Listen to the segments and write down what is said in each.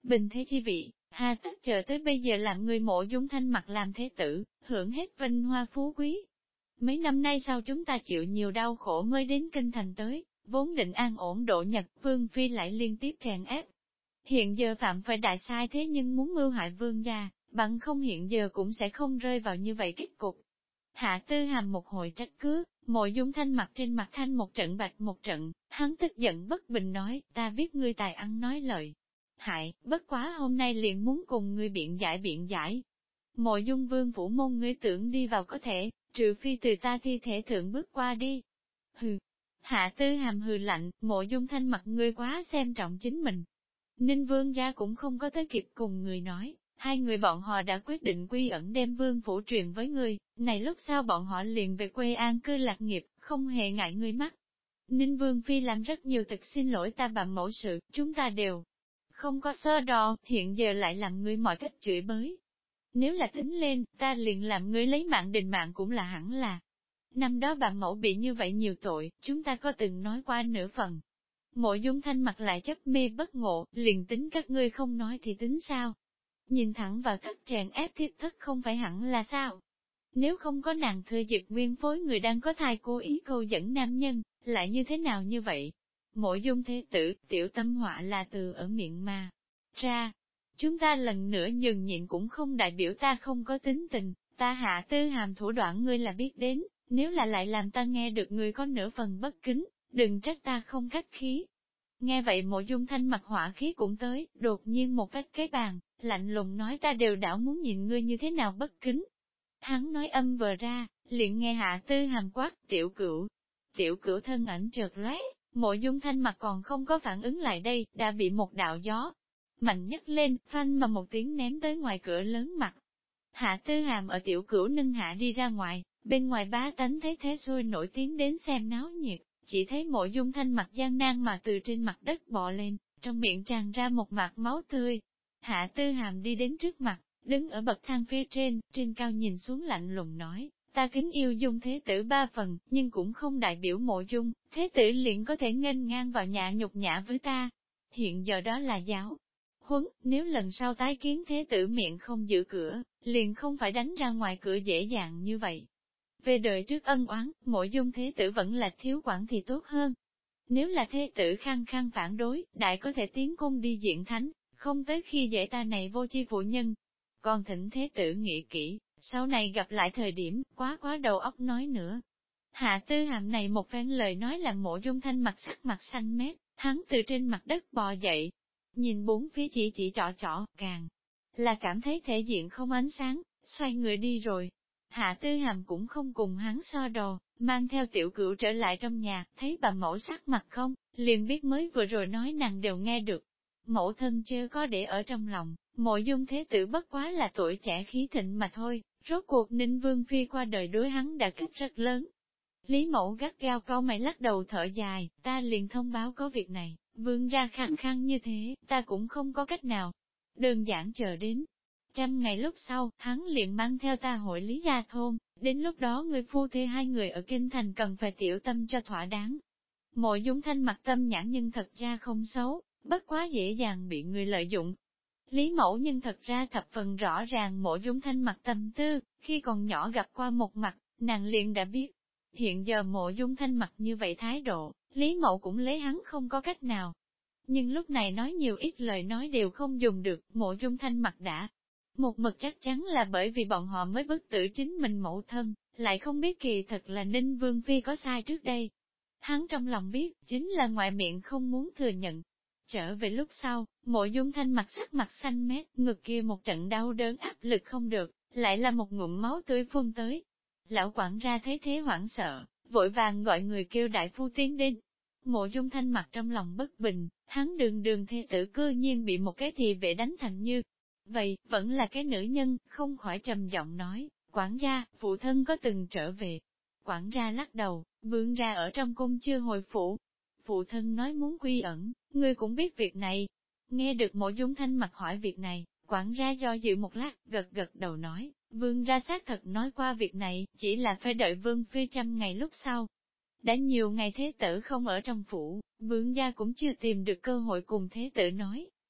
Bình thế chi vị, hà tất chờ tới bây giờ làm người Mộ Dung Thanh Mặc làm thế tử, hưởng hết vinh hoa phú quý. Mấy năm nay sau chúng ta chịu nhiều đau khổ mới đến kinh thành tới, vốn định an ổn độ nhật, Vương Phi lại liên tiếp tràn ép. Hiện giờ phạm phải đại sai thế nhưng muốn mưu hại vương gia, bằng không hiện giờ cũng sẽ không rơi vào như vậy kết cục. Hạ Tư Hàm một hồi trách cứ, Mộ Dung Thanh Mặc trên mặt thanh một trận bạch một trận, hắn tức giận bất bình nói, ta biết ngươi tài ăn nói lời hại, bất quá hôm nay liền muốn cùng ngươi biện giải. Mộ Dung Vương phủ môn ngươi tưởng đi vào có thể, trừ phi từ ta thi thể thượng bước qua đi. Hừ. Hạ Tư Hàm hừ lạnh, Mộ Dung Thanh Mặc ngươi quá xem trọng chính mình. Ninh Vương gia cũng không có tới kịp cùng người nói, hai người bọn họ đã quyết định quy ẩn đem vương phủ truyền với người, này lúc sau bọn họ liền về quê an cư lạc nghiệp, không hề ngại người mắt. Ninh Vương Phi làm rất nhiều thực xin lỗi ta bạm mẫu sự, chúng ta đều không có sơ đo, hiện giờ lại làm ngươi mọi cách chửi bới. Nếu là tính lên, ta liền làm ngươi lấy mạng đền mạng cũng là hẳn là. Năm đó bạm mẫu bị như vậy nhiều tội, chúng ta có từng nói qua nửa phần. Mộ Dung Thanh Mặc lại chấp mê bất ngộ, liền tính các ngươi không nói thì tính sao? Nhìn thẳng vào thất tràn ép thiết thất không phải hẳn là sao? Nếu không có nàng thừa dịp nguyên phối người đang có thai cố ý câu dẫn nam nhân, lại như thế nào như vậy? Mộ Dung thế tử, tiểu tâm họa là từ ở miệng mà ra. Chúng ta lần nữa nhường nhịn cũng không đại biểu ta không có tính tình, ta Hạ Tư Hàm thủ đoạn ngươi là biết đến, nếu là lại làm ta nghe được ngươi có nửa phần bất kính, đừng trách ta không khách khí. Nghe vậy Mộ Dung Thanh Mặc hỏa khí cũng tới, đột nhiên một vách cái bàn, lạnh lùng nói ta đều đảo muốn nhìn ngươi như thế nào bất kính. Hắn nói âm vừa ra, liền nghe Hạ Tư Hàm quát, tiểu cửu. Tiểu cửu thân ảnh chợt lóe, Mộ Dung Thanh Mặc còn không có phản ứng lại đây, đã bị một đạo gió mạnh nhấc lên, phanh mà một tiếng ném tới ngoài cửa lớn mặt. Hạ Tư Hàm ở tiểu cửu nâng hạ đi ra ngoài, bên ngoài bá tánh thấy thế sôi nổi tiếng đến xem náo nhiệt, chỉ thấy Mộ Dung Thanh Mặc gian nan mà từ trên mặt đất bò lên, trong miệng tràn ra một mạt máu tươi. Hạ Tư Hàm đi đến trước mặt, đứng ở bậc thang phía trên cao nhìn xuống lạnh lùng nói, ta kính yêu Dung thế tử 3 phần, nhưng cũng không đại biểu Mộ Dung, thế tử liền có thể nghênh ngang vào nhà nhục nhã với ta. Hiện giờ đó là giáo huấn, nếu lần sau tái kiến thế tử miệng không giữ cửa, liền không phải đánh ra ngoài cửa dễ dàng như vậy. Về đời trước ân oán, Mộ Dung thế tử vẫn là thiếu quản thì tốt hơn. Nếu là thế tử khăng khăng phản đối, đại có thể tiến cung đi diện thánh, không tới khi dễ ta này vô chi phụ nhân. Còn thỉnh thế tử nghĩ kỹ, sau này gặp lại thời điểm, quá đầu óc nói nữa. Hạ Tư Hàm này một phen lời nói làm Mộ Dung Thanh Mặc sắc mặt xanh mét, hắn từ trên mặt đất bò dậy. Nhìn bốn phía chỉ trỏ, càng là cảm thấy thể diện không ánh sáng, xoay người đi rồi. Hạ Tư Hàm cũng không cùng hắn so đồ, mang theo tiểu cửu trở lại trong nhà, thấy bà mẫu sắc mặt không, liền biết mới vừa rồi nói nàng đều nghe được. Mẫu thân chưa có để ở trong lòng, Mộ Dung thế tử bất quá là tuổi trẻ khí thịnh mà thôi, rốt cuộc Ninh Vương Phi qua đời đối hắn đã kích rất lớn. Lý mẫu gắt gao cau mày lắc đầu thở dài, ta liền thông báo có việc này, vương gia khăng khăng như thế, ta cũng không có cách nào. Đơn giản chờ đến 100 ngày lúc sau, hắn liền mang theo ta hội Lý gia thôn, đến lúc đó người phu thê hai người ở kinh thành cần phải tiểu tâm cho thỏa đáng. Mộ Dung Thanh mặt tâm nhãn nhưng thật ra không xấu, bất quá dễ dàng bị người lợi dụng. Lý mẫu nhưng thật ra thập phần rõ ràng Mộ Dung Thanh mặt tâm tư, khi còn nhỏ gặp qua một mặt, nàng liền đã biết. Hiện giờ Mộ Dung Thanh mặt như vậy thái độ, Lý mẫu cũng lấy hắn không có cách nào. Nhưng lúc này nói nhiều ít lời nói đều không dùng được, Mộ Dung Thanh mặt đã một mực chắc chắn là bởi vì bọn họ mới bức tử chính mình mẫu thân, lại không biết kỳ thật là Ninh Vương Phi có sai trước đây. Hắn trong lòng biết, chính là ngoại miệng không muốn thừa nhận. Trở về lúc sau, Mộ Dung Thanh sắc mặt xanh mét, ngực kia một trận đau đớn áp lực không được, lại là một ngụm máu tươi phun tới. Lão quản gia thấy thế hoảng sợ, vội vàng gọi người kêu đại phu tiến đến. Mộ Dung Thanh mặt trong lòng bất bình, hắn đường thê tử cư nhiên bị một cái thị vệ đánh thành như vậy, vẫn là cái nữ nhân, không khỏi trầm giọng nói, quản gia, phụ thân có từng trở về. Quản gia lắc đầu, vương ra ở trong cung chưa hồi phủ. Phụ thân nói muốn quy ẩn, ngươi cũng biết việc này. Nghe được Mộ Dung Thanh mặt hỏi việc này, quản gia do dự một lát, gật đầu nói, vương ra xác thật nói qua việc này, chỉ là phải đợi vương phi 100 ngày lúc sau. Đã nhiều ngày thế tử không ở trong phủ, vương gia cũng chưa tìm được cơ hội cùng thế tử nói.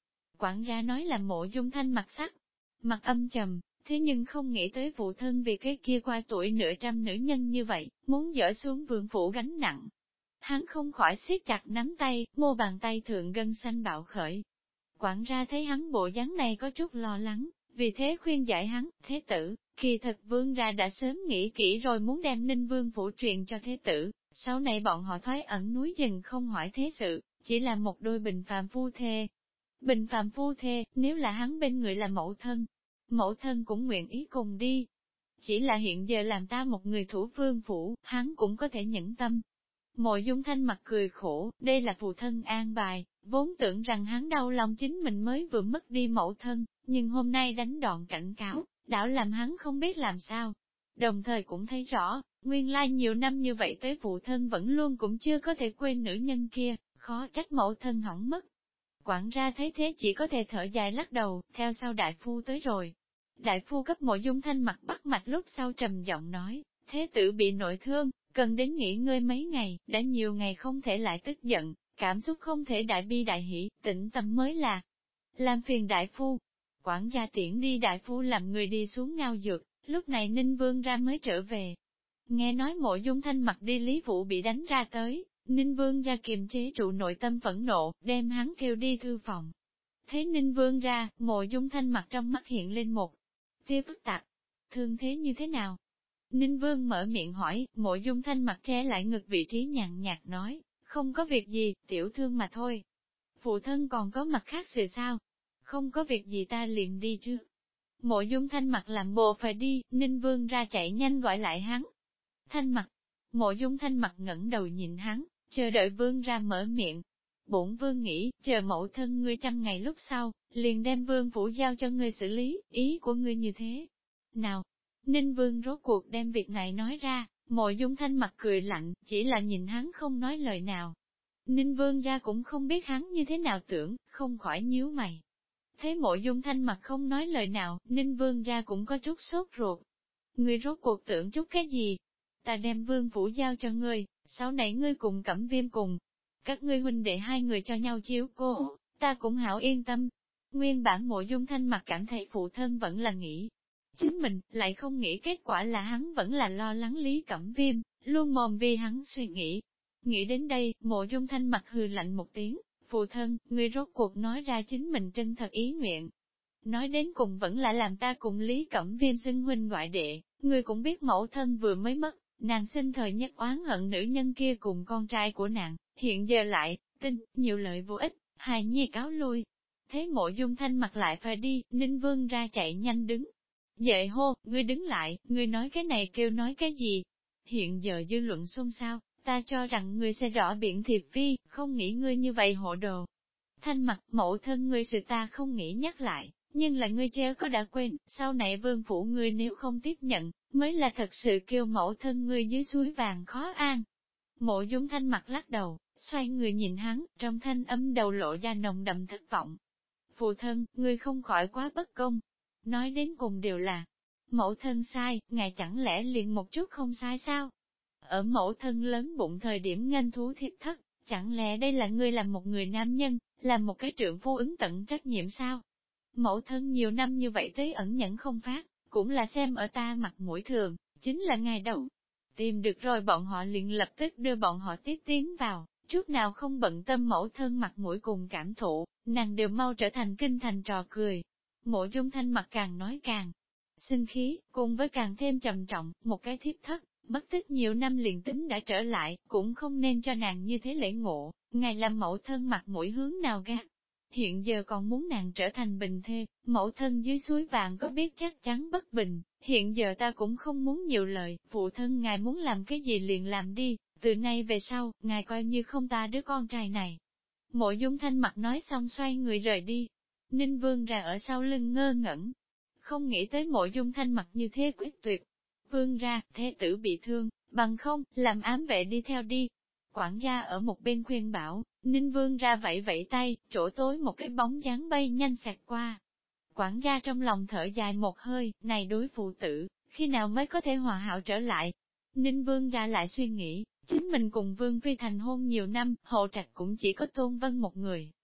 Quản gia nói là Mộ Dung Thanh mặt sắc, mặt âm trầm, thế nhưng không nghĩ tới phụ thân vì cái kia qua tuổi nửa trăm nữ nhân như vậy, muốn dỡ xuống vương phủ gánh nặng. Hắn không khỏi siết chặt nắm tay, mô bàn tay thượng gân xanh bạo khởi. Quản gia thấy hắn bộ dáng này có chút lo lắng, vì thế khuyên giải hắn, thế tử, kỳ thật vương gia đã sớm nghĩ kỹ rồi muốn đem Ninh Vương phủ truyền cho thế tử, sau này bọn họ thoái ẩn núi rừng không hỏi thế sự, chỉ là một đôi bình phàm phu thê. Bình phàm phu thê, nếu là hắn bên người là mẫu thân cũng nguyện ý cùng đi. Chỉ là hiện giờ làm ta một người thủ vương phủ, hắn cũng có thể nhẫn tâm. Mộ Dung Thanh mặt cười khổ, đây là phụ thân an bài, vốn tưởng rằng hắn đau lòng chính mình mới vừa mất đi mẫu thân, nhưng hôm nay đánh đòn cảnh cáo, đảo làm hắn không biết làm sao. Đồng thời cũng thấy rõ, nguyên lai nhiều năm như vậy tới phụ thân vẫn luôn cũng chưa có thể quên nữ nhân kia, khó trách mẫu thân hỏng mất. Quản gia thấy thế chỉ có thể thở dài lắc đầu, theo sau đại phu tới rồi. Đại phu cấp Mộ Dung Thanh mặt bắt mạch lúc sau trầm giọng nói, thế tử bị nội thương, cần đến nghỉ ngơi mấy ngày, đã nhiều ngày không thể lại tức giận, cảm xúc không thể đại bi đại hỷ, tĩnh tâm mới là. Làm phiền đại phu, quản gia tiễn đi đại phu làm người đi xuống ngao dược, lúc này Ninh Vương ra mới trở về. Nghe nói Mộ Dung Thanh mặt đi Lý Vũ bị đánh ra tới, Ninh Vương ra kiềm chế trụ nội tâm phẫn nộ, đem hắn kêu đi thư phòng. Thấy Ninh Vương ra, Mộ Dung Thanh mặt trong mắt hiện lên một tia phức tạp. Thương thế như thế nào? Ninh Vương mở miệng hỏi, Mộ Dung Thanh mặt che lại ngực vị trí nhàn nhạt nói, không có việc gì, tiểu thương mà thôi. Phụ thân còn có mặt khác sự sao? Không có việc gì ta liền đi trước. Mộ Dung Thanh mặt làm bộ phải đi, Ninh Vương ra chạy nhanh gọi lại hắn. Thanh mặt, Mộ Dung Thanh mặt ngẩng đầu nhìn hắn, chờ đợi Vương ra mở miệng. Bổn Vương nghĩ, chờ mẫu thân ngươi 100 ngày lúc sau, liền đem Vương phủ giao cho ngươi xử lý, ý của ngươi như thế. Nào, Ninh Vương rốt cuộc đem việc này nói ra, Mộ Dung Thanh mặt cười lạnh, chỉ là nhìn hắn không nói lời nào. Ninh Vương ra cũng không biết hắn như thế nào tưởng, không khỏi nhíu mày. Thấy Mộ Dung Thanh mặt không nói lời nào, Ninh Vương ra cũng có chút sốt ruột. Ngươi rốt cuộc tưởng chút cái gì? Ta đem Vương phủ giao cho ngươi, sau này ngươi cùng Cẩm Viêm cùng. Các ngươi huynh đệ hai người cho nhau chiếu cố, ta cũng hảo yên tâm. Nguyên bản Mộ Dung Thanh mặt cảm thấy phụ thân vẫn là nghĩ chính mình, lại không nghĩ kết quả là hắn vẫn là lo lắng Lý Cẩm Viêm, luôn mồm vì hắn suy nghĩ. Nghĩ đến đây, Mộ Dung Thanh mặt hừ lạnh một tiếng, phụ thân, ngươi rốt cuộc nói ra chính mình chân thật ý nguyện. Nói đến cùng vẫn là làm ta cùng Lý Cẩm Viêm xưng huynh ngoại đệ, ngươi cũng biết mẫu thân vừa mới mất, nàng sinh thời nhất oán hận nữ nhân kia cùng con trai của nàng, hiện giờ lại, tin, nhiều lợi vô ích, hài nhi cáo lui. Thế Mộ Dung Thanh mặt lại phải đi, Ninh Vương ra chạy nhanh đứng. Dậy hô, ngươi đứng lại, ngươi nói cái này kêu nói cái gì? Hiện giờ dư luận xôn xao, ta cho rằng ngươi sẽ rõ biện thiệp phi, không nghĩ ngươi như vậy hộ đồ. Thanh mặt, mẫu thân ngươi sự ta không nghĩ nhắc lại, nhưng là ngươi chớ có đã quên, sau này vương phủ ngươi nếu không tiếp nhận, mới là thật sự kêu mẫu thân ngươi dưới suối vàng khó an. Mộ Dung Thanh mặt lắc đầu, xoay người nhìn hắn, trong thanh âm đầu lộ ra nồng đậm thất vọng. Phụ thân, ngươi không khỏi quá bất công. Nói đến cùng đều là mẫu thân sai, ngài chẳng lẽ liền một chút không sai sao? Ở mẫu thân lớn bụng thời điểm nghênh thú thiệt thất, chẳng lẽ đây là ngươi làm một người nam nhân, làm một cái trượng phu ứng tận trách nhiệm sao? Mẫu thân nhiều năm như vậy tới ẩn nhẫn không phát, cũng là xem ở ta mặt mũi thường, chính là ngài đầu. Tìm được rồi bọn họ liền lập tức đưa bọn họ tiếp tiến vào, chút nào không bận tâm mẫu thân mặt mũi cùng cảm thụ, nàng đều mau trở thành kinh thành trò cười. Mộ Dung Thanh mặt càng nói càng sinh khí, cùng với càng thêm trầm trọng, một cái thiếp thất, mất tích nhiều năm liền tính đã trở lại, cũng không nên cho nàng như thế lễ ngộ, ngài làm mẫu thân mặt mũi hướng nào gác. Hiện giờ còn muốn nàng trở thành bình thê, mẫu thân dưới suối vàng có biết chắc chắn bất bình, hiện giờ ta cũng không muốn nhiều lời, phụ thân ngài muốn làm cái gì liền làm đi, từ nay về sau, ngài coi như không ta đứa con trai này. Mộ Dung Thanh mặt nói xong xoay người rời đi. Ninh Vương ra ở sau lưng ngơ ngẩn, không nghĩ tới Mộ Dung Thanh mặt như thế quyết tuyệt. Vương ra, thế tử bị thương, bằng không, làm ám vệ đi theo đi. Quản gia ở một bên khuyên bảo, Ninh Vương ra vẫy vẫy tay, chỗ tối một cái bóng dáng bay nhanh xẹt qua. Quản gia trong lòng thở dài một hơi, này đối phụ tử, khi nào mới có thể hòa hảo trở lại. Ninh Vương ra lại suy nghĩ, chính mình cùng Vương Phi thành hôn nhiều năm, hộ trạch cũng chỉ có Tôn Vân một người,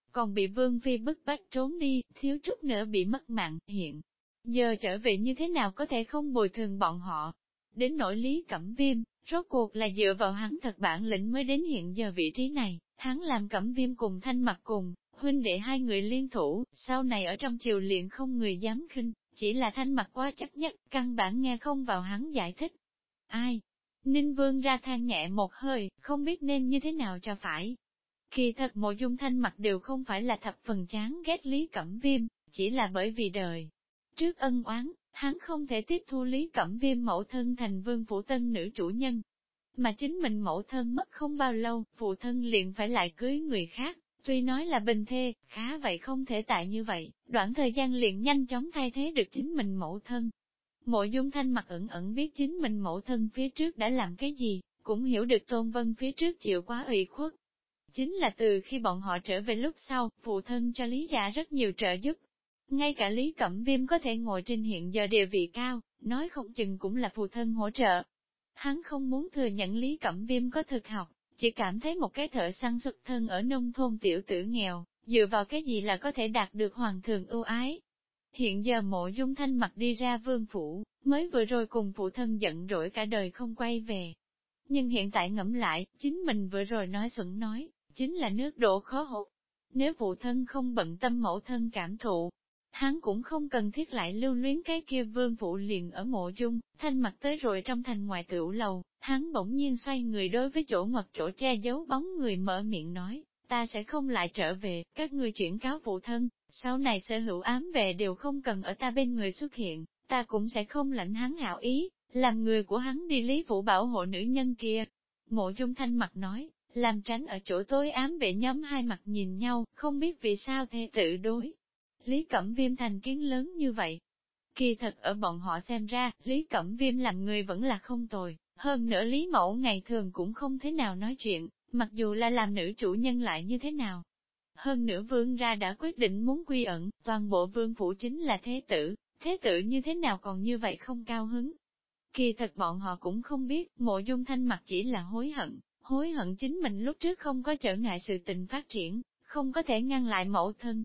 còn bị Vương Phi bức bách trốn đi, thiếu chút nữa bị mất mạng, hiện. Giờ trở về như thế nào có thể không bồi thường bọn họ? Đến nỗi Lý Cẩm Viêm, rốt cuộc là dựa vào hắn thật bản lĩnh mới đến hiện giờ vị trí này, hắn làm Cẩm Viêm cùng Thanh Mặc cùng, huynh đệ hai người liên thủ, sau này ở trong triều liền không người dám khinh, chỉ là Thanh Mặc quá chắc nhất, căn bản nghe không vào hắn giải thích. Ai? Ninh Vương ra than nhẹ một hơi, không biết nên như thế nào cho phải. Kỳ thật Mộ Dung Thanh Mặc đều không phải là thập phần chán ghét Lý Cẩm Viêm, chỉ là bởi vì đời. Trước ân oán, hắn không thể tiếp thu Lý Cẩm Viêm mẫu thân thành vương phủ tân nữ chủ nhân. Mà chính mình mẫu thân mất không bao lâu, phụ thân liền phải lại cưới người khác, tuy nói là bình thê, khá vậy không thể tại như vậy, đoạn thời gian liền nhanh chóng thay thế được chính mình mẫu thân. Mộ Dung Thanh Mặc ẩn ẩn biết chính mình mẫu thân phía trước đã làm cái gì, cũng hiểu được Tôn Vân phía trước chịu quá ủy khuất. Chính là từ khi bọn họ trở về lúc sau, phụ thân cho Lý Giả rất nhiều trợ giúp. Ngay cả Lý Cẩm Viêm có thể ngồi trên hiện giờ địa vị cao, nói không chừng cũng là phụ thân hỗ trợ. Hắn không muốn thừa nhận Lý Cẩm Viêm có thực học, chỉ cảm thấy một cái thợ săn xuất thân ở nông thôn tiểu tử nghèo, dựa vào cái gì là có thể đạt được hoàng thượng ưu ái. Hiện giờ Mộ Dung Thanh Mặc đi ra vương phủ, mới vừa rồi cùng phụ thân giận dỗi cả đời không quay về. Nhưng hiện tại ngẫm lại, chính mình vừa rồi nói xuẩn nói, chính là nước đổ khó hụt. Nếu phụ thân không bận tâm mẫu thân cảm thụ, hắn cũng không cần thiết lại lưu luyến cái kia vương phủ liền ở Mộ Dung Thanh Mặc tới rồi trong thành ngoài tửu lầu, hắn bỗng nhiên xoay người đối với chỗ ngoặt chỗ che giấu bóng người mở miệng nói, ta sẽ không lại trở về, các ngươi chuyển cáo phụ thân, sau này sở hữu ám về đều không cần ở ta bên người xuất hiện, ta cũng sẽ không lãnh hắn hảo ý, làm người của hắn đi Lý phủ bảo hộ nữ nhân kia. Mộ Dung Thanh Mặc nói, làm tránh ở chỗ tối ám vệ nhóm hai mặt nhìn nhau, không biết vì sao thê tự đối. Lý Cẩm Viêm thành kiến lớn như vậy. Kỳ thật ở bọn họ xem ra, Lý Cẩm Viêm làm người vẫn là không tồi, hơn nữa Lý Mẫu ngày thường cũng không thế nào nói chuyện, mặc dù là làm nữ chủ nhân lại như thế nào. Hơn nữa vương ra đã quyết định muốn quy ẩn, toàn bộ vương phủ chính là thế tử như thế nào còn như vậy không cao hứng. Kỳ thật bọn họ cũng không biết, Mộ Dung Thanh Mặc chỉ là hối hận chính mình lúc trước không có trở ngại sự tình phát triển, không có thể ngăn lại mẫu thân,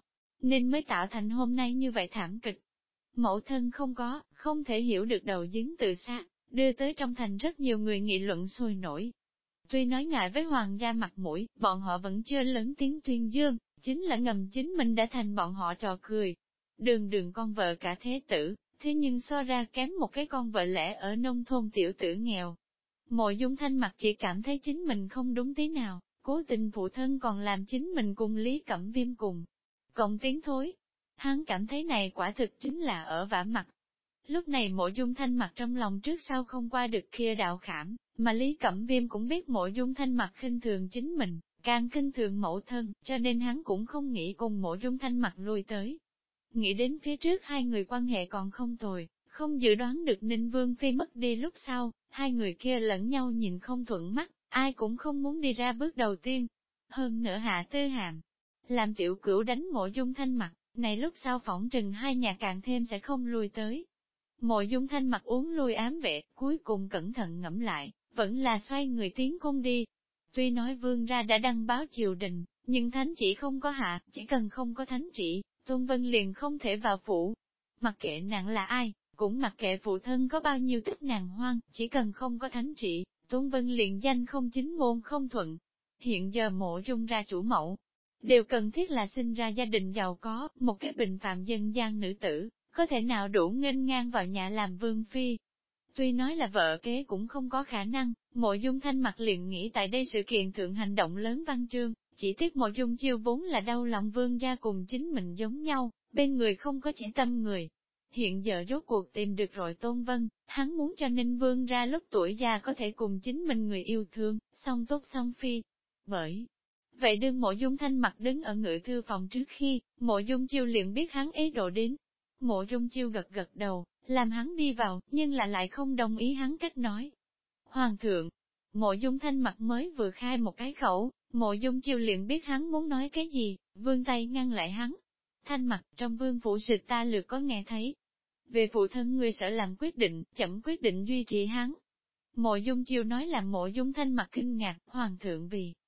nên mới tạo thành hôm nay như vậy thảm kịch. Mẫu thân không thể hiểu được đầu giếng từ xa, đưa tới trong thành rất nhiều người nghị luận sôi nổi. Tuy nói ngại với hoàng gia mặt mũi, bọn họ vẫn chưa lớn tiếng tuyên dương, chính là ngầm chính mình đã thành bọn họ trò cười. Đường đường con vợ cả thế tử, thế nhưng so ra kém một cái con vợ lẽ ở nông thôn tiểu tử nghèo. Mộ Dung Thanh Mặc chỉ cảm thấy chính mình không đúng tí nào, cố tình phụ thân còn làm chính mình cùng Lý Cẩm Viêm cùng. Cộng tiếng thối, hắn cảm thấy này quả thực chính là ở vả mặt. Lúc này Mộ Dung Thanh Mặc trong lòng trước sau không qua được kia đạo khảm, mà Lý Cẩm Viêm cũng biết Mộ Dung Thanh Mặc khinh thường chính mình, càng khinh thường mẫu thân, cho nên hắn cũng không nghĩ cùng Mộ Dung Thanh Mặc lui tới. Nghĩ đến phía trước hai người quan hệ còn không tồi, không dự đoán được Ninh Vương Phi mất đi lúc sau, hai người kia lẫn nhau nhìn không thuận mắt, ai cũng không muốn đi ra bước đầu tiên. Hơn nữa Hạ Tư Hàm, làm tiểu cửu đánh Mộ Dung Thanh Mặc, này lúc sau phỏng trừng hai nhà càng thêm sẽ không lui tới. Mộ Dung Thanh Mặc uống lui ám vệ, cuối cùng cẩn thận ngẫm lại, vẫn là xoay người tiến cung đi. Tuy nói vương ra đã đăng báo triều đình, nhưng thánh chỉ không có hạ, chỉ cần không có thánh chỉ, Tôn Vân liền không thể vào phủ. Mặc kệ nàng là ai, cũng mặc kệ phụ thân có bao nhiêu tích nàng hoang, chỉ cần không có thánh trị, Tôn Vân liền danh không chính ngôn không thuận. Hiện giờ Mộ Dung ra chủ mẫu, đều cần thiết là sinh ra gia đình giàu có, một cái bình phạm dân gian nữ tử, có thể nào đủ nghênh ngang vào nhà làm vương phi. Tuy nói là vợ kế cũng không có khả năng, Mộ Dung Thanh Mặc liền nghĩ tại đây sự kiện thượng hành động lớn văn chương, chỉ tiếc Mộ Dung Chiêu vốn là đau lòng vương gia cùng chính mình giống nhau, bên người không có chỉ tâm người. Hiện giờ rốt cuộc tìm được rồi Tôn Vân, hắn muốn cho Ninh Vương ra lúc tuổi già có thể cùng chính mình người yêu thương, song tốt song phi. Bởi vậy đương Mộ Dung Thanh Mặc đứng ở ngự thư phòng trước khi, Mộ Dung Chiêu liền biết hắn ý đồ đến. Mộ Dung Chiêu gật gật đầu, làm hắn đi vào, nhưng lại không đồng ý hắn cách nói. Hoàng thượng, Mộ Dung Thanh Mặc mới vừa khai một cái khẩu, Mộ Dung Chiêu liền biết hắn muốn nói cái gì, vươn tay ngăn lại hắn. Thanh Mặc, trong vương phủ sự ta lược có nghe thấy. Về phụ thân người sợ làm quyết định, chậm quyết định duy trì hắn. Mộ Dung Chiêu nói làm Mộ Dung Thanh Mặc kinh ngạc, hoàng thượng vì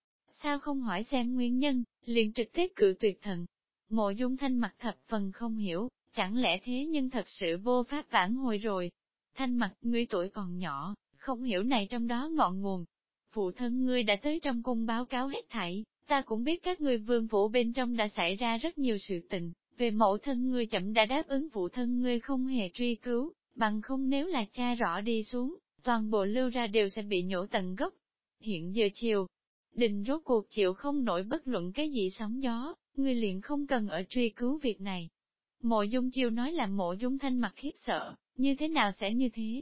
sao không hỏi xem nguyên nhân, liền trực tiếp cự tuyệt thần. Mộ Dung Thanh Mặc thập phần không hiểu, chẳng lẽ thế nhưng thật sự vô pháp vãn hồi rồi. Thanh Mặc, ngươi tuổi còn nhỏ, không hiểu này trong đó ngọn nguồn. Phụ thân ngươi đã tới trong cung báo cáo hết thảy, ta cũng biết các ngươi vương phủ bên trong đã xảy ra rất nhiều sự tình, về mẫu thân ngươi chậm đã đáp ứng phụ thân ngươi không hề truy cứu, bằng không nếu là cha rõ đi xuống, toàn bộ lưu ra đều sẽ bị nhổ tận gốc. Hiện giờ chiều, đình rốt cuộc chịu không nổi bất luận cái gì sóng gió, ngươi liền không cần ở truy cứu việc này. Mộ Dung Chiêu nói là Mộ Dung Thanh Mặc khiếp sợ, như thế nào sẽ như thế?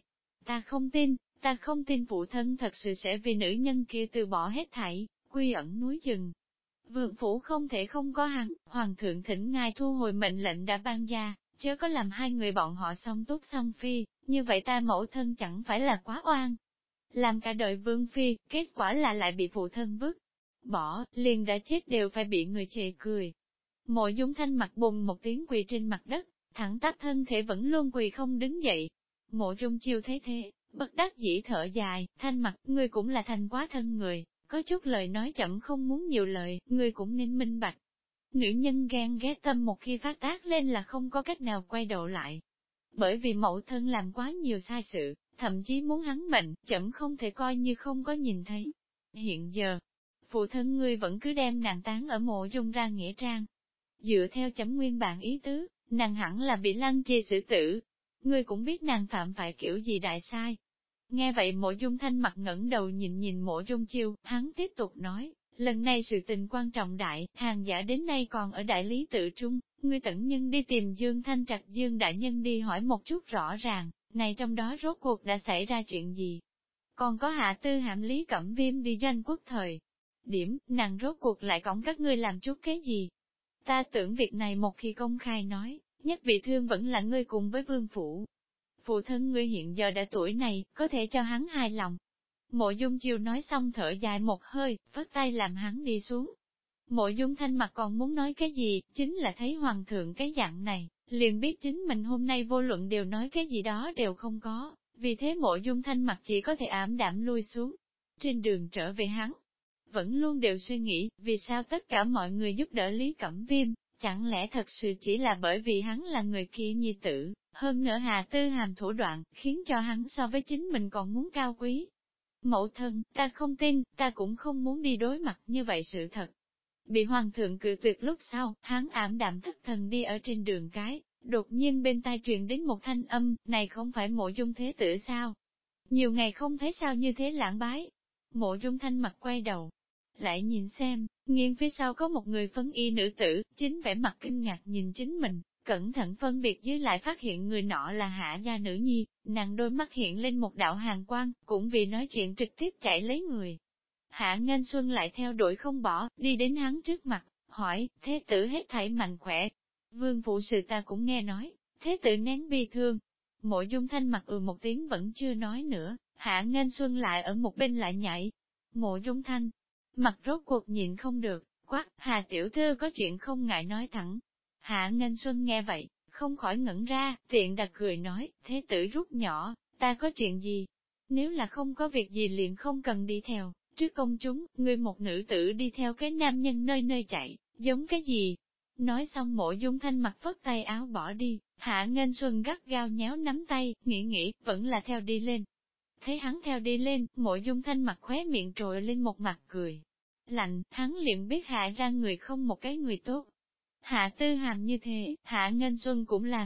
Ta không tin phụ thân thật sự sẽ vì nữ nhân kia từ bỏ hết thảy, quy ẩn núi rừng. Vương phủ không thể không có hắn, hoàng thượng thỉnh ngài thu hồi mệnh lệnh đã ban ra, chớ có làm hai người bọn họ xong tốt xong phi, như vậy ta mẫu thân chẳng phải là quá oan. Làm cả đời vương phi, kết quả là lại bị phụ thân vứt bỏ, liền đã chết đều phải bị người chê cười. Mộ Dung Thanh Mặc bùng một tiếng quỳ trên mặt đất, thẳng tắp thân thể vẫn luôn quỳ không đứng dậy. Mộ Dung Chiêu thấy thế, bất đắc dĩ thở dài, Thanh Mặc, ngươi cũng là thành quá thân người, có chút lời nói chậm không muốn nhiều lời, ngươi cũng nên minh bạch. Nữ nhân ghen ghét tâm một khi phát tác lên là không có cách nào quay đầu lại. Bởi vì mẫu thân làm quá nhiều sai sự, thậm chí muốn hắn mệnh, chậm không thể coi như không có nhìn thấy. Hiện giờ, phụ thân ngươi vẫn cứ đem nàng tán ở Mộ Dung ra nghĩa trang. Dựa theo chấm nguyên bản ý tứ, nàng hẳn là bị lăng trì xử tử. Ngươi cũng biết nàng phạm phải kiểu gì đại sai. Nghe vậy Mộ Dung Thanh Mặc ngẩng đầu nhìn Mộ Dung Chiêu, hắn tiếp tục nói, lần này sự tình quan trọng đại, hàng giả đến nay còn ở đại lý tự trung, ngươi tận nhân đi tìm Dương Thanh Trạch Dương đại nhân đi hỏi một chút rõ ràng, này trong đó rốt cuộc đã xảy ra chuyện gì. Còn có hạ tư hãm Lý Cẩm Viêm đi doanh quốc thời. Điểm, nàng rốt cuộc lại cõng các ngươi làm chút cái gì? Ta tưởng việc này một khi công khai nói, nhất bị thương vẫn là ngươi cùng với vương phủ. Phụ thân ngươi hiện giờ đã tuổi này, có thể cho hắn hài lòng. Mộ Dung Chiêu nói xong thở dài một hơi, phất tay làm hắn đi xuống. Mộ Dung Thanh Mặc còn muốn nói cái gì, chính là thấy hoàng thượng cái dạng này, liền biết chính mình hôm nay vô luận đều nói cái gì đó đều không có, vì thế Mộ Dung Thanh Mặc chỉ có thể ảm đạm lui xuống. Trên đường trở về hắn, vẫn luôn đều suy nghĩ, vì sao tất cả mọi người giúp đỡ Lý Cẩm Viêm, chẳng lẽ thật sự chỉ là bởi vì hắn là người kia nhi tử, hơn nữa Hà Tư Hàm thủ đoạn, khiến cho hắn so với chính mình còn muốn cao quý. Mẫu thân, ta không tin, ta cũng không muốn đi đối mặt như vậy sự thật. Bị hoàng thượng cự tuyệt lúc sau, hắn ảm đạm thất thần đi ở trên đường cái, đột nhiên bên tai truyền đến một thanh âm, này không phải Mộ Dung thế tử sao? Nhiều ngày không thấy sao như thế lãng bái. Mộ Dung Thanh Mặc quay đầu, lại nhìn xem, nghiêng phía sau có một người phấn y nữ tử, chính vẻ mặt kinh ngạc nhìn chính mình, cẩn thận phân biệt dưới lại phát hiện người nọ là Hạ gia nữ nhi, nàng đôi mắt hiện lên một đạo hàn quang, cũng vì nói chuyện trực tiếp chạy lấy người. Hạ Nghênh Xuân lại theo đuổi không bỏ, đi đến hắn trước mặt, hỏi, thế tử hết thảy mạnh khỏe. Vương phụ sự ta cũng nghe nói, thế tử nén bi thương. Mộ Dung Thanh Mặc một tiếng vẫn chưa nói nữa, Hạ Nghênh Xuân lại ở một bên lại nhảy. Mộ Dung Thanh Mặc rốt cuộc nhịn không được, quát, Hà tiểu thư có chuyện không ngại nói thẳng. Hạ Nghênh Xuân nghe vậy, không khỏi ngẩn ra, tiện đặt cười nói, thế tử rút nhỏ, ta có chuyện gì? Nếu là không có việc gì liền không cần đi theo, trước công chúng, ngươi một nữ tử đi theo cái nam nhân nơi nơi chạy, giống cái gì? Nói xong Mộ Dung Thanh Mặc phất tay áo bỏ đi, Hạ Nghênh Xuân gắt gao nhéo nắm tay, nghĩ, vẫn là theo đi lên. Thấy hắn theo đi lên, Mộ Dung Thanh Mặc khóe miệng trồi lên một mặt cười. Lạnh, hắn liền biết Hạ ra người không một cái người tốt. Hạ Tư Hàm như thế, Hạ Nghênh Xuân cũng là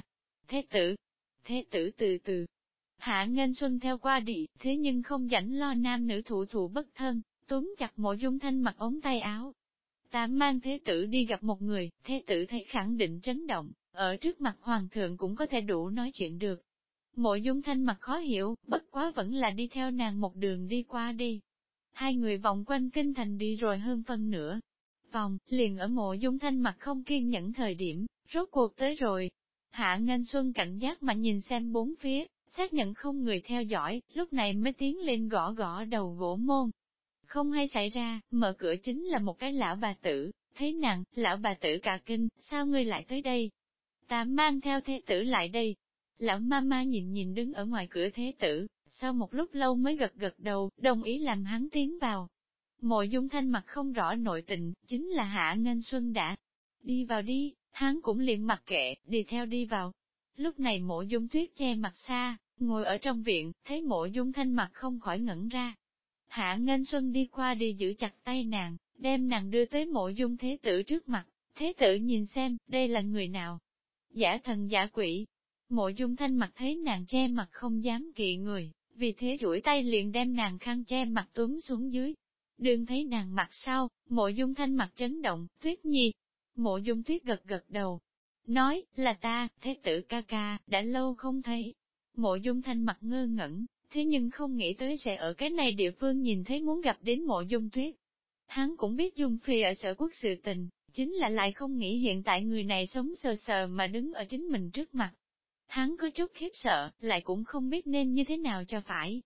thế tử từ từ. Hạ Nghênh Xuân theo qua đi, thế nhưng không rảnh lo nam nữ thủ thụ bất thân, túm chặt Mộ Dung Thanh Mặc ống tay áo. Ta mang thế tử đi gặp một người, thế tử thấy khẳng định chấn động, ở trước mặt hoàng thượng cũng có thể đủ nói chuyện được. Mộ Dung Thanh Mặc khó hiểu, bất quá vẫn là đi theo nàng một đường đi qua đi. Hai người vòng quanh kinh thành đi rồi hơn phân nửa. Vòng, liền ở Mộ Dung Thanh Mặc không kiên nhẫn thời điểm, rốt cuộc tới rồi. Hạ Nghênh Xuân cảnh giác mà nhìn xem bốn phía, xác nhận không người theo dõi, lúc này mới tiến lên gõ gõ đầu gỗ môn. Không hay xảy ra, mở cửa chính là một cái lão bà tử, thấy nàng, lão bà tử cả kinh, sao ngươi lại tới đây? Ta mang theo thế tử lại đây. Lão mama nhìn đứng ở ngoài cửa thế tử, sau một lúc lâu mới gật gật đầu, đồng ý làm hắn tiến vào. Mộ Dung Thanh mặt không rõ nội tình, chính là Hạ Nghênh Xuân đã đi vào đi, hắn cũng liền mặc kệ, đi theo đi vào. Lúc này Mộ Dung Tuyết che mặt xa, ngồi ở trong viện, thấy Mộ Dung Thanh mặt không khỏi ngẩn ra. Hạ Nghênh Xuân đi qua đi giữ chặt tay nàng, đem nàng đưa tới Mộ Dung Thế Tử trước mặt. Thế Tử nhìn xem, đây là người nào? Giả thần giả quỷ. Mộ Dung Thanh mặt thấy nàng che mặt không dám kỵ người, vì thế duỗi tay liền đem nàng khăn che mặt túm xuống dưới. Đừng thấy nàng mặt sau, Mộ Dung Thanh mặt chấn động, Tuyết Nhi. Mộ Dung Tuyết gật gật đầu, nói, là ta, Thế Tử ca ca, đã lâu không thấy. Mộ Dung Thanh mặt ngơ ngẩn, thế nhưng không nghĩ tới sẽ ở cái này địa phương nhìn thấy muốn gặp đến Mộ Dung Tuyết. Hắn cũng biết Dung Phi ở Sở Quốc sự tình, chính là lại không nghĩ hiện tại người này sống sờ sờ mà đứng ở chính mình trước mặt. Hắn có chút khiếp sợ, lại cũng không biết nên như thế nào cho phải.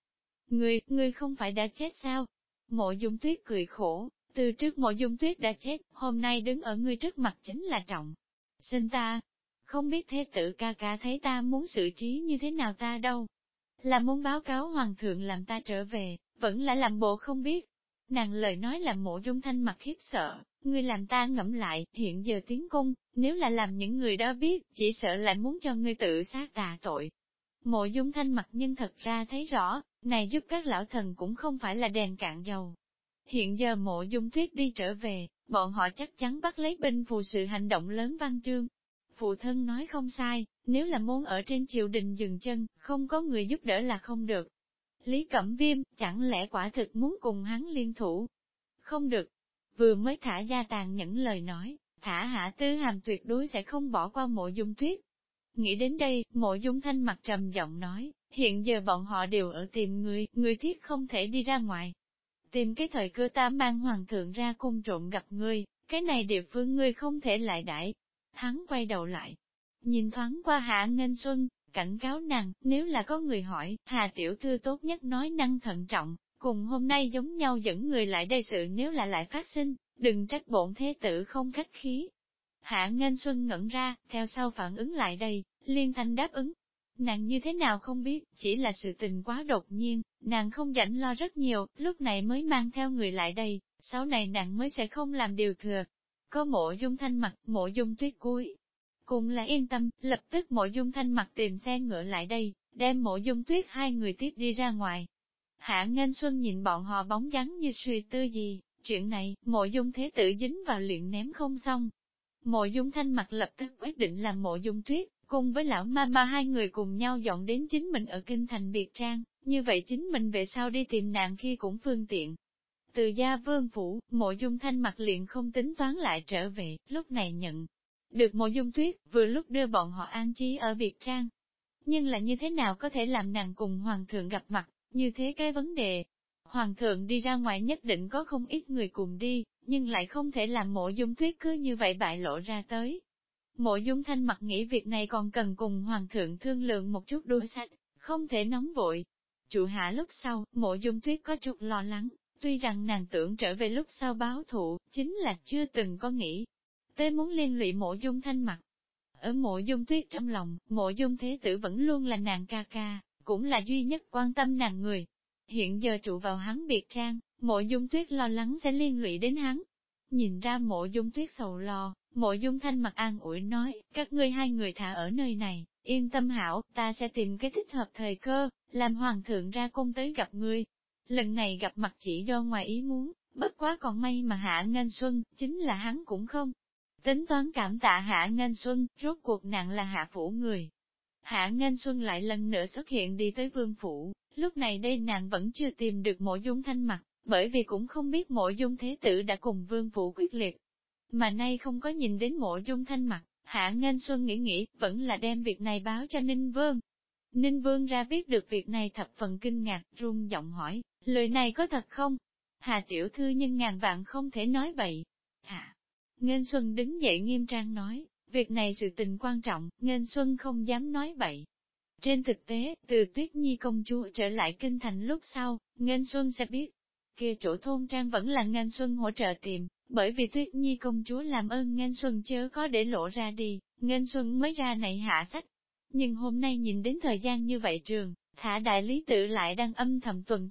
Ngươi không phải đã chết sao? Mộ Dung Tuyết cười khổ, từ trước Mộ Dung Tuyết đã chết, hôm nay đứng ở ngươi trước mặt chính là trọng. Xin ta, không biết Thế Tử ca ca thấy ta muốn xử trí như thế nào ta đâu. Là muốn báo cáo hoàng thượng làm ta trở về, vẫn là làm bộ không biết. Nàng lời nói làm Mộ Dung Thanh mặt khiếp sợ, ngươi làm ta ngẫm lại, hiện giờ tiến cung, nếu là làm những người đó biết, chỉ sợ lại muốn cho ngươi tự sát tạ tội. Mộ Dung Thanh mặt nhưng thật ra thấy rõ, này giúp các lão thần cũng không phải là đèn cạn dầu. Hiện giờ Mộ Dung Tuyết đi trở về, bọn họ chắc chắn bắt lấy binh phù sự hành động lớn văn chương. Phụ thân nói không sai, nếu là muốn ở trên triều đình dừng chân, không có người giúp đỡ là không được. Lý Cẩm Viêm, chẳng lẽ quả thực muốn cùng hắn liên thủ? Không được. Vừa mới thả ra tàn nhẫn lời nói, thả Hạ Tư Hàm tuyệt đối sẽ không bỏ qua Mộ Dung Tuyết. Nghĩ đến đây, Mộ Dung Thanh mặt trầm giọng nói, hiện giờ bọn họ đều ở tìm người thiết không thể đi ra ngoài. Tìm cái thời cơ ta mang hoàng thượng ra cung trộm gặp ngươi, cái này địa phương ngươi không thể lại đãi. Hắn quay đầu lại, nhìn thoáng qua Hạ Nghênh Xuân, cảnh cáo nàng, nếu là có người hỏi, Hà tiểu thư tốt nhất nói năng thận trọng, cùng hôm nay giống nhau dẫn người lại đây sự nếu là lại phát sinh, đừng trách bổn thế tử không khách khí. Hạ Nghênh Xuân ngẩn ra, theo sau phản ứng lại đây, liên thanh đáp ứng. Nàng như thế nào không biết, chỉ là sự tình quá đột nhiên, nàng không rảnh lo rất nhiều, lúc này mới mang theo người lại đây, sau này nàng mới sẽ không làm điều thừa. Có Mộ Dung Thanh mặt, Mộ Dung Tuyết cuối cùng là yên tâm, lập tức Mộ Dung Thanh mặt tìm xe ngựa lại đây, đem Mộ Dung Tuyết hai người tiếp đi ra ngoài. Hạ Nghênh Xuân nhìn bọn họ bóng dáng như suy tư gì, chuyện này, Mộ Dung Thế Tử dính vào luyện ném không xong. Mộ Dung Thanh mặt lập tức quyết định làm Mộ Dung Tuyết, cùng với lão ma hai người cùng nhau dọn đến chính mình ở kinh thành biệt trang, như vậy chính mình về sau đi tìm nàng khi cũng phương tiện. Từ gia vương phủ, Mộ Dung Thanh mặt liền không tính toán lại trở về, lúc này nhận được Mộ Dung Tuyết, vừa lúc đưa bọn họ an trí ở biệt trang. Nhưng là như thế nào có thể làm nàng cùng hoàng thượng gặp mặt, như thế cái vấn đề. Hoàng thượng đi ra ngoài nhất định có không ít người cùng đi, nhưng lại không thể làm Mộ Dung Tuyết cứ như vậy bại lộ ra tới. Mộ Dung Thanh mặt nghĩ việc này còn cần cùng hoàng thượng thương lượng một chút đua sách, không thể nóng vội. Trụ hạ lúc sau, Mộ Dung Tuyết có chút lo lắng, tuy rằng nàng tưởng trở về lúc sau báo thù, chính là chưa từng có nghĩ tới muốn liên lụy Mộ Dung Thanh mặt. Ở Mộ Dung Tuyết trong lòng, Mộ Dung Thế Tử vẫn luôn là nàng ca ca, cũng là duy nhất quan tâm nàng người. Hiện giờ trụ vào hắn biệt trang, Mộ Dung Tuyết lo lắng sẽ liên lụy đến hắn. Nhìn ra Mộ Dung Tuyết sầu lo, Mộ Dung Thanh mặt an ủi nói, các ngươi hai người thả ở nơi này, yên tâm hảo, ta sẽ tìm cái thích hợp thời cơ, làm hoàng thượng ra cung tới gặp ngươi. Lần này gặp mặt chỉ do ngoài ý muốn, bất quá còn may mà Hạ Nghênh Xuân, chính là hắn cũng không tính toán cảm tạ Hạ Nghênh Xuân, rốt cuộc nàng là hạ phủ người. Hạ Nghênh Xuân lại lần nữa xuất hiện đi tới vương phủ, lúc này đây nàng vẫn chưa tìm được Mộ Dung Thanh mặt, bởi vì cũng không biết Mộ Dung Thế Tử đã cùng vương phủ quyết liệt. Mà nay không có nhìn đến Mộ Dung Thanh mặt, Hạ Nghênh Xuân nghĩ, vẫn là đem việc này báo cho Ninh Vương. Ninh Vương ra biết được việc này thập phần kinh ngạc, run giọng hỏi, lời này có thật không? Hà tiểu thư nhưng ngàn vạn không thể nói bậy. Hạ Nghênh Xuân đứng dậy nghiêm trang nói, việc này sự tình quan trọng, Nghênh Xuân không dám nói bậy. Trên thực tế, từ Tuyết Nhi công chúa trở lại kinh thành lúc sau, Nghênh Xuân sẽ biết, kia chỗ thôn trang vẫn là Nghênh Xuân hỗ trợ tìm, bởi vì Tuyết Nhi công chúa làm ơn Nghênh Xuân chớ có để lộ ra đi, Nghênh Xuân mới ra này hạ sách. Nhưng hôm nay nhìn đến thời gian như vậy trường, thả đại lý tự lại đang âm thầm tuần tra,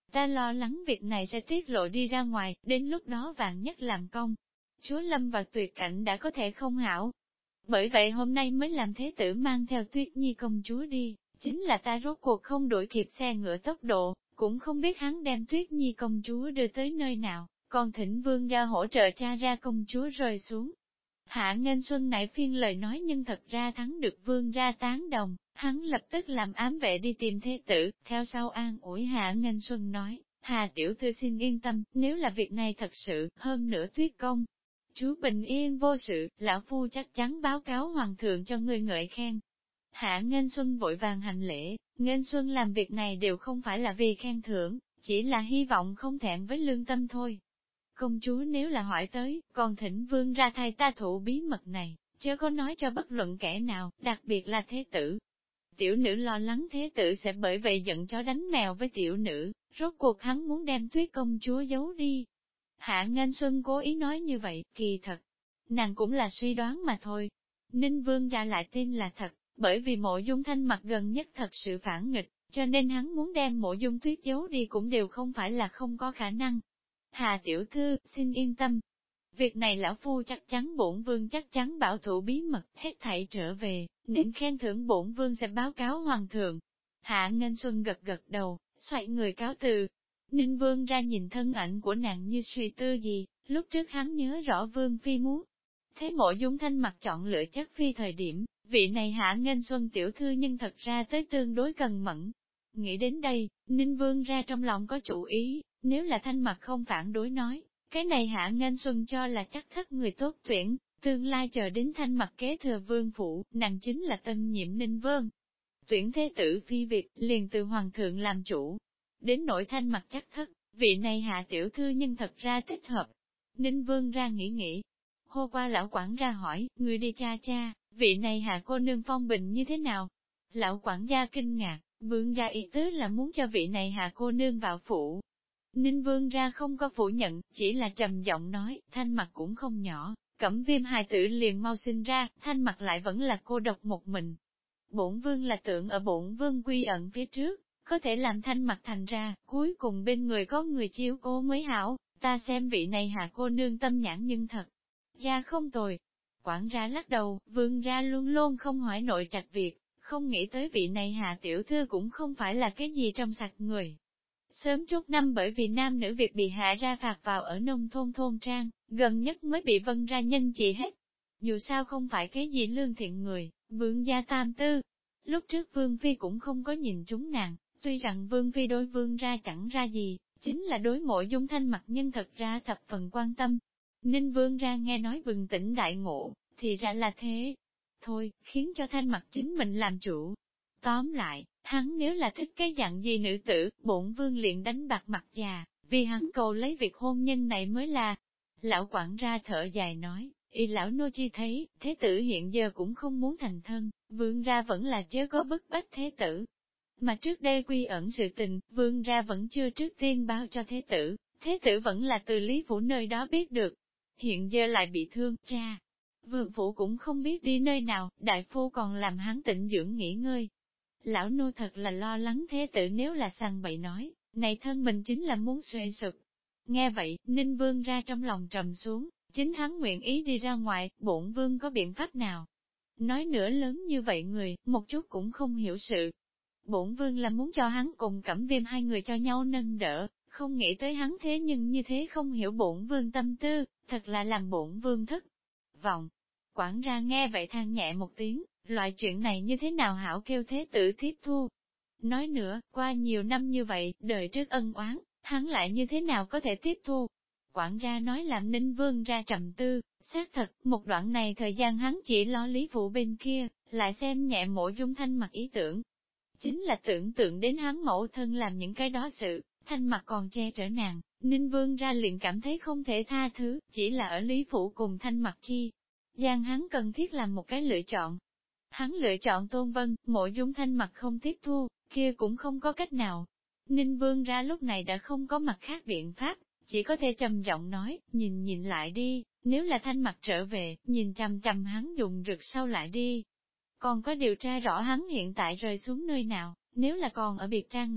Ta lo lắng việc này sẽ tiết lộ đi ra ngoài, đến lúc đó vạn nhất làm công. Chúa Lâm và tuyệt cảnh đã có thể không hảo. Bởi vậy hôm nay mới làm thế tử mang theo Tuyết Nhi công chúa đi, chính là ta rốt cuộc không đuổi kịp xe ngựa tốc độ, cũng không biết hắn đem Tuyết Nhi công chúa đưa tới nơi nào, còn thỉnh vương ra hỗ trợ tra ra công chúa rơi xuống. Hạ Nghênh Xuân nãy phiên lời nói nhưng thật ra thắng được vương ra tán đồng, hắn lập tức làm ám vệ đi tìm thế tử, theo sau an ủi Hạ Nghênh Xuân nói, Hà tiểu thư xin yên tâm, nếu là việc này thật sự, hơn nữa Tuyết công. Chú bình yên vô sự, lão phu chắc chắn báo cáo hoàng thượng cho người ngợi khen. Hạ Nghênh Xuân vội vàng hành lễ, Nghênh Xuân làm việc này đều không phải là vì khen thưởng, chỉ là hy vọng không thẹn với lương tâm thôi. Công chúa nếu là hỏi tới, còn thỉnh vương ra thay ta thủ bí mật này, chớ có nói cho bất luận kẻ nào, đặc biệt là thế tử. Tiểu nữ lo lắng thế tử sẽ bởi vậy giận chó đánh mèo với tiểu nữ, rốt cuộc hắn muốn đem Tuyết công chúa giấu đi. Hạ Nghênh Xuân cố ý nói như vậy, kỳ thật, nàng cũng là suy đoán mà thôi. Ninh vương ra lại tin là thật, bởi vì Mộ Dung Thanh Mặc gần nhất thật sự phản nghịch, cho nên hắn muốn đem Mộ Dung Tuyết giấu đi cũng đều không phải là không có khả năng. Hà tiểu thư, xin yên tâm. Việc này lão phu chắc chắn bổn vương chắc chắn bảo thủ bí mật, hết thảy trở về, nên khen thưởng bổn vương sẽ báo cáo hoàng thượng. Hạ Nghênh Xuân gật gật đầu, xoay người cáo từ. Ninh vương ra nhìn thân ảnh của nàng như suy tư gì, lúc trước hắn nhớ rõ vương phi muốn. Thế Mộ Dung Thanh Mặc chọn lựa chất phi thời điểm, vị này Hạ Nghênh Xuân tiểu thư nhưng thật ra tới tương đối cần mẫn. Nghĩ đến đây, Ninh vương ra trong lòng có chủ ý, nếu là Thanh Mặc không phản đối nói, cái này Hạ Nghênh Xuân cho là chắc thất người tốt tuyển, tương lai chờ đến Thanh Mặc kế thừa vương phủ, nàng chính là tân nhiệm Ninh vương. Tuyển thế tử phi Việt, liền từ hoàng thượng làm chủ. Đến nỗi Thanh Mặc chắc thất, vị này Hạ tiểu thư nhưng thật ra thích hợp. Ninh vương ra nghĩ, hô qua lão quản ra hỏi, người đi cha cha, vị này Hạ cô nương phong bình như thế nào? Lão quản gia kinh ngạc, vương gia ý tứ là muốn cho vị này Hạ cô nương vào phủ. Ninh vương ra không có phủ nhận, chỉ là trầm giọng nói, Thanh Mặc cũng không nhỏ, Cẩm Viêm hài tử liền mau sinh ra, Thanh Mặc lại vẫn là cô độc một mình. Bổn vương là tưởng ở bổn vương quy ẩn phía trước, có thể làm Thanh Mặc thành ra, cuối cùng bên người có người chiếu cố mới hảo, ta xem vị này Hạ cô nương tâm nhãn nhưng thật ra không tồi. Quản gia lắc đầu, vương gia luôn luôn không hỏi nội trạch việc, không nghĩ tới vị này Hạ tiểu thư cũng không phải là cái gì trong sạch người. Sớm chút năm bởi vì nam nữ việc bị hạ ra phạt vào ở nông thôn thôn trang, gần nhất mới bị vân ra nhân trị hết. Dù sao không phải cái gì lương thiện người, vương gia tam tư. Lúc trước vương phi cũng không có nhìn chúng nàng, tuy rằng vương phi đối vương ra chẳng ra gì, chính là đối Mộ Dung Thanh Mặc nhân thật ra thập phần quan tâm. Ninh vương ra nghe nói bừng tỉnh đại ngộ, thì ra là thế. Thôi, khiến cho Thanh Mặc chính mình làm chủ. Tóm lại, hắn nếu là thích cái dạng gì nữ tử, bổn vương liền đánh bạc mặt già, vì hắn cầu lấy việc hôn nhân này mới là. Lão quản ra thở dài nói, y lão nô chi thấy, thế tử hiện giờ cũng không muốn thành thân, vương ra vẫn là chớ có bức bách thế tử. Mà trước đây quy ẩn sự tình, vương ra vẫn chưa trước tiên báo cho thế tử vẫn là từ Lý Phủ nơi đó biết được. Hiện giờ lại bị thương, ra. Vương phủ cũng không biết đi nơi nào, đại phu còn làm hắn tịnh dưỡng nghỉ ngơi. Lão nô thật là lo lắng thế tử nếu là sằng bậy nói, này thân mình chính là muốn xuê sụp. Nghe vậy, Ninh Vương ra trong lòng trầm xuống, chính hắn nguyện ý đi ra ngoài, bổn vương có biện pháp nào? Nói nữa lớn như vậy người, một chút cũng không hiểu sự. Bổn vương là muốn cho hắn cùng Cẩm Viêm hai người cho nhau nâng đỡ, không nghĩ tới hắn thế nhưng như thế không hiểu bổn vương tâm tư, thật là làm bổn vương thất vọng. Quản ra nghe vậy than nhẹ một tiếng, loại chuyện này như thế nào hảo kêu thế tử tiếp thu. Nói nữa, qua nhiều năm như vậy, đời trước ân oán, hắn lại như thế nào có thể tiếp thu. Quản gia nói làm Ninh Vương ra trầm tư, xác thật, một đoạn này thời gian hắn chỉ lo Lý Phụ bên kia, lại xem nhẹ Mộ Dung Thanh Mặc ý tưởng. Chính là tưởng tượng đến hắn mẫu thân làm những cái đó sự, Thanh Mặc còn che chở nàng, Ninh Vương ra liền cảm thấy không thể tha thứ, chỉ là ở Lý Phụ cùng Thanh Mặc chi. Giang hắn cần thiết làm một cái lựa chọn. Hắn lựa chọn Tôn Vân, Mộ Dung Thanh Mặc không tiếp thu, kia cũng không có cách nào. Ninh Vương ra lúc này đã không có mặt khác biện pháp, chỉ có thể trầm giọng nói, nhìn lại đi, nếu là Thanh Mặc trở về, nhìn chằm hắn dùng rực sau lại đi. Còn có điều tra rõ hắn hiện tại rơi xuống nơi nào, nếu là còn ở biệt trang nói,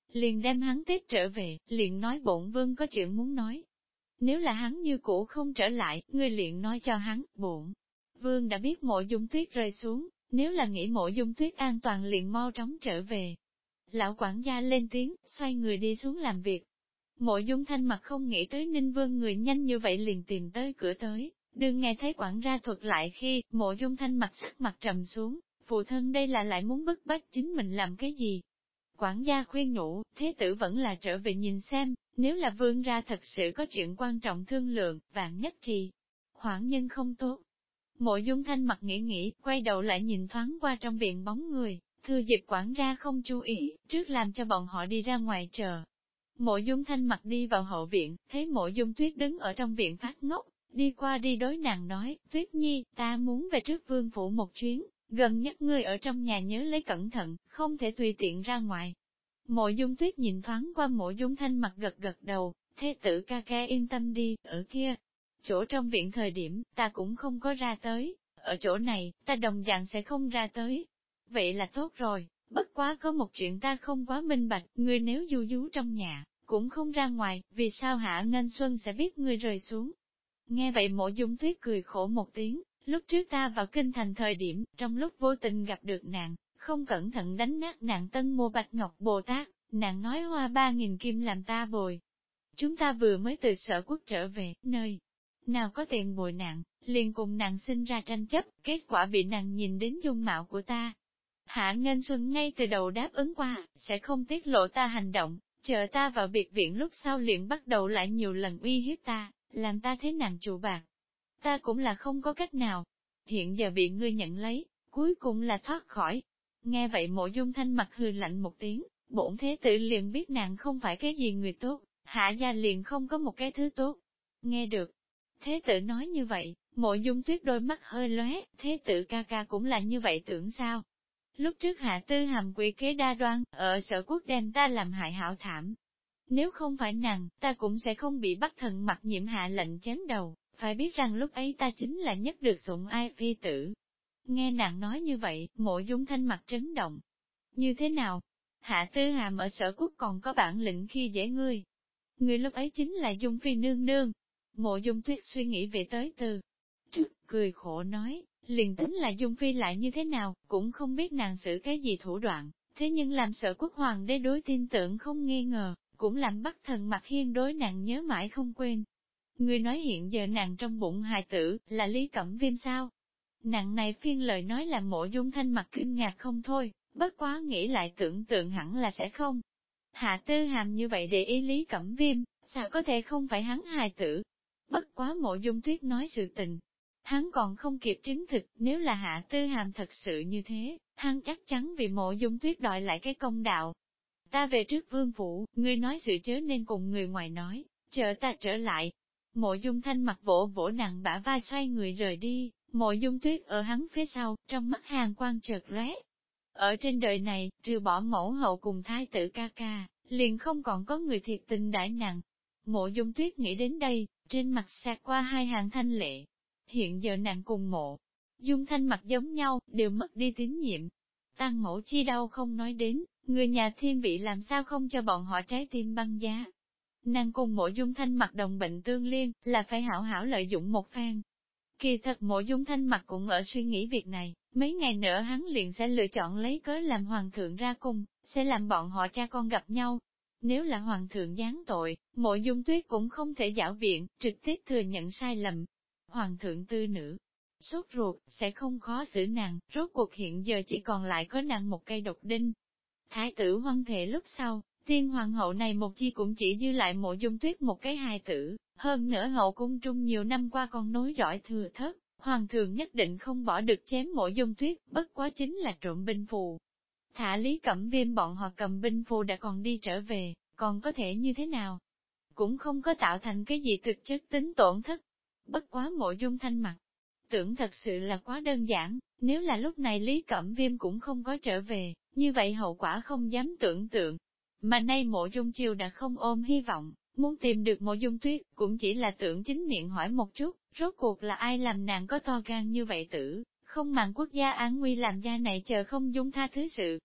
liền đem hắn tiếp trở về, liền nói bổn vương có chuyện muốn nói. Nếu là hắn như cũ không trở lại, ngươi liền nói cho hắn, bổn vương đã biết Mộ Dung Tuyết rơi xuống, nếu là nghĩ Mộ Dung Tuyết an toàn liền mau chóng trở về. Lão quản gia lên tiếng, xoay người đi xuống làm việc. Mộ Dung Thanh mặt không nghĩ tới Ninh Vương người nhanh như vậy liền tìm tới cửa tới, đừng nghe thấy quản gia thuật lại khi, Mộ Dung Thanh mặt sắc mặt trầm xuống, phụ thân đây là lại muốn bức bách chính mình làm cái gì. Quản gia khuyên nhủ, thế tử vẫn là trở về nhìn xem, nếu là vương ra thật sự có chuyện quan trọng thương lượng, vạn nhất trì. Hoãn nhân không tốt. Mộ Dung Thanh mặt nghĩ, quay đầu lại nhìn thoáng qua trong viện bóng người, thừa dịp quản gia không chú ý, trước làm cho bọn họ đi ra ngoài chờ. Mộ Dung Thanh mặt đi vào hậu viện, thấy Mộ Dung Tuyết đứng ở trong viện phát ngốc, đi qua đi đối nàng nói, Tuyết Nhi, ta muốn về trước vương phủ một chuyến, gần nhất ngươi ở trong nhà nhớ lấy cẩn thận, không thể tùy tiện ra ngoài. Mộ Dung Tuyết nhìn thoáng qua Mộ Dung Thanh mặt gật đầu, thế tử ca ca yên tâm đi, ở kia. Chỗ trong viện thời điểm, ta cũng không có ra tới, ở chỗ này, ta đồng dạng sẽ không ra tới. Vậy là tốt rồi, bất quá có một chuyện ta không quá minh bạch, ngươi nếu du dú trong nhà, cũng không ra ngoài, vì sao Hạ Nghênh Xuân sẽ biết ngươi rơi xuống. Nghe vậy Mộ Dung Tuyết cười khổ một tiếng, lúc trước ta vào kinh thành thời điểm, trong lúc vô tình gặp được nàng, không cẩn thận đánh nát nàng tân mua bạch ngọc Bồ Tát, nàng nói hoa 3.000 kim làm ta bồi. Chúng ta vừa mới từ Sở Quốc trở về, nơi nào có tiền bồi nàng, liền cùng nàng sinh ra tranh chấp, kết quả bị nàng nhìn đến dung mạo của ta. Hạ Nghênh Xuân ngay từ đầu đáp ứng qua, sẽ không tiết lộ ta hành động, chờ ta vào biệt viện lúc sau liền bắt đầu lại nhiều lần uy hiếp ta, làm ta thấy nàng trụ bạc. Ta cũng là không có cách nào. Hiện giờ bị ngươi nhận lấy, cuối cùng là thoát khỏi. Nghe vậy Mộ Dung Thanh mặt hừ lạnh một tiếng, bổn thế tử liền biết nàng không phải cái gì người tốt, Hạ gia liền không có một cái thứ tốt. Nghe được, thế tử nói như vậy, Mộ Dung Tuyết đôi mắt hơi lóe, thế tử ca ca cũng là như vậy tưởng sao? Lúc trước Hạ Tư Hàm quỷ kế đa đoan, ở Sở Quốc đem ta làm hại hảo thảm. Nếu không phải nàng, ta cũng sẽ không bị bắt thần mặc nhiệm hạ lệnh chém đầu, phải biết rằng lúc ấy ta chính là nhất được sủng ai phi tử. Nghe nàng nói như vậy, Mộ Dung Thanh mặt trấn động. Như thế nào? Hạ Tư Hàm ở Sở Quốc còn có bản lĩnh khi dễ ngươi. Ngươi lúc ấy chính là Dung Phi nương nương. Mộ Dung Tuyết suy nghĩ về tới từ trước, cười khổ nói, liền tính là Dung Phi lại như thế nào, cũng không biết nàng xử cái gì thủ đoạn, thế nhưng làm Sở Quốc hoàng đế đối tin tưởng không nghi ngờ, cũng làm Bắc Thần Mặc Hiên đối nàng nhớ mãi không quên. Ngươi nói hiện giờ nàng trong bụng hài tử, là Lý Cẩm Viêm sao? Nàng này phiên lời nói làm Mộ Dung Thanh mặt kinh ngạc không thôi, bất quá nghĩ lại tưởng tượng hẳn là sẽ không. Hạ Tư Hàm như vậy để ý Lý Cẩm Viêm, sao có thể không phải hắn hài tử? Bất quá Mộ Dung Tuyết nói sự tình. Hắn còn không kịp chứng thực, nếu là Hạ Tư Hàm thật sự như thế, hắn chắc chắn vì Mộ Dung Tuyết đòi lại cái công đạo. Ta về trước vương phủ, ngươi nói sự chớ nên cùng người ngoài nói, chờ ta trở lại. Mộ Dung Thanh mặt vỗ vỗ nặng bả vai xoay người rời đi, Mộ Dung Tuyết ở hắn phía sau, trong mắt hàn quang chợt lóe. Ở trên đời này, trừ bỏ mẫu hậu cùng thái tử ca ca, liền không còn có người thiệt tình đãi nặng. Mộ Dung Tuyết nghĩ đến đây, trên mặt xẹt qua hai hàng thanh lệ. Hiện giờ nàng cùng Mộ Dung Thanh mặt giống nhau, đều mất đi tín nhiệm. Tăng mẫu chi đau không nói đến, người nhà thiên vị làm sao không cho bọn họ trái tim băng giá. Nàng cùng Mộ Dung Thanh mặt đồng bệnh tương liên, là phải hảo hảo lợi dụng một phen. Kỳ thật Mộ Dung Thanh mặt cũng ở suy nghĩ việc này, mấy ngày nữa hắn liền sẽ lựa chọn lấy cớ làm hoàng thượng ra cung, sẽ làm bọn họ cha con gặp nhau. Nếu là hoàng thượng giáng tội, Mộ Dung Tuyết cũng không thể giảo viện, trực tiếp thừa nhận sai lầm. Hoàng thượng tư nữ, sốt ruột, sẽ không khó xử nàng, rốt cuộc hiện giờ chỉ còn lại có nàng một cây độc đinh. Thái tử hoang thể lúc sau, tiên hoàng hậu này một chi cũng chỉ dư lại Mộ Dung Tuyết một cái hài tử, hơn nữa hậu cung trung nhiều năm qua còn nối dõi thừa thất, hoàng thượng nhất định không bỏ được chém Mộ Dung Tuyết, bất quá chính là trộm binh phù. Thả Lý Cẩm Viêm bọn họ cầm binh phù đã còn đi trở về, còn có thể như thế nào? Cũng không có tạo thành cái gì thực chất tính tổn thất. Bất quá Mộ Dung Thanh mặt, tưởng thật sự là quá đơn giản, nếu là lúc này Lý Cẩm Viêm cũng không có trở về, như vậy hậu quả không dám tưởng tượng. Mà nay Mộ Dung Chiêu đã không ôm hy vọng, muốn tìm được Mộ Dung Tuyết, cũng chỉ là tưởng chính miệng hỏi một chút, rốt cuộc là ai làm nàng có to gan như vậy tử, không màng quốc gia án nguy làm gia này chờ không dung tha thứ sự.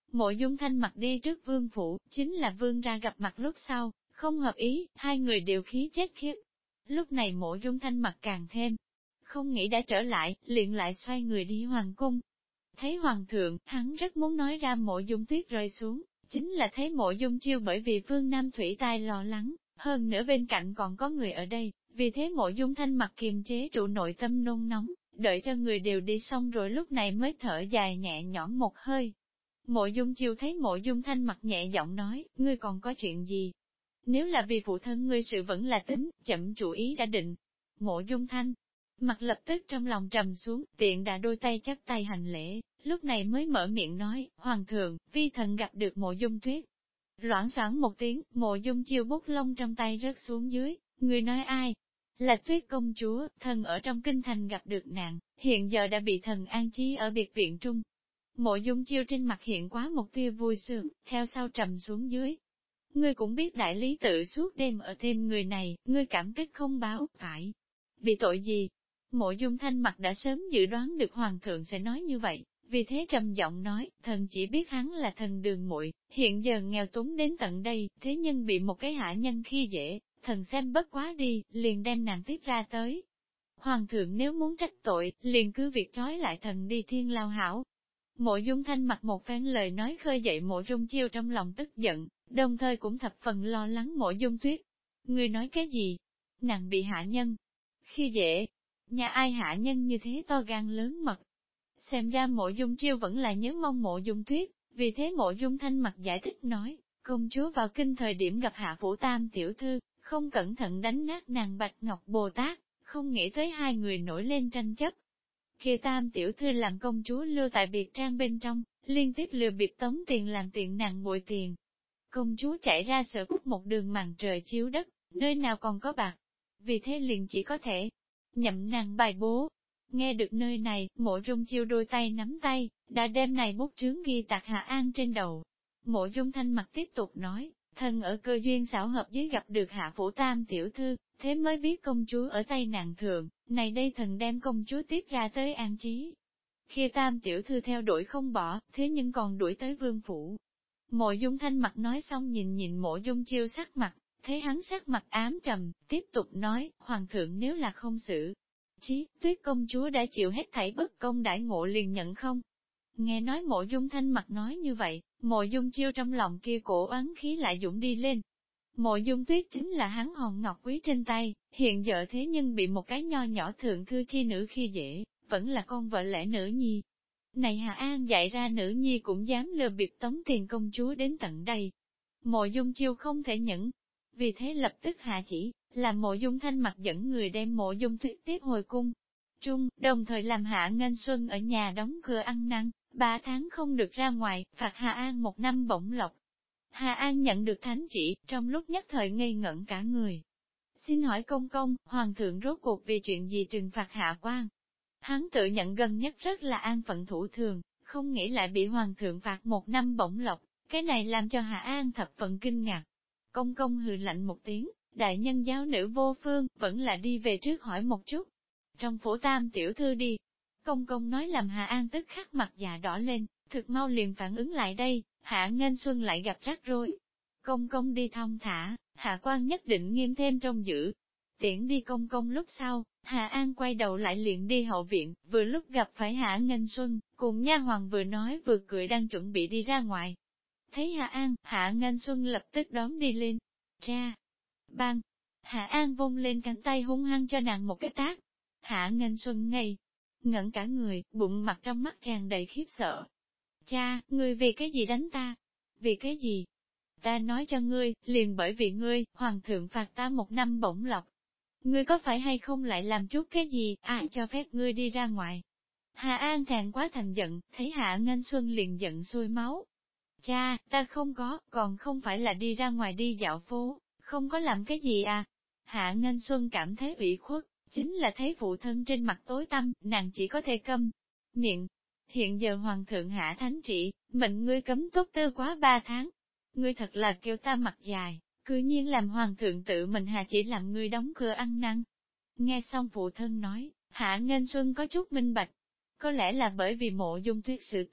Mộ Dung Thanh mặc đi trước vương phủ, chính là vương ra gặp mặt lúc sau, không hợp ý, hai người đều khí chết khiếp. Lúc này Mộ Dung Thanh mặc càng thêm, không nghĩ đã trở lại, liền lại xoay người đi hoàng cung. Thấy hoàng thượng, hắn rất muốn nói ra Mộ Dung Tuyết rơi xuống, chính là thấy Mộ Dung Chiêu bởi vì Phương Nam Thủy tai lo lắng, hơn nữa bên cạnh còn có người ở đây, vì thế Mộ Dung Thanh mặc kiềm chế trụ nội tâm nôn nóng, đợi cho người đều đi xong rồi lúc này mới thở dài nhẹ nhõm một hơi. Mộ Dung Chiêu thấy Mộ Dung Thanh mặc nhẹ giọng nói, ngươi còn có chuyện gì? Nếu là vì phụ thân ngươi sự vẫn là tính, chậm chủ ý đã định. Mộ Dung Thanh mặc lập tức trong lòng trầm xuống, tiện đã đôi tay chắp tay hành lễ, lúc này mới mở miệng nói, Hoàng thượng, vi thần gặp được Mộ Dung Tuyết. Loảng xoảng một tiếng, Mộ Dung Chiêu bút lông trong tay rớt xuống dưới, người nói ai? Là Tuyết công chúa, thần ở trong kinh thành gặp được nàng, hiện giờ đã bị thần an trí ở biệt viện trung. Mộ Dung Chiêu trên mặt hiện quá một tia vui sướng, theo sau trầm xuống dưới. Ngươi cũng biết đại lý tự suốt đêm ở thêm người này, ngươi cảm kích không báo, phải. Bị tội gì? Mộ Dung Thanh mặt đã sớm dự đoán được hoàng thượng sẽ nói như vậy, vì thế trầm giọng nói, thần chỉ biết hắn là thần đường muội, hiện giờ nghèo túng đến tận đây, thế nhưng bị một cái hạ nhân khi dễ, thần xem bất quá đi, liền đem nàng tiếp ra tới. Hoàng thượng nếu muốn trách tội, liền cứ việc trói lại thần đi thiên lao hảo. Mộ Dung Thanh mặc một phen lời nói khơi dậy Mộ Dung Chiêu trong lòng tức giận, đồng thời cũng thập phần lo lắng Mộ Dung Tuyết. Ngươi nói cái gì? Nàng bị hạ nhân. Khi dễ, nhà ai hạ nhân như thế to gan lớn mật. Xem ra Mộ Dung Chiêu vẫn là nhớ mong Mộ Dung Tuyết, vì thế Mộ Dung Thanh mặc giải thích nói, công chúa vào kinh thời điểm gặp hạ phủ tam tiểu thư, không cẩn thận đánh nát nàng Bạch Ngọc Bồ Tát, không nghĩ tới hai người nổi lên tranh chấp. Khi tam tiểu thư làm công chúa lưu tại biệt trang bên trong, liên tiếp lừa bịp tống tiền làm tiện nàng bội tiền. Công chúa chạy ra Sở Cúc một đường màn trời chiếu đất, nơi nào còn có bạc. Vì thế liền chỉ có thể nhậm nàng bài bố. Nghe được nơi này, Mộ Dung Chiêu đôi tay nắm tay, đã đem này bút trướng ghi tạc Hạ An trên đầu. Mộ Dung Thanh mặt tiếp tục nói, thần ở cơ duyên xảo hợp dưới gặp được Hạ Phủ Tam tiểu thư, thế mới biết công chúa ở tay nàng thượng, này đây thần đem công chúa tiếp ra tới an trí. Khi Tam tiểu thư theo đuổi không bỏ, thế nhưng còn đuổi tới vương phủ. Mộ Dung Thanh mặt nói xong nhìn nhìn Mộ Dung Chiêu sắc mặt, thấy hắn sắc mặt ám trầm, tiếp tục nói, Hoàng thượng nếu là không xử chí, Tuyết công chúa đã chịu hết thảy bất công đãi ngộ liền nhận không? Nghe nói Mộ Dung Thanh mặt nói như vậy, Mộ Dung Chiêu trong lòng kia cổ oán khí lại dũng đi lên. Mộ Dung Tuyết chính là hắn hòn ngọc quý trên tay, hiện giờ thế nhưng bị một cái nho nhỏ thượng thư chi nữ khi dễ, vẫn là con vợ lẽ nữ nhi. Này Hà An dạy ra nữ nhi cũng dám lừa bịp tống tiền công chúa đến tận đây. Mộ Dung Chiêu không thể nhẫn, vì thế lập tức hạ chỉ, làm Mộ Dung Thanh mặc dẫn người đem Mộ Dung Tuyết tiếp hồi cung. Trung, đồng thời làm Hạ Nghênh Xuân ở nhà đóng cửa ăn năn, 3 tháng không được ra ngoài, phạt Hà An 1 năm bổng lộc. Hà An nhận được thánh chỉ, trong lúc nhất thời ngây ngẩn cả người. Xin hỏi công công, hoàng thượng rốt cuộc vì chuyện gì trừng phạt Hạ quan? Hắn tự nhận gần nhất rất là an phận thủ thường, không nghĩ lại bị hoàng thượng phạt 1 năm bổng lộc, cái này làm cho Hạ An thập phần kinh ngạc. Công công hừ lạnh một tiếng, đại nhân giáo nữ vô phương, vẫn là đi về trước hỏi một chút. Trong phủ tam tiểu thư đi. Công công nói làm Hạ An tức khắc mặt già đỏ lên, thực mau liền phản ứng lại đây, Hạ Nghênh Xuân lại gặp rắc rối. Công công đi thong thả, Hạ quan nhất định nghiêm thêm trông giữ. Tiễn đi công công lúc sau, Hạ An quay đầu lại liền đi hậu viện, vừa lúc gặp phải Hạ Nghênh Xuân, cùng nha hoàng vừa nói vừa cười đang chuẩn bị đi ra ngoài. Thấy Hạ An, Hạ Nghênh Xuân lập tức đón đi lên. Ra! Bang! Hạ An vung lên cánh tay hung hăng cho nàng một cái tát. Hạ Nghênh Xuân ngây, ngẩn cả người, bụng mặt trong mắt tràn đầy khiếp sợ. Cha, ngươi vì cái gì đánh ta? Vì cái gì? Ta nói cho ngươi, liền bởi vì ngươi, hoàng thượng phạt ta 1 năm bổng lộc. Ngươi có phải hay không lại làm chút cái gì, ai cho phép ngươi đi ra ngoài? Hạ An thẹn quá thành giận, thấy Hạ Nghênh Xuân liền giận sôi máu. Cha, ta không có, còn không phải là đi ra ngoài đi dạo phố, không có làm cái gì à? Hạ Nghênh Xuân cảm thấy ủy khuất, chính là thấy phụ thân trên mặt tối tăm, nàng chỉ có thể câm miệng. Hiện giờ hoàng thượng hạ thánh trị, mệnh ngươi cấm tốt tư quá 3 tháng. Ngươi thật là kêu ta mặt dài, cư nhiên làm hoàng thượng tự mình hạ chỉ làm ngươi đóng cửa ăn năn. Nghe xong phụ thân nói, Hạ Nghênh Xuân có chút minh bạch. Có lẽ là bởi vì Mộ Dung Tuyết sự tình,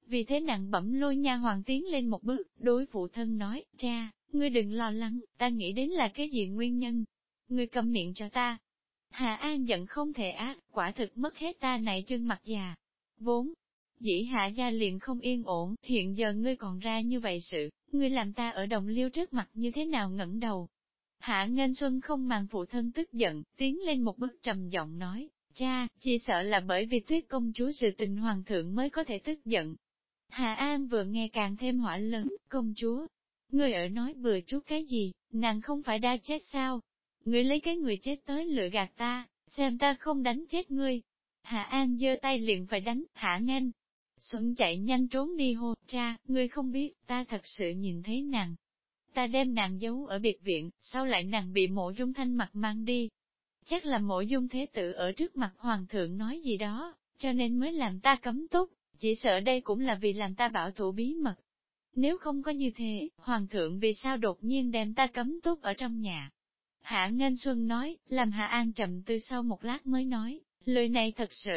Vì thế nàng bẩm lôi nha hoàng tiến lên một bước, đối phụ thân nói, cha, ngươi đừng lo lắng, ta nghĩ đến là cái gì nguyên nhân. Ngươi câm miệng cho ta. Hà An giận không thể ác, quả thực mất hết ta này chân mặt già. Vốn, dĩ hạ gia liền không yên ổn, hiện giờ ngươi còn ra như vậy sự, ngươi làm ta ở đồng liêu trước mặt như thế nào ngẩng đầu. Hạ Nghênh Xuân không màng phụ thân tức giận, tiến lên một bước trầm giọng nói, cha, chỉ sợ là bởi vì Tuyết công chúa sự tình hoàng thượng mới có thể tức giận. Hà An vừa nghe càng thêm hỏa lớn, công chúa, ngươi ở nói bừa chút cái gì, nàng không phải đã chết sao? Ngươi lấy cái người chết tới lừa gạt ta, xem ta không đánh chết ngươi. Hà An giơ tay liền phải đánh, Hạ Nghênh Xuân chạy nhanh trốn đi hô, cha, ngươi không biết, ta thật sự nhìn thấy nàng. Ta đem nàng giấu ở biệt viện, sau lại nàng bị Mộ Dung Thanh Mặc mang đi. Chắc là Mộ Dung Thế Tử ở trước mặt hoàng thượng nói gì đó, cho nên mới làm ta cấm túc, chỉ sợ đây cũng là vì làm ta bảo thủ bí mật. Nếu không có như thế, hoàng thượng vì sao đột nhiên đem ta cấm túc ở trong nhà? Hạ Nghênh Xuân nói, làm Hạ An trầm tư sau một lát mới nói, lời này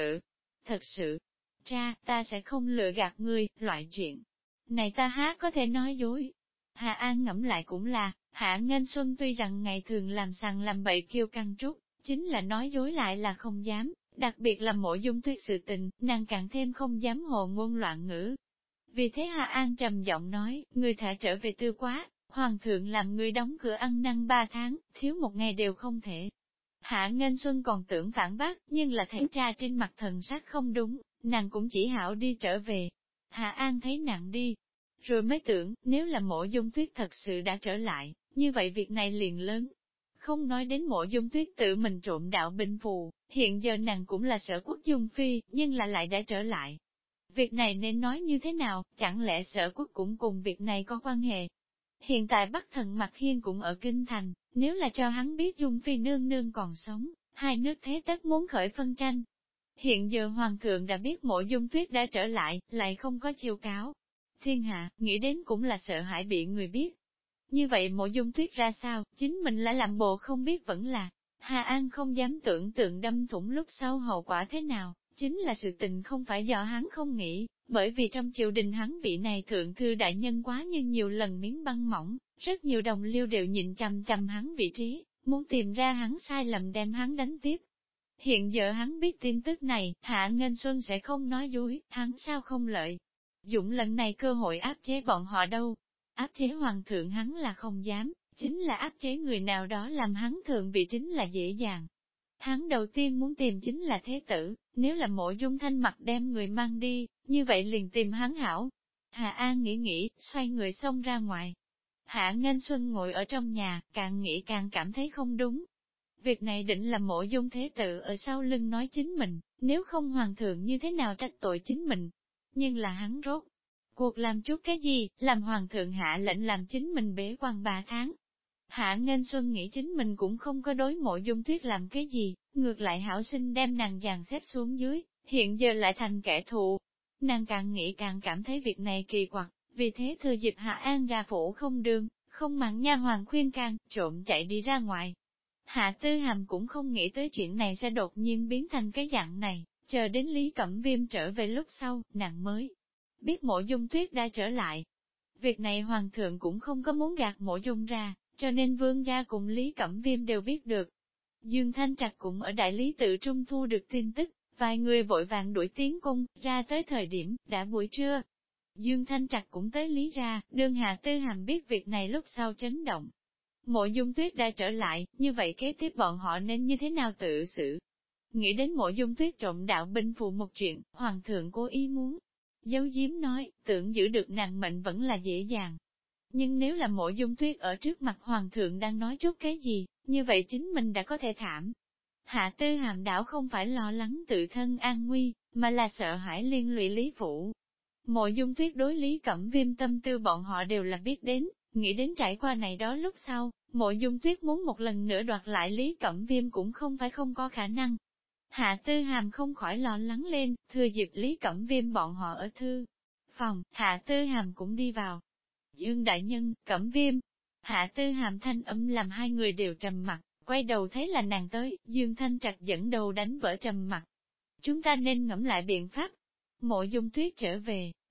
thật sự, cha, ta sẽ không lừa gạt ngươi, loại chuyện này ta há có thể nói dối. Hạ An ngẫm lại cũng là, Hạ Nghênh Xuân tuy rằng ngày thường làm sằng làm bậy kiêu căng trút, chính là nói dối lại là không dám, đặc biệt là Mộ Dung Tuyết sự tình, nàng càng thêm không dám hồ ngôn loạn ngữ. Vì thế Hạ An trầm giọng nói, ngươi thả trở về Tư Quá, hoàng thượng làm ngươi đóng cửa ăn năn 3 tháng, thiếu một ngày đều không thể. Hạ Nghênh Xuân còn tưởng phản bác, nhưng là thấy cha trên mặt thần sắc không đúng, nàng cũng chỉ hảo đi trở về. Hạ An thấy nàng đi, rồi mới tưởng, nếu là Mộ Dung Tuyết thật sự đã trở lại, như vậy việc này liền lớn. Không nói đến Mộ Dung Tuyết tự mình trộm đạo binh phù, hiện giờ nàng cũng là Sở Quốc Dung Phi, nhưng là lại đã trở lại. Việc này nên nói như thế nào, chẳng lẽ Sở Quốc cũng cùng việc này có quan hệ? Hiện tại Bắc Thần Mặc Hiên cũng ở Kinh Thành, nếu là cho hắn biết Dung Phi nương nương còn sống, hai nước thế tất muốn khởi phân tranh. Hiện giờ Hoàng thượng đã biết Mộ Dung Tuyết đã trở lại, lại không có chiêu cáo. Thiên hạ, nghĩ đến cũng là sợ hãi bị người biết. Như vậy Mộ Dung Tuyết ra sao, chính mình lại làm bộ không biết vẫn là. Hà An không dám tưởng tượng đâm thủng lúc sau hậu quả thế nào, chính là sự tình không phải do hắn không nghĩ, bởi vì trong triều đình hắn bị này thượng thư đại nhân quá nhưng nhiều lần miếng băng mỏng, rất nhiều đồng liêu đều nhìn chằm chằm hắn vị trí, muốn tìm ra hắn sai lầm đem hắn đánh tiếp. Hiện giờ hắn biết tin tức này, Hạ Nghênh Xuân sẽ không nói dối, hắn sao không lợi. Dụng lần này cơ hội áp chế bọn họ đâu. Áp chế hoàng thượng hắn là không dám, chính là áp chế người nào đó làm hắn thượng vị chính là dễ dàng. Hắn đầu tiên muốn tìm chính là thế tử, nếu là Mộ Dung Thanh Mặc đem người mang đi, như vậy liền tìm hắn hảo. Hạ An nghĩ, xoay người xông ra ngoài. Hạ Nghênh Xuân ngồi ở trong nhà, càng nghĩ càng cảm thấy không đúng. Việc này định là Mộ Dung thế tử ở sau lưng nói chính mình, nếu không hoàng thượng như thế nào trách tội chính mình. Nhưng là hắn rốt cuộc làm chút cái gì, làm hoàng thượng hạ lệnh làm chính mình bế quan 3 tháng. Hạ Nghênh Xuân nghĩ chính mình cũng không có đối Mộ Dung Tuyết làm cái gì, ngược lại hảo sinh đem nàng dàn xếp xuống dưới, hiện giờ lại thành kẻ thù. Nàng càng nghĩ càng cảm thấy việc này kỳ quặc, vì thế thừa dịp Hạ An ra phủ không đường, không mặn nha hoàng khuyên can, trộm chạy đi ra ngoài. Hạ Tư Hàm cũng không nghĩ tới chuyện này sẽ đột nhiên biến thành cái dạng này, chờ đến Lý Cẩm Viêm trở về lúc sau, nàng mới biết Mộ Dung Tuyết đã trở lại. Việc này hoàng thượng cũng không có muốn gạt Mộ Dung ra, cho nên vương gia cùng Lý Cẩm Viêm đều biết được. Dương Thanh Trạch cũng ở đại lý tự trung thu được tin tức, vài người vội vàng đuổi tiến cung, ra tới thời điểm, đã buổi trưa. Dương Thanh Trạch cũng tới lý ra, đương Hạ Tư Hàm biết việc này lúc sau chấn động. Mộ Dung Tuyết đã trở lại, như vậy kế tiếp bọn họ nên như thế nào tự xử? Nghĩ đến Mộ Dung Tuyết trộm đạo binh phù một chuyện, hoàng thượng cố ý muốn giấu giếm nói, tưởng giữ được nàng mệnh vẫn là dễ dàng. Nhưng nếu là Mộ Dung Tuyết ở trước mặt hoàng thượng đang nói chút cái gì, như vậy chính mình đã có thể thảm. Hạ Tư Hàm đảo không phải lo lắng tự thân an nguy, mà là sợ hãi liên lụy Lý Phủ. Mộ Dung Tuyết đối Lý Cẩm Viêm tâm tư bọn họ đều là biết đến, nghĩ đến trải qua này đó lúc sau, Mộ Dung Tuyết muốn một lần nữa đoạt lại Lý Cẩm Viêm cũng không phải không có khả năng. Hạ Tư Hàm không khỏi lo lắng lên, thừa dịp Lý Cẩm Viêm bọn họ ở thư phòng, Hạ Tư Hàm cũng đi vào. Dương đại nhân, Cẩm Viêm. Hạ Tư Hàm thanh âm làm hai người đều trầm mặt, quay đầu thấy là nàng tới, Dương Thanh Trạch dẫn đầu đánh vỡ trầm mặt. Chúng ta nên ngẫm lại biện pháp. Mộ Dung Tuyết trở về,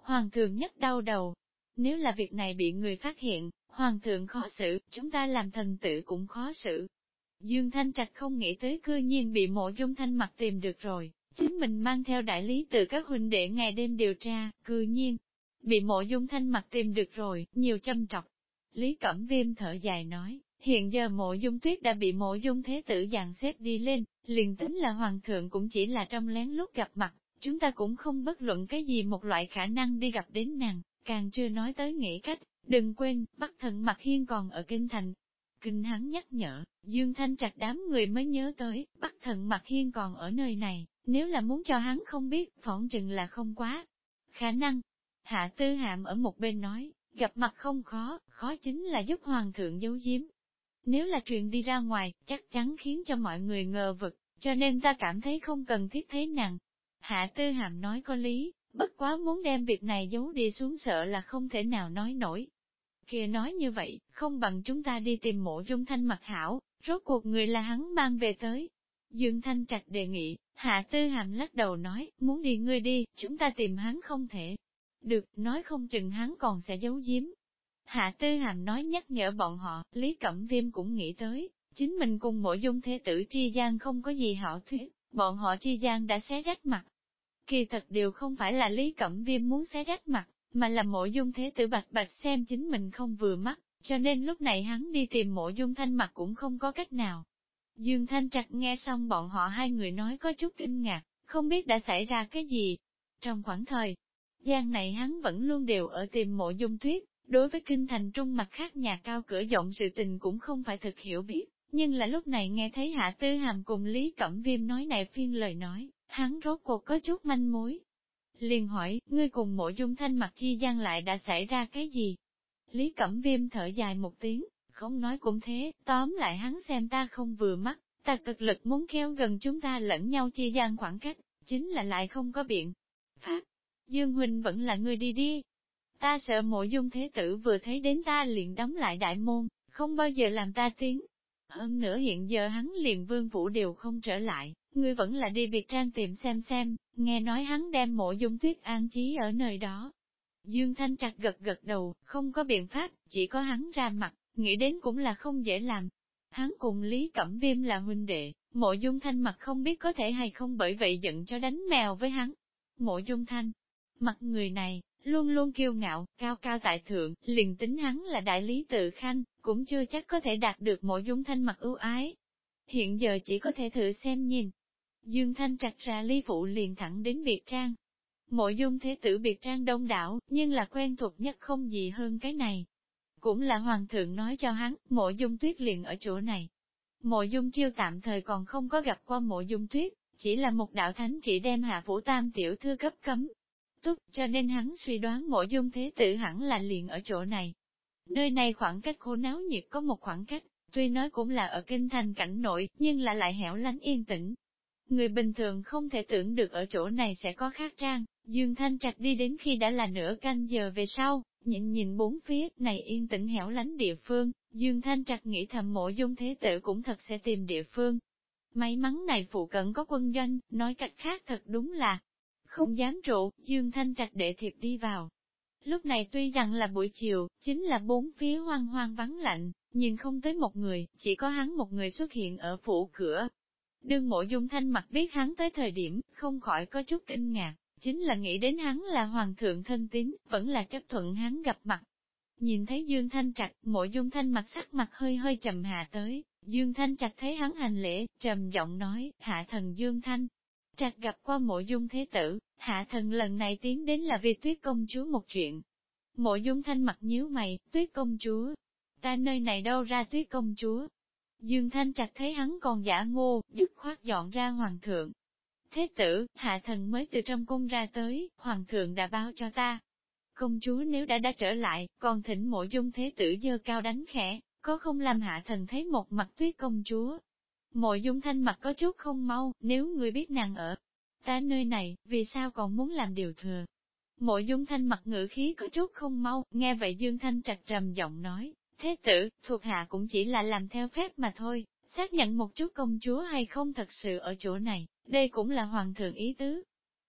hoàng thượng nhất đau đầu. Nếu là việc này bị người phát hiện, hoàng thượng khó xử, chúng ta làm thần tử cũng khó xử. Dương Thanh Trạch không nghĩ tới cư nhiên bị Mộ Dung Thanh Mặc tìm được rồi, chính mình mang theo đại lý từ các huynh đệ ngày đêm điều tra, cư nhiên bị Mộ Dung Thanh Mặc tìm được rồi, nhiều châm trọc. Lý Cẩm Viêm thở dài nói, hiện giờ Mộ Dung Tuyết đã bị Mộ Dung Thế Tử dàn xếp đi lên, liền tính là hoàng thượng cũng chỉ là trong lén lút gặp mặt, chúng ta cũng không bất luận cái gì một loại khả năng đi gặp đến nàng, càng chưa nói tới nghĩ cách, đừng quên, Bắc Thần Mặc Hiên còn ở kinh thành. Kinh hắn nhắc nhở, Dương Thanh Trạch đám người mới nhớ tới, Bắc Thần Mặc Hiên còn ở nơi này, nếu là muốn cho hắn không biết, phỏng chừng là không quá khả năng. Hạ Tư Hạm ở một bên nói, gặp mặt không khó, khó chính là giúp hoàng thượng giấu giếm. Nếu là truyền đi ra ngoài, chắc chắn khiến cho mọi người ngờ vực, cho nên ta cảm thấy không cần thiết thế nàng. Hạ Tư Hàm nói có lý, bất quá muốn đem việc này giấu đi xuống sợ là không thể nào nói nổi. Kìa nói như vậy, không bằng chúng ta đi tìm Mộ Dung Thanh Mặc hảo, rốt cuộc người là hắn mang về tới. Dương Thanh Trạch đề nghị, Hạ Tư Hàm lắc đầu nói, muốn đi ngươi đi, chúng ta tìm hắn không thể. Được, nói không chừng hắn còn sẽ giấu giếm. Hạ Tư Hàm nói nhắc nhở bọn họ, Lý Cẩm Viêm cũng nghĩ tới, chính mình cùng Mộ Dung Thế Tử chi gian không có gì hảo thuyết, bọn họ chi gian đã xé rách mặt. Kỳ thật đều không phải là Lý Cẩm Viêm muốn xé rách mặt, mà là Mộ Dung Thế Tử bạch bạch xem chính mình không vừa mắt, cho nên lúc này hắn đi tìm Mộ Dung Thanh Mặc cũng không có cách nào. Dương Thanh Trạch nghe xong bọn họ hai người nói có chút kinh ngạc, không biết đã xảy ra cái gì. Trong khoảng thời gian này hắn vẫn luôn đều ở tìm Mộ Dung Tuyết, đối với kinh thành trung mặt khác nhà cao cửa rộng sự tình cũng không phải thực hiểu biết, nhưng là lúc này nghe thấy Hạ Tư Hàm cùng Lý Cẩm Viêm nói này phiên lời nói, hắn rốt cuộc có chút manh mối. Liền hỏi, ngươi cùng Mộ Dung Thanh Mặc chi gian lại đã xảy ra cái gì? Lý Cẩm Viêm thở dài một tiếng, không nói cũng thế, tóm lại hắn xem ta không vừa mắt, ta cực lực muốn kéo gần chúng ta lẫn nhau chi gian khoảng cách, chính là lại không có biện pháp. Dương Huynh vẫn là người đi đi. Ta sợ Mộ Dung Thế Tử vừa thấy đến ta liền đóng lại đại môn, không bao giờ làm ta tiến. Hơn nữa hiện giờ hắn liền vương phủ đều không trở lại, ngươi vẫn là đi biệt trang tìm xem, nghe nói hắn đem Mộ Dung Tuyết an trí ở nơi đó. Dương Thanh Trạch gật gật đầu, không có biện pháp, chỉ có hắn ra mặt, nghĩ đến cũng là không dễ làm. Hắn cùng Lý Cẩm Viêm là huynh đệ, Mộ Dung Thanh Mặc không biết có thể hay không bởi vậy giận cho đánh mèo với hắn. Mộ Dung Thanh Mặc người này, luôn luôn kiêu ngạo, cao cao tại thượng, liền tính hắn là đại lý tự khanh, cũng chưa chắc có thể đạt được Mộ Dung Thanh Mặc ưu ái. Hiện giờ chỉ có thể thử xem nhìn. Dương Thanh Trạch ra Lý Phụ liền thẳng đến biệt trang. Mộ Dung Thế Tử biệt trang đông đảo, nhưng là quen thuộc nhất không gì hơn cái này. Cũng là hoàng thượng nói cho hắn, Mộ Dung Tuyết liền ở chỗ này. Mộ Dung Chiêu tạm thời còn không có gặp qua Mộ Dung Tuyết, chỉ là một đạo thánh chỉ đem Hạ Phủ Tam tiểu thư cấp cấm túc, cho nên hắn suy đoán Mộ Dung Thế Tử hẳn là liền ở chỗ này. Nơi này khoảng cách khô náo nhiệt có một khoảng cách, tuy nói cũng là ở kinh thành cảnh nội, nhưng là lại hẻo lánh yên tĩnh. Người bình thường không thể tưởng được ở chỗ này sẽ có khác trang, Dương Thanh Trạch đi đến khi đã là nửa canh giờ về sau, nhìn bốn phía, này yên tĩnh hẻo lánh địa phương, Dương Thanh Trạch nghĩ thầm Mộ Dung Thế Tử cũng thật sẽ tìm địa phương. May mắn này phụ cận có quân doanh, nói cách khác thật đúng là không dám trụ, Dương Thanh Trạch đệ thiệp đi vào. Lúc này tuy rằng là buổi chiều, chính là bốn phía hoang hoang vắng lạnh, nhìn không tới một người, chỉ có hắn một người xuất hiện ở phủ cửa. Đương Mộ Dung Thanh Mặc biết hắn tới thời điểm, không khỏi có chút kinh ngạc, chính là nghĩ đến hắn là hoàng thượng thân tín, vẫn là chấp thuận hắn gặp mặt. Nhìn thấy Dương Thanh Trạch, Mộ Dung Thanh Mặc sắc mặt hơi hơi trầm hạ tới, Dương Thanh Trạch thấy hắn hành lễ, trầm giọng nói, hạ thần Dương Thanh Trạch gặp qua Mộ Dung Thế Tử, hạ thần lần này tiến đến là vì Tuyết công chúa một chuyện. Mộ Dung Thanh Mặc nhíu mày, Tuyết công chúa, ta nơi này đâu ra Tuyết công chúa. Dương Thanh Trạch thấy hắn còn giả ngô, dứt khoát dọn ra hoàng thượng. Thế tử, hạ thần mới từ trong cung ra tới, hoàng thượng đã báo cho ta. Công chúa nếu đã trở lại, còn thỉnh Mộ Dung Thế Tử giơ cao đánh khẽ, có không làm hạ thần thấy một mặt Tuyết công chúa. Mộ Dung Thanh Mặc có chút không mau, nếu người biết nàng ở ta nơi này, vì sao còn muốn làm điều thừa. Mộ Dung Thanh Mặc ngữ khí có chút không mau, nghe vậy Dương Thanh Trạch trầm giọng nói, thế tử, thuộc hạ cũng chỉ là làm theo phép mà thôi, xác nhận một chút công chúa hay không thật sự ở chỗ này, đây cũng là hoàng thượng ý tứ.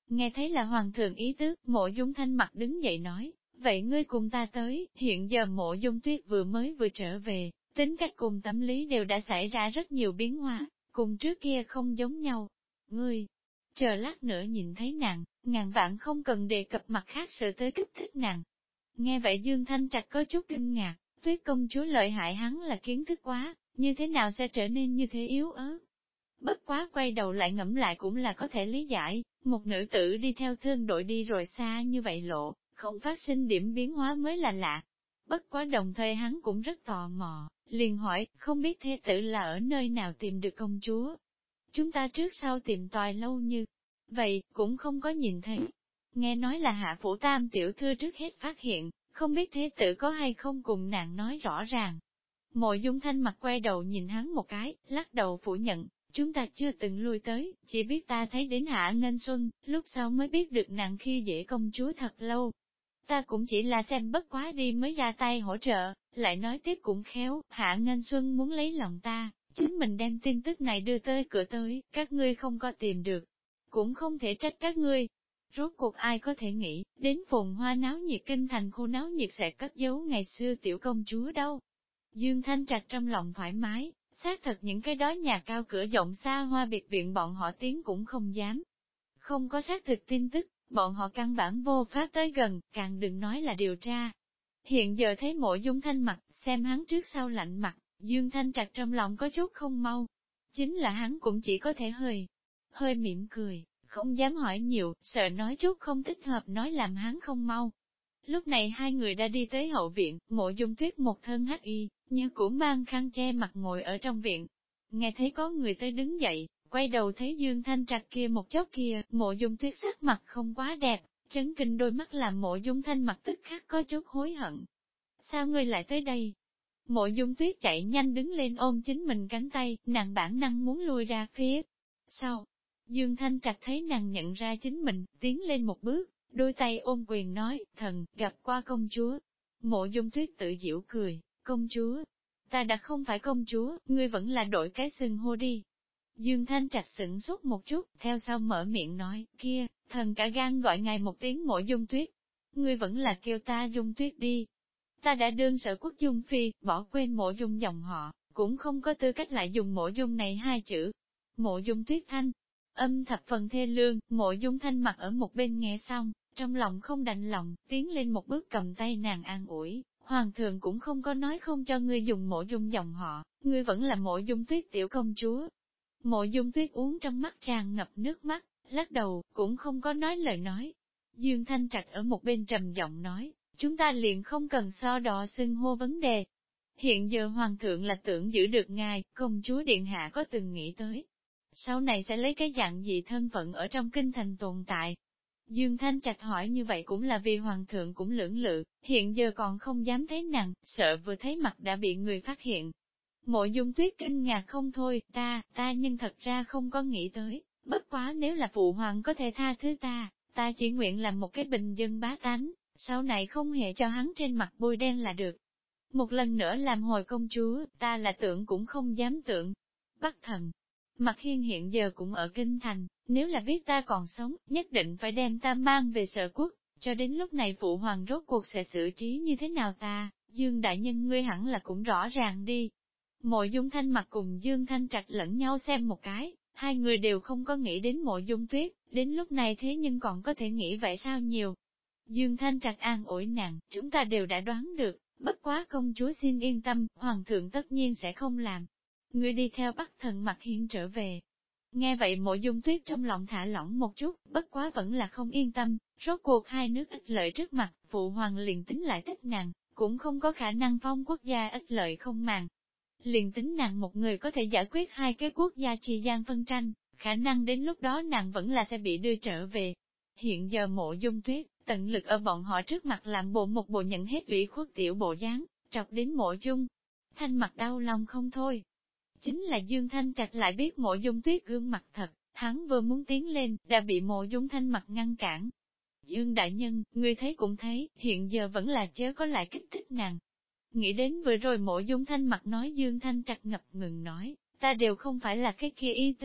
Nghe thấy là hoàng thượng ý tứ, Mộ Dung Thanh mặt đứng dậy nói, vậy ngươi cùng ta tới, hiện giờ Mộ Dung Tuyết vừa trở về, tính cách cùng tâm lý đều đã xảy ra rất nhiều biến hóa, cùng trước kia không giống nhau. Ngươi, chờ lát nữa nhìn thấy nàng, ngàn vạn không cần đề cập mặt khác sự tới kích thích nàng. Nghe vậy Dương Thanh Trạch có chút kinh ngạc, Tuyết công chúa lợi hại hắn là kiến thức quá, như thế nào sẽ trở nên như thế yếu ớt. Bất quá quay đầu lại ngẫm lại cũng là có thể lý giải, một nữ tử đi theo thương đội đi rồi xa như vậy lộ, không phát sinh điểm biến hóa mới là lạ. Bất quá đồng thời hắn cũng rất tò mò, liền hỏi, không biết thế tử là ở nơi nào tìm được công chúa. Chúng ta trước sau tìm tòi lâu như vậy, cũng không có nhìn thấy. Nghe nói là hạ phủ tam tiểu thư trước hết phát hiện, không biết thế tử có hay không cùng nàng nói rõ ràng. Mộ Dung Thanh mặt quay đầu nhìn hắn một cái, lắc đầu phủ nhận, chúng ta chưa từng lui tới, chỉ biết ta thấy đến Hạ Nghênh Xuân, lúc sau mới biết được nàng khi dễ công chúa thật lâu. Ta cũng chỉ là xem bất quá đi mới ra tay hỗ trợ, lại nói tiếp cũng khéo, Hạ Nghênh Xuân muốn lấy lòng ta, chính mình đem tin tức này đưa tới cửa tới, các ngươi không có tìm được, cũng không thể trách các ngươi. Rốt cuộc ai có thể nghĩ, đến phồn hoa náo nhiệt kinh thành khu náo nhiệt sẽ cất giấu ngày xưa tiểu công chúa đâu. Dương Thanh Trạch trong lòng thoải mái, xác thật những cái đó nhà cao cửa rộng xa hoa biệt viện bọn họ tiến cũng không dám. Không có xác thực tin tức, bọn họ căn bản vô pháp tới gần, càng đừng nói là điều tra. Hiện giờ thấy Mộ Dung Thanh mặt, xem hắn trước sau lạnh mặt, Dương Thanh Trạch trong lòng có chút không mau. Chính là hắn cũng chỉ có thể hơi mỉm cười, không dám hỏi nhiều, sợ nói chút không thích hợp nói làm hắn không mau. Lúc này hai người đã đi tới hậu viện, Mộ Dung Tuyết một thân hắc y, như cũng mang khăn che mặt ngồi ở trong viện. Nghe thấy có người tới đứng dậy, quay đầu thấy Dương Thanh Trạch kia một chốc kia, Mộ Dung Tuyết sắc mặt không quá đẹp, chấn kinh đôi mắt làm Mộ Dung Thanh mặt tức khắc có chút hối hận. Sao ngươi lại tới đây? Mộ Dung Tuyết chạy nhanh đứng lên ôm chính mình cánh tay, nàng bản năng muốn lui ra phía sau. Dương Thanh Trạch thấy nàng nhận ra chính mình, tiến lên một bước, đôi tay ôm quyền nói, thần, gặp qua công chúa. Mộ Dung Tuyết tự giễu cười, công chúa, ta đã không phải công chúa, ngươi vẫn là đổi cái xưng hô đi. Dương Thanh Trạch sửng sốt một chút, theo sau mở miệng nói, kia, thần cả gan gọi ngài một tiếng Mộ Dung Tuyết. Ngươi vẫn là kêu ta Dung Tuyết đi. Ta đã đương Sở Quốc Dung Phi, bỏ quên Mộ Dung dòng họ, cũng không có tư cách lại dùng Mộ Dung này hai chữ. Mộ Dung Tuyết thanh, âm thập phần thê lương, Mộ Dung Thanh mặt ở một bên nghe xong, trong lòng không đành lòng, tiến lên một bước cầm tay nàng an ủi, hoàng thượng cũng không có nói không cho ngươi dùng Mộ Dung dòng họ, ngươi vẫn là Mộ Dung Tuyết tiểu công chúa. Mộ Dung Tuyết uống trong mắt tràn ngập nước mắt, lắc đầu, cũng không có nói lời nói. Dương Thanh Trạch ở một bên trầm giọng nói, chúng ta liền không cần so đo xưng hô vấn đề. Hiện giờ hoàng thượng là tưởng giữ được ngài, công chúa điện hạ có từng nghĩ tới. Sau này sẽ lấy cái dạng gì thân phận ở trong kinh thành tồn tại? Dương Thanh Trạch hỏi như vậy cũng là vì hoàng thượng cũng lưỡng lự, hiện giờ còn không dám thấy nàng, sợ vừa thấy mặt đã bị người phát hiện. Mộ Dung Tuyết kinh ngạc không thôi, ta nhưng thật ra không có nghĩ tới, bất quá nếu là phụ hoàng có thể tha thứ ta chỉ nguyện làm một cái bình dân bá tánh, sau này không hề cho hắn trên mặt bôi đen là được. Một lần nữa làm hồi công chúa, ta là tưởng cũng không dám tưởng. Bắc Thần, Mặc Hiên hiện giờ cũng ở kinh thành, nếu là biết ta còn sống, nhất định phải đem ta mang về Sở Quốc, cho đến lúc này phụ hoàng rốt cuộc sẽ xử trí như thế nào ta, Dương đại nhân ngươi hẳn là cũng rõ ràng đi. Mộ Dung Thanh mặt cùng Dương Thanh Trạch lẫn nhau xem một cái, hai người đều không có nghĩ đến Mộ Dung Tuyết, đến lúc này thế nhưng còn có thể nghĩ vậy sao nhiều. Dương Thanh Trạch an ủi nàng, chúng ta đều đã đoán được, bất quá công chúa xin yên tâm, hoàng thượng tất nhiên sẽ không làm. Ngươi đi theo Bắc Thần Mặc Hiên trở về. Nghe vậy Mộ Dung Tuyết trong lòng thả lỏng một chút, bất quá vẫn là không yên tâm, rốt cuộc hai nước ích lợi trước mặt, phụ hoàng liền tính lại thích nàng, cũng không có khả năng phong quốc gia ích lợi không màng. Liền tính nàng một người có thể giải quyết hai cái quốc gia trì gian phân tranh, khả năng đến lúc đó nàng vẫn là sẽ bị đưa trở về. Hiện giờ Mộ Dung Tuyết, tận lực ở bọn họ trước mặt làm một bộ nhận hết ủy khuất tiểu bộ dáng, trọc đến Mộ Dung Thanh mặt đau lòng không thôi. Chính là Dương Thanh Trạch lại biết Mộ Dung Tuyết gương mặt thật, hắn vừa muốn tiến lên, đã bị Mộ Dung Thanh mặt ngăn cản. Dương đại nhân, ngươi thấy cũng thấy, hiện giờ vẫn là chớ có lại kích thích nàng. Nghĩ đến vừa rồi Mộ Dung Thanh mặt nói Dương Thanh Trạch ngập ngừng nói, ta đều không phải là cái kia ý tứ,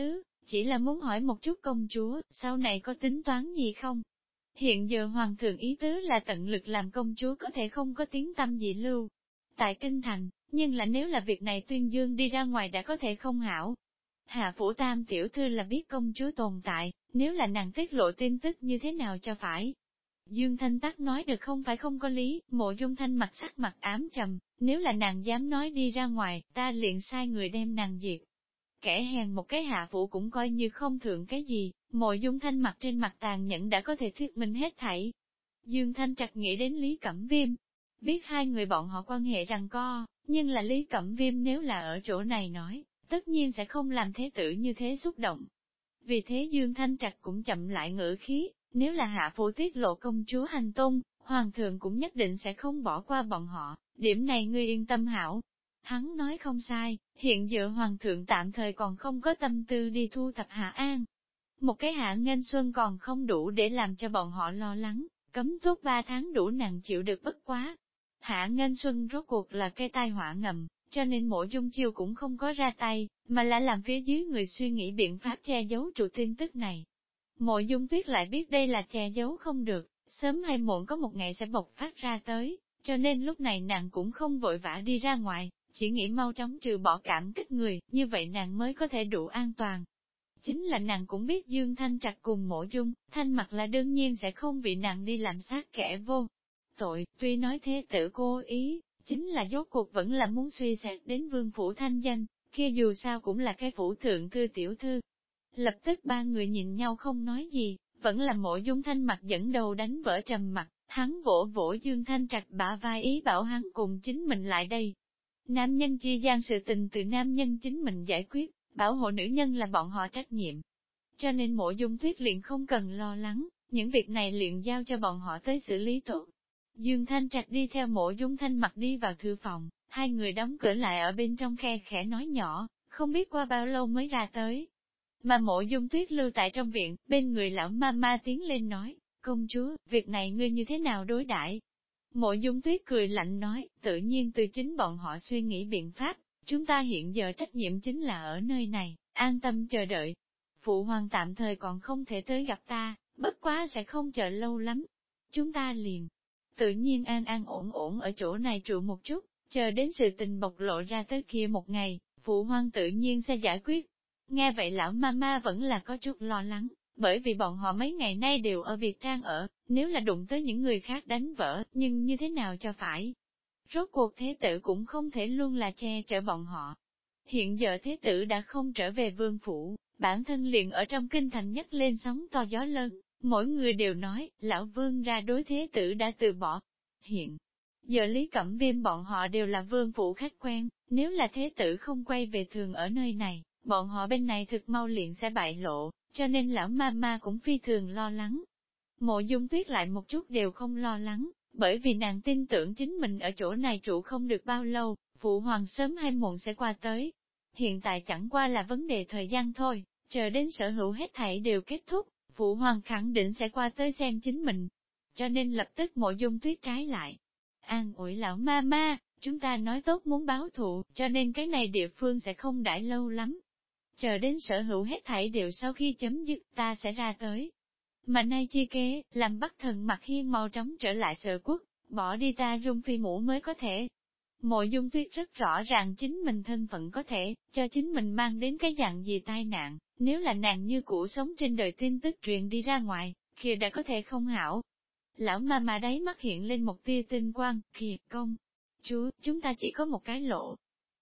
chỉ là muốn hỏi một chút công chúa, sau này có tính toán gì không? Hiện giờ hoàng thượng ý tứ là tận lực làm công chúa có thể không có tiếng tăm gì lưu tại kinh thành, nhưng là nếu là việc này tuyên dương đi ra ngoài đã có thể không hảo. Hạ phủ tam tiểu thư là biết công chúa tồn tại, nếu là nàng tiết lộ tin tức như thế nào cho phải. Dương Thanh Tắc nói được không phải không có lý, Mộ Dung Thanh mặt sắc mặt ám trầm, nếu là nàng dám nói đi ra ngoài, ta liền sai người đem nàng diệt. Kẻ hèn một cái hạ phủ cũng coi như không thượng cái gì, Mộ Dung Thanh mặt trên mặt tàn nhẫn đã có thể thuyết minh hết thảy. Dương Thanh Trạch nghĩ đến Lý Cẩm Viêm, biết hai người bọn họ quan hệ rằng co, nhưng là Lý Cẩm Viêm nếu là ở chỗ này nói, tất nhiên sẽ không làm thế tử như thế xúc động. Vì thế Dương Thanh Trạch cũng chậm lại ngữ khí, nếu là hạ phủ tiết lộ công chúa hành tung, hoàng thượng cũng nhất định sẽ không bỏ qua bọn họ, điểm này ngươi yên tâm hảo. Hắn nói không sai, hiện giờ hoàng thượng tạm thời còn không có tâm tư đi thu thập Hạ An. Một cái Hạ Nghênh Xuân còn không đủ để làm cho bọn họ lo lắng, cấm tốt 3 tháng đủ nàng chịu được bất quá. Hạ Nghênh Xuân rốt cuộc là cây tai họa ngầm, cho nên Mộ Dung Chiêu cũng không có ra tay, mà là làm phía dưới người suy nghĩ biện pháp che giấu trụ tin tức này. Mộ Dung Tuyết lại biết đây là che giấu không được, sớm hay muộn có một ngày sẽ bộc phát ra tới, cho nên lúc này nàng cũng không vội vã đi ra ngoài, chỉ nghĩ mau chóng trừ bỏ cảm kích người, như vậy nàng mới có thể đủ an toàn. Chính là nàng cũng biết Dương Thanh Trạch cùng Mộ Dung Thanh Mặc là đương nhiên sẽ không bị nàng đi làm sát kẻ vô tội, tuy nói thế tử cố ý, chính là rốt cuộc vẫn là muốn suy xét đến vương phủ thanh danh, kia dù sao cũng là cái phủ thượng thư tiểu thư. Lập tức ba người nhìn nhau không nói gì, vẫn là Mộ Dung Thanh Mặc dẫn đầu đánh vỡ trầm mặt, hắn vỗ vỗ Dương Thanh Trạch bả vai ý bảo hắn cùng chính mình lại đây. Nam nhân chi gian sự tình từ nam nhân chính mình giải quyết, bảo hộ nữ nhân là bọn họ trách nhiệm. Cho nên Mộ Dung Tuyết liền không cần lo lắng, những việc này liền giao cho bọn họ tới xử lý tốt. Dương Thanh Trạch đi theo Mộ Dung Thanh Mặc đi vào thư phòng, hai người đóng cửa lại ở bên trong khe khẽ nói nhỏ, không biết qua bao lâu mới ra tới. Mà Mộ Dung Tuyết lưu tại trong viện, bên người lão ma ma tiến lên nói, công chúa, việc này ngươi như thế nào đối đãi? Mộ Dung Tuyết cười lạnh nói, tự nhiên từ chính bọn họ suy nghĩ biện pháp, chúng ta hiện giờ trách nhiệm chính là ở nơi này, an tâm chờ đợi. Phụ hoàng tạm thời còn không thể tới gặp ta, bất quá sẽ không chờ lâu lắm. Chúng ta liền, tự nhiên an an ổn ổn ở chỗ này trụ một chút, chờ đến sự tình bộc lộ ra tới kia một ngày, phụ hoàng tự nhiên sẽ giải quyết. Nghe vậy lão mama vẫn là có chút lo lắng, bởi vì bọn họ mấy ngày nay đều ở Việt Trang ở, nếu là đụng tới những người khác đánh vỡ, nhưng như thế nào cho phải. Rốt cuộc thế tử cũng không thể luôn là che chở bọn họ. Hiện giờ thế tử đã không trở về vương phủ, bản thân liền ở trong kinh thành nhất lên sóng to gió lớn, mỗi người đều nói, lão vương ra đối thế tử đã từ bỏ. Hiện giờ Lý Cẩm Viêm bọn họ đều là vương phủ khách quen, nếu là thế tử không quay về thường ở nơi này, bọn họ bên này thực mau liền sẽ bại lộ, cho nên lão ma ma cũng phi thường lo lắng. Mộ Dung Tuyết lại một chút đều không lo lắng, bởi vì nàng tin tưởng chính mình ở chỗ này trụ không được bao lâu, phụ hoàng sớm hay muộn sẽ qua tới. Hiện tại chẳng qua là vấn đề thời gian thôi, chờ đến sở hữu hết thảy đều kết thúc, phụ hoàng khẳng định sẽ qua tới xem chính mình. Cho nên lập tức Mộ Dung Tuyết trái lại. An ủi lão ma ma, chúng ta nói tốt muốn báo thù, cho nên cái này địa phương sẽ không đãi lâu lắm. Chờ đến sở hữu hết thảy đều sau khi chấm dứt ta sẽ ra tới. Mà nay chi kế, làm Bắc Thần Mặc Hiên mau chóng trở lại Sở Quốc, bỏ đi ta Dung Phi mũ mới có thể. Mộ Dung Tuyết rất rõ ràng chính mình thân phận có thể, cho chính mình mang đến cái dạng gì tai nạn, nếu là nàng như cũ sống trên đời tin tức truyền đi ra ngoài, kia đã có thể không hảo. Lão ma mà đáy mắt hiện lên một tia tinh quang, kìa công. Chúa, chúng ta chỉ có một cái lộ.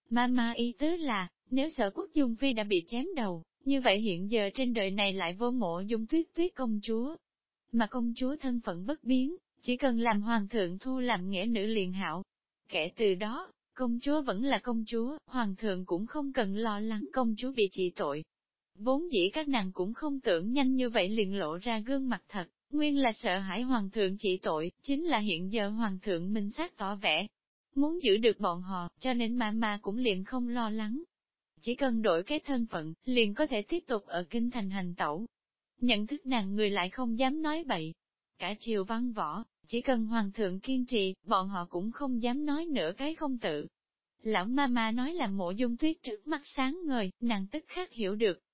Ma ý tứ là, nếu Sở Quốc Dung Phi đã bị chém đầu, như vậy hiện giờ trên đời này lại vô Mộ Dung Tuyết Tuyết công chúa. Mà công chúa thân phận bất biến, chỉ cần làm hoàng thượng thu làm nghĩa nữ liền hảo. Kể từ đó, công chúa vẫn là công chúa, hoàng thượng cũng không cần lo lắng công chúa bị trị tội. Vốn dĩ các nàng cũng không tưởng nhanh như vậy liền lộ ra gương mặt thật, nguyên là sợ hãi hoàng thượng trị tội, chính là hiện giờ hoàng thượng minh xác tỏ vẻ. Muốn giữ được bọn họ, cho nên mà cũng liền không lo lắng. Chỉ cần đổi cái thân phận, liền có thể tiếp tục ở kinh thành hành tẩu. Nhận thức nàng người lại không dám nói bậy. Cả triều văn võ, chỉ cần hoàng thượng kiên trì, bọn họ cũng không dám nói nửa cái không tự. Lão ma nói là Mộ Dung Tuyết trước mắt sáng ngời, nàng tức khắc hiểu được,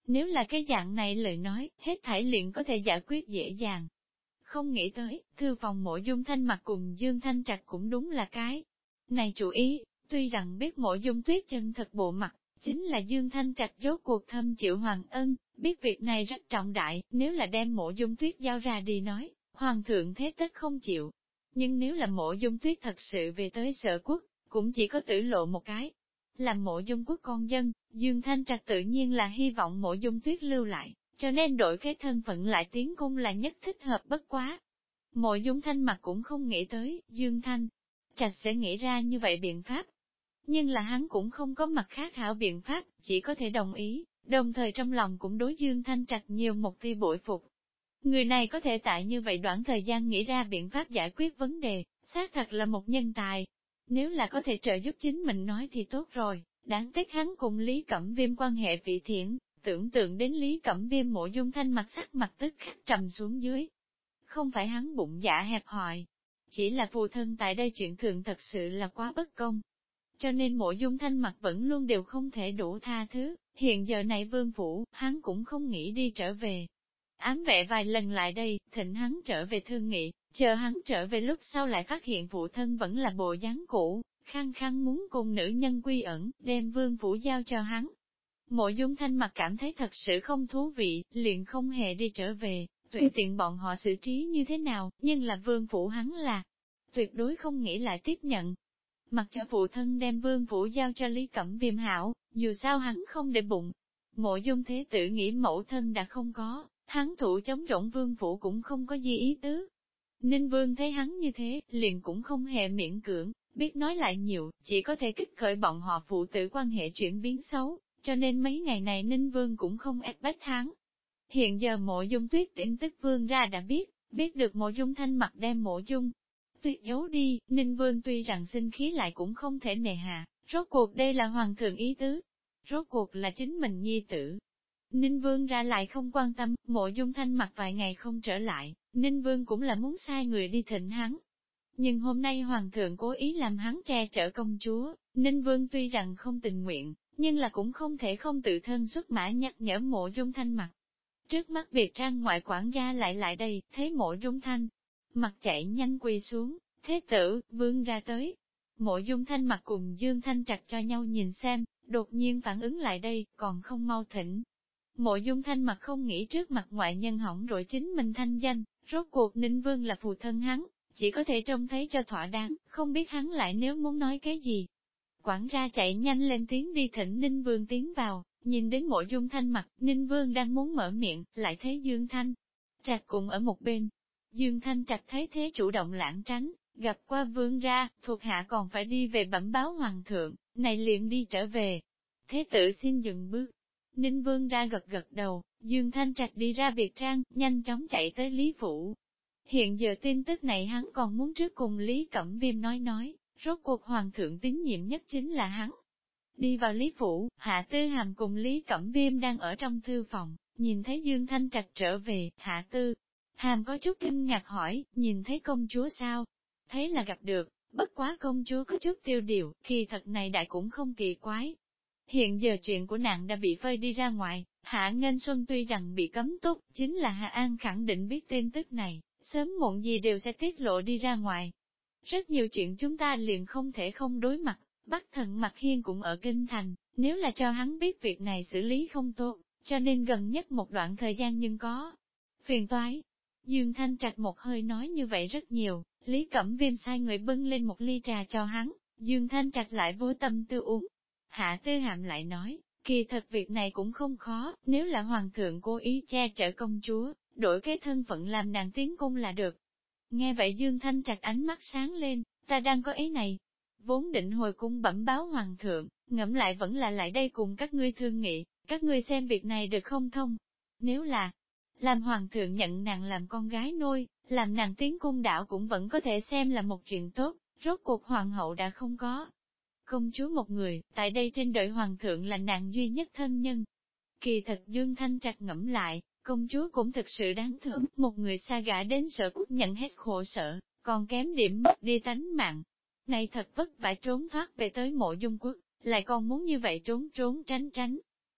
Nếu là cái dạng này lời nói, hết thảy liền có thể giải quyết dễ dàng. Không nghĩ tới, thư phòng Mộ Dung Thanh Mặc cùng Dương Thanh Trạch cũng đúng là cái này chủ ý, tuy rằng biết Mộ Dung Tuyết chân thật bộ mặt, chính là Dương Thanh Trạch rốt cuộc thâm chịu Hoàng Ân, biết việc này rất trọng đại, nếu là đem Mộ Dung Tuyết giao ra đi nói, Hoàng thượng thế tất không chịu. Nhưng nếu là Mộ Dung Tuyết thật sự về tới Sở Quốc, cũng chỉ có tử lộ một cái. Làm Mộ Dung Quốc con dân, Dương Thanh Trạch tự nhiên là hy vọng Mộ Dung Tuyết lưu lại, cho nên đổi cái thân phận lại tiến cung là nhất thích hợp bất quá. Mộ Dung Thanh Mặc cũng không nghĩ tới, Dương Thanh Trạch sẽ nghĩ ra như vậy biện pháp. Nhưng là hắn cũng không có mặt khác hảo biện pháp, chỉ có thể đồng ý, đồng thời trong lòng cũng đối Dương Thanh Trạch nhiều một tia bội phục. Người này có thể tại như vậy đoạn thời gian nghĩ ra biện pháp giải quyết vấn đề, xác thật là một nhân tài. Nếu là có thể trợ giúp chính mình nói thì tốt rồi, đáng tiếc hắn cùng Lý Cẩm Viêm quan hệ vị thiện, tưởng tượng đến Lý Cẩm Viêm Mộ Dung Thanh mặt sắc mặt tức khắc trầm xuống dưới. Không phải hắn bụng dạ hẹp hòi, chỉ là phù thân tại đây chuyện thường thật sự là quá bất công. Cho nên Mộ Dung Thanh mặt vẫn luôn đều không thể đủ tha thứ, hiện giờ này vương phủ, hắn cũng không nghĩ đi trở về. Ám vệ vài lần lại đây, thịnh hắn trở về thương nghị, chờ hắn trở về lúc sau lại phát hiện phụ thân vẫn là bộ dáng cũ, khăng khăng muốn cùng nữ nhân quy ẩn, đem vương phủ giao cho hắn. Mộ Dung Thanh mặt cảm thấy thật sự không thú vị, liền không hề đi trở về, tùy tiện bọn họ xử trí như thế nào, nhưng là vương phủ hắn là tuyệt đối không nghĩ lại tiếp nhận. Mặc cho phụ thân đem vương phủ giao cho Lý Cẩm Viêm hảo, dù sao hắn không để bụng. Mộ Dung thế tử nghĩ mẫu thân đã không có, hắn thủ chống rỗng vương phủ cũng không có gì ý tứ. Ninh vương thấy hắn như thế, liền cũng không hề miễn cưỡng, biết nói lại nhiều, chỉ có thể kích khởi bọn họ phụ tử quan hệ chuyển biến xấu, cho nên mấy ngày này Ninh vương cũng không ép bách hắn. Hiện giờ Mộ Dung Tuyết tin tức vương ra đã biết được Mộ Dung Thanh mặt đem Mộ Dung Tuyết giấu đi, Ninh vương tuy rằng sinh khí lại cũng không thể nề hà, rốt cuộc đây là hoàng thượng ý tứ, rốt cuộc là chính mình nhi tử. Ninh vương ra lại không quan tâm, Mộ Dung Thanh mặt vài ngày không trở lại, Ninh vương cũng là muốn sai người đi thịnh hắn. Nhưng hôm nay hoàng thượng cố ý làm hắn che chở công chúa, Ninh vương tuy rằng không tình nguyện, nhưng là cũng không thể không tự thân xuất mã nhắc nhở Mộ Dung Thanh mặt. Trước mắt Việt Trang ngoại quản gia lại đây, thấy Mộ Dung Thanh mặt chạy nhanh quỳ xuống, thế tử, vương ra tới. Mộ Dung Thanh mặt cùng Dương Thanh Trạch cho nhau nhìn xem, đột nhiên phản ứng lại đây, còn không mau thỉnh. Mộ Dung Thanh mặt không nghĩ trước mặt ngoại nhân hỏng rồi chính mình thanh danh, rốt cuộc Ninh Vương là phù thân hắn, chỉ có thể trông thấy cho thỏa đáng, không biết hắn lại nếu muốn nói cái gì. Quản gia chạy nhanh lên tiếng đi thỉnh Ninh Vương tiến vào, nhìn đến Mộ Dung Thanh mặt, Ninh Vương đang muốn mở miệng, lại thấy Dương Thanh Trạch cùng ở một bên. Dương Thanh Trạch thấy thế chủ động lãng tránh, gặp qua vương ra, thuộc hạ còn phải đi về bẩm báo hoàng thượng, này liền đi trở về. Thế tử xin dừng bước. Ninh vương ra gật gật đầu, Dương Thanh Trạch đi ra biệt trang, nhanh chóng chạy tới Lý Phủ. Hiện giờ tin tức này hắn còn muốn trước cùng Lý Cẩm Viêm nói, rốt cuộc hoàng thượng tín nhiệm nhất chính là hắn. Đi vào Lý Phủ, Hạ Tư Hàm cùng Lý Cẩm Viêm đang ở trong thư phòng, nhìn thấy Dương Thanh Trạch trở về, Hạ Tư Hàm có chút kinh ngạc hỏi, nhìn thấy công chúa sao? Thấy là gặp được, bất quá công chúa có chút tiêu điều, khi thật này đại cũng không kỳ quái. Hiện giờ chuyện của nàng đã bị phơi đi ra ngoài, Hạ Nghênh Xuân tuy rằng bị cấm túc, chính là Hạ An khẳng định biết tin tức này, sớm muộn gì đều sẽ tiết lộ đi ra ngoài. Rất nhiều chuyện chúng ta liền không thể không đối mặt, Bắc Thần Mặc Hiên cũng ở Kinh Thành, nếu là cho hắn biết việc này xử lý không tốt, cho nên gần nhất một đoạn thời gian nhưng có phiền toái. Dương Thanh Trạch một hơi nói như vậy rất nhiều, Lý Cẩm Viêm sai người bưng lên một ly trà cho hắn, Dương Thanh Trạch lại vô tâm tư uống. Hạ Tư Hàm lại nói, kỳ thật việc này cũng không khó, nếu là hoàng thượng cố ý che chở công chúa, đổi cái thân phận làm nàng tiến cung là được. Nghe vậy Dương Thanh Trạch ánh mắt sáng lên, ta đang có ý này. Vốn định hồi cung bẩm báo hoàng thượng, ngẫm lại vẫn là lại đây cùng các ngươi thương nghị, các ngươi xem việc này được không thông. Nếu là làm hoàng thượng nhận nàng làm con gái nuôi, làm nàng tiến cung đảo cũng vẫn có thể xem là một chuyện tốt, rốt cuộc hoàng hậu đã không có. Công chúa một người, tại đây trên đời hoàng thượng là nàng duy nhất thân nhân. Kỳ thật Dương Thanh Trạch ngẫm lại, công chúa cũng thực sự đáng thương, một người xa gả đến Sở Quốc nhận hết khổ sở, còn kém điểm mất đi tánh mạng. Này thật vất vả trốn thoát về tới Mộ Dung Quốc, lại còn muốn như vậy trốn tránh.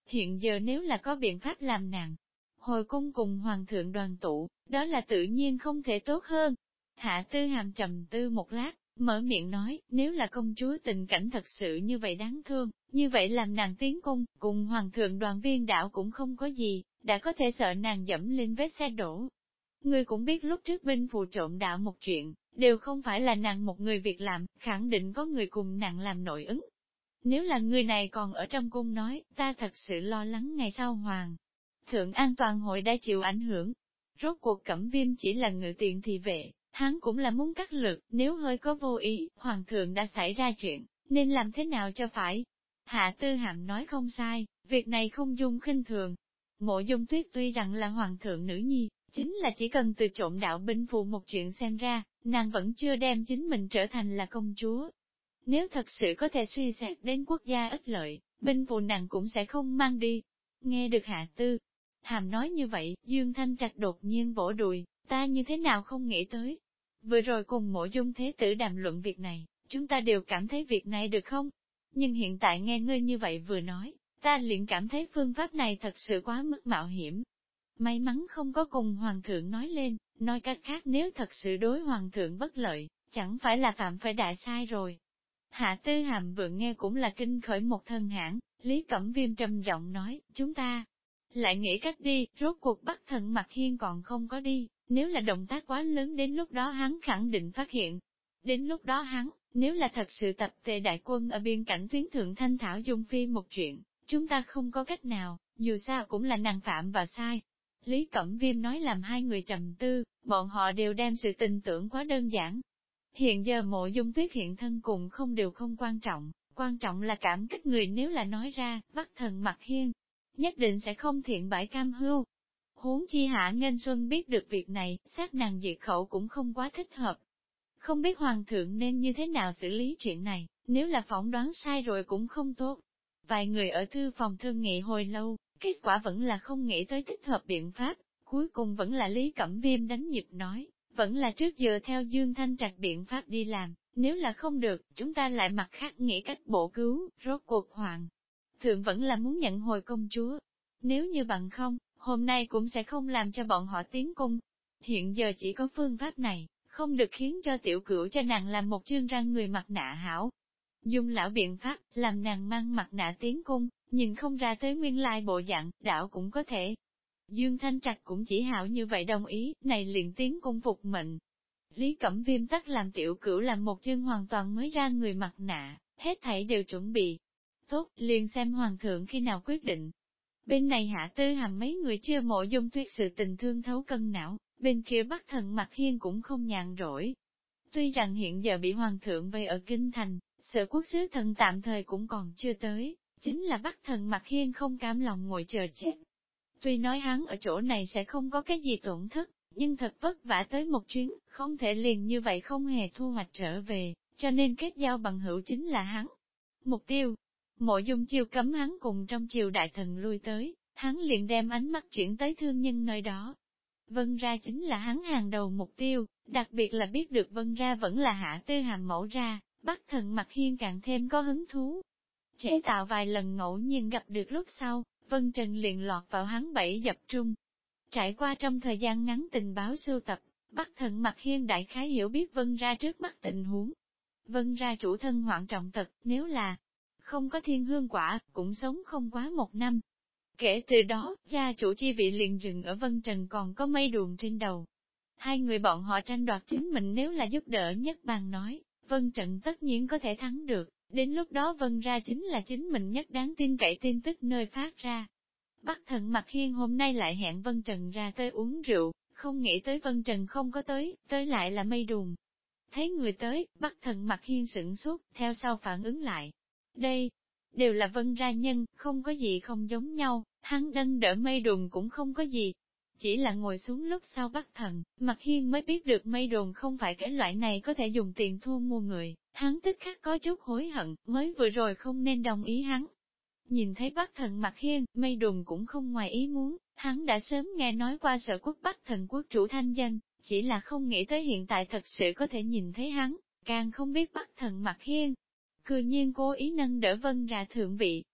Hiện giờ nếu là có biện pháp làm nàng hồi cung cùng hoàng thượng đoàn tụ, đó là tự nhiên không thể tốt hơn. Hạ Tư Hàm trầm tư một lát, mở miệng nói, nếu là công chúa tình cảnh thật sự như vậy đáng thương, như vậy làm nàng tiến cung, cùng hoàng thượng đoàn viên đảo cũng không có gì, đã có thể sợ nàng dẫm lên vết xe đổ. Ngươi cũng biết lúc trước binh phù trộm đạo một chuyện, đều không phải là nàng một người việc làm, khẳng định có người cùng nàng làm nội ứng. Nếu là người này còn ở trong cung nói, ta thật sự lo lắng ngày sau hoàng thượng an toàn hội đã chịu ảnh hưởng. Rốt cuộc Cẩm Viêm chỉ là ngự tiện thị vệ, hắn cũng là muốn cắt lực, nếu hơi có vô ý, hoàng thượng đã xảy ra chuyện, nên làm thế nào cho phải. Hạ Tư Hàm nói không sai, việc này không dung khinh thường. Mộ Dung Tuyết tuy rằng là hoàng thượng nữ nhi, chính là chỉ cần từ trộm đạo binh phù một chuyện xem ra, nàng vẫn chưa đem chính mình trở thành là công chúa. Nếu thật sự có thể suy xét đến quốc gia ích lợi, binh phù nàng cũng sẽ không mang đi. Nghe được Hạ Tư Hàm nói như vậy, Dương Thanh Trạch đột nhiên vỗ đùi, ta như thế nào không nghĩ tới. Vừa rồi cùng Mộ Dung thế tử đàm luận việc này, chúng ta đều cảm thấy việc này được không? Nhưng hiện tại nghe ngươi như vậy vừa nói, ta liền cảm thấy phương pháp này thật sự quá mức mạo hiểm. May mắn không có cùng Hoàng thượng nói lên, nói cách khác nếu thật sự đối Hoàng thượng bất lợi, chẳng phải là phạm phải đại sai rồi. Hạ Tư Hàm vừa nghe cũng là kinh khởi một thân hãn, Lý Cẩm Viêm trầm giọng nói, chúng ta lại nghĩ cách đi, rốt cuộc Bắc Thần Mặc Hiên còn không có đi, nếu là động tác quá lớn đến lúc đó hắn khẳng định phát hiện. Đến lúc đó hắn, nếu là thật sự tập tề đại quân ở biên cảnh tuyến thượng thanh thảo dung phi một chuyện, chúng ta không có cách nào, dù sao cũng là nàng phạm và sai. Lý Cẩm Viêm nói làm hai người trầm tư, bọn họ đều đem sự tình tưởng quá đơn giản. Hiện giờ Mộ Dung Tuyết hiện thân cùng không đều không quan trọng là cảm kích người nếu là nói ra, Bắc Thần Mặc Hiên nhất định sẽ không thiện bãi cam hưu. Huống chi Hạ Nghênh Xuân biết được việc này, sát nàng diệt khẩu cũng không quá thích hợp. Không biết Hoàng thượng nên như thế nào xử lý chuyện này, nếu là phỏng đoán sai rồi cũng không tốt. Vài người ở thư phòng thương nghị hồi lâu, kết quả vẫn là không nghĩ tới thích hợp biện pháp, cuối cùng vẫn là Lý Cẩm Viêm đánh nhịp nói, vẫn là trước giờ theo Dương Thanh Trạch biện pháp đi làm, nếu là không được, chúng ta lại mặt khác nghĩ cách bổ cứu, rốt cuộc Hoàng thượng vẫn là muốn nhận hồi công chúa. Nếu như bằng không, hôm nay cũng sẽ không làm cho bọn họ tiến cung. Hiện giờ chỉ có phương pháp này, không được khiến cho tiểu cửu cho nàng làm một chương răng người mặt nạ hảo. Dùng lão biện pháp, làm nàng mang mặt nạ tiến cung, nhìn không ra tới nguyên lai bộ dạng, đảo cũng có thể. Dương Thanh Trạch cũng chỉ hảo như vậy đồng ý, này liền tiến cung phục mệnh. Lý Cẩm Viêm tắc làm tiểu cửu làm một chương hoàn toàn mới ra người mặt nạ, hết thảy đều chuẩn bị. Tốt, liền xem hoàng thượng khi nào quyết định. Bên này Hạ Tư Hàm mấy người chưa Mộ Dung Tuyết sự tình thương thấu cân não, bên kia Bắc Thần Mặc Hiên cũng không nhàn rỗi. Tuy rằng hiện giờ bị hoàng thượng vây ở Kinh Thành, Sở Quốc sứ thần tạm thời cũng còn chưa tới, chính là Bắc Thần Mặc Hiên không cam lòng ngồi chờ chết. Tuy nói hắn ở chỗ này sẽ không có cái gì tổn thất, nhưng thật vất vả tới một chuyến, không thể liền như vậy không hề thu hoạch trở về, cho nên kết giao bằng hữu chính là hắn. Mục tiêu, Mộ Dung chiêu cấm hắn cùng trong triều đại thần lui tới, hắn liền đem ánh mắt chuyển tới thương nhân nơi đó. Vân ra chính là hắn hàng đầu mục tiêu, đặc biệt là biết được Vân ra vẫn là Hạ Tư Hàm mẫu ra, Bắc Thần Mặc Hiên càng thêm có hứng thú. Chế tạo vài lần ngẫu nhiên gặp được lúc sau, Vân Trần liền lọt vào hắn bẫy dập trung. Trải qua trong thời gian ngắn tình báo sưu tập, Bắc Thần Mặc Hiên đại khái hiểu biết Vân ra trước mắt tình huống. Vân ra chủ thân hoạn trọng tật, nếu là không có thiên hương quả, cũng sống không quá một năm. Kể từ đó, gia chủ chi vị liền dừng ở Vân Trần còn có mây đuồng trên đầu. Hai người bọn họ tranh đoạt chính mình nếu là giúp đỡ nhất bàn nói, Vân Trần tất nhiên có thể thắng được, đến lúc đó Vân ra chính là chính mình nhất đáng tin cậy tin tức nơi phát ra. Bắc Thần Mặc Hiên hôm nay lại hẹn Vân Trần ra tới uống rượu, không nghĩ tới Vân Trần không có tới lại là mây đuồng. Thấy người tới, Bắc Thần Mặc Hiên sửng sốt, theo sau phản ứng lại. Đây, đều là Vân ra nhân, không có gì không giống nhau, hắn đâng đỡ mây đùn cũng không có gì. Chỉ là ngồi xuống lúc sau Bắc Thần, Mặc Hiên mới biết được mây đùn không phải cái loại này có thể dùng tiền thu mua người, hắn tức khắc có chút hối hận, mới vừa rồi không nên đồng ý hắn. Nhìn thấy Bắc Thần Mặc Hiên, mây đùn cũng không ngoài ý muốn, hắn đã sớm nghe nói qua Sở Quốc Bắc Thần quốc chủ thanh danh, chỉ là không nghĩ tới hiện tại thật sự có thể nhìn thấy hắn, càng không biết Bắc Thần Mặc Hiên. Cư nhiên cố ý nâng đỡ Vân ra thượng vị.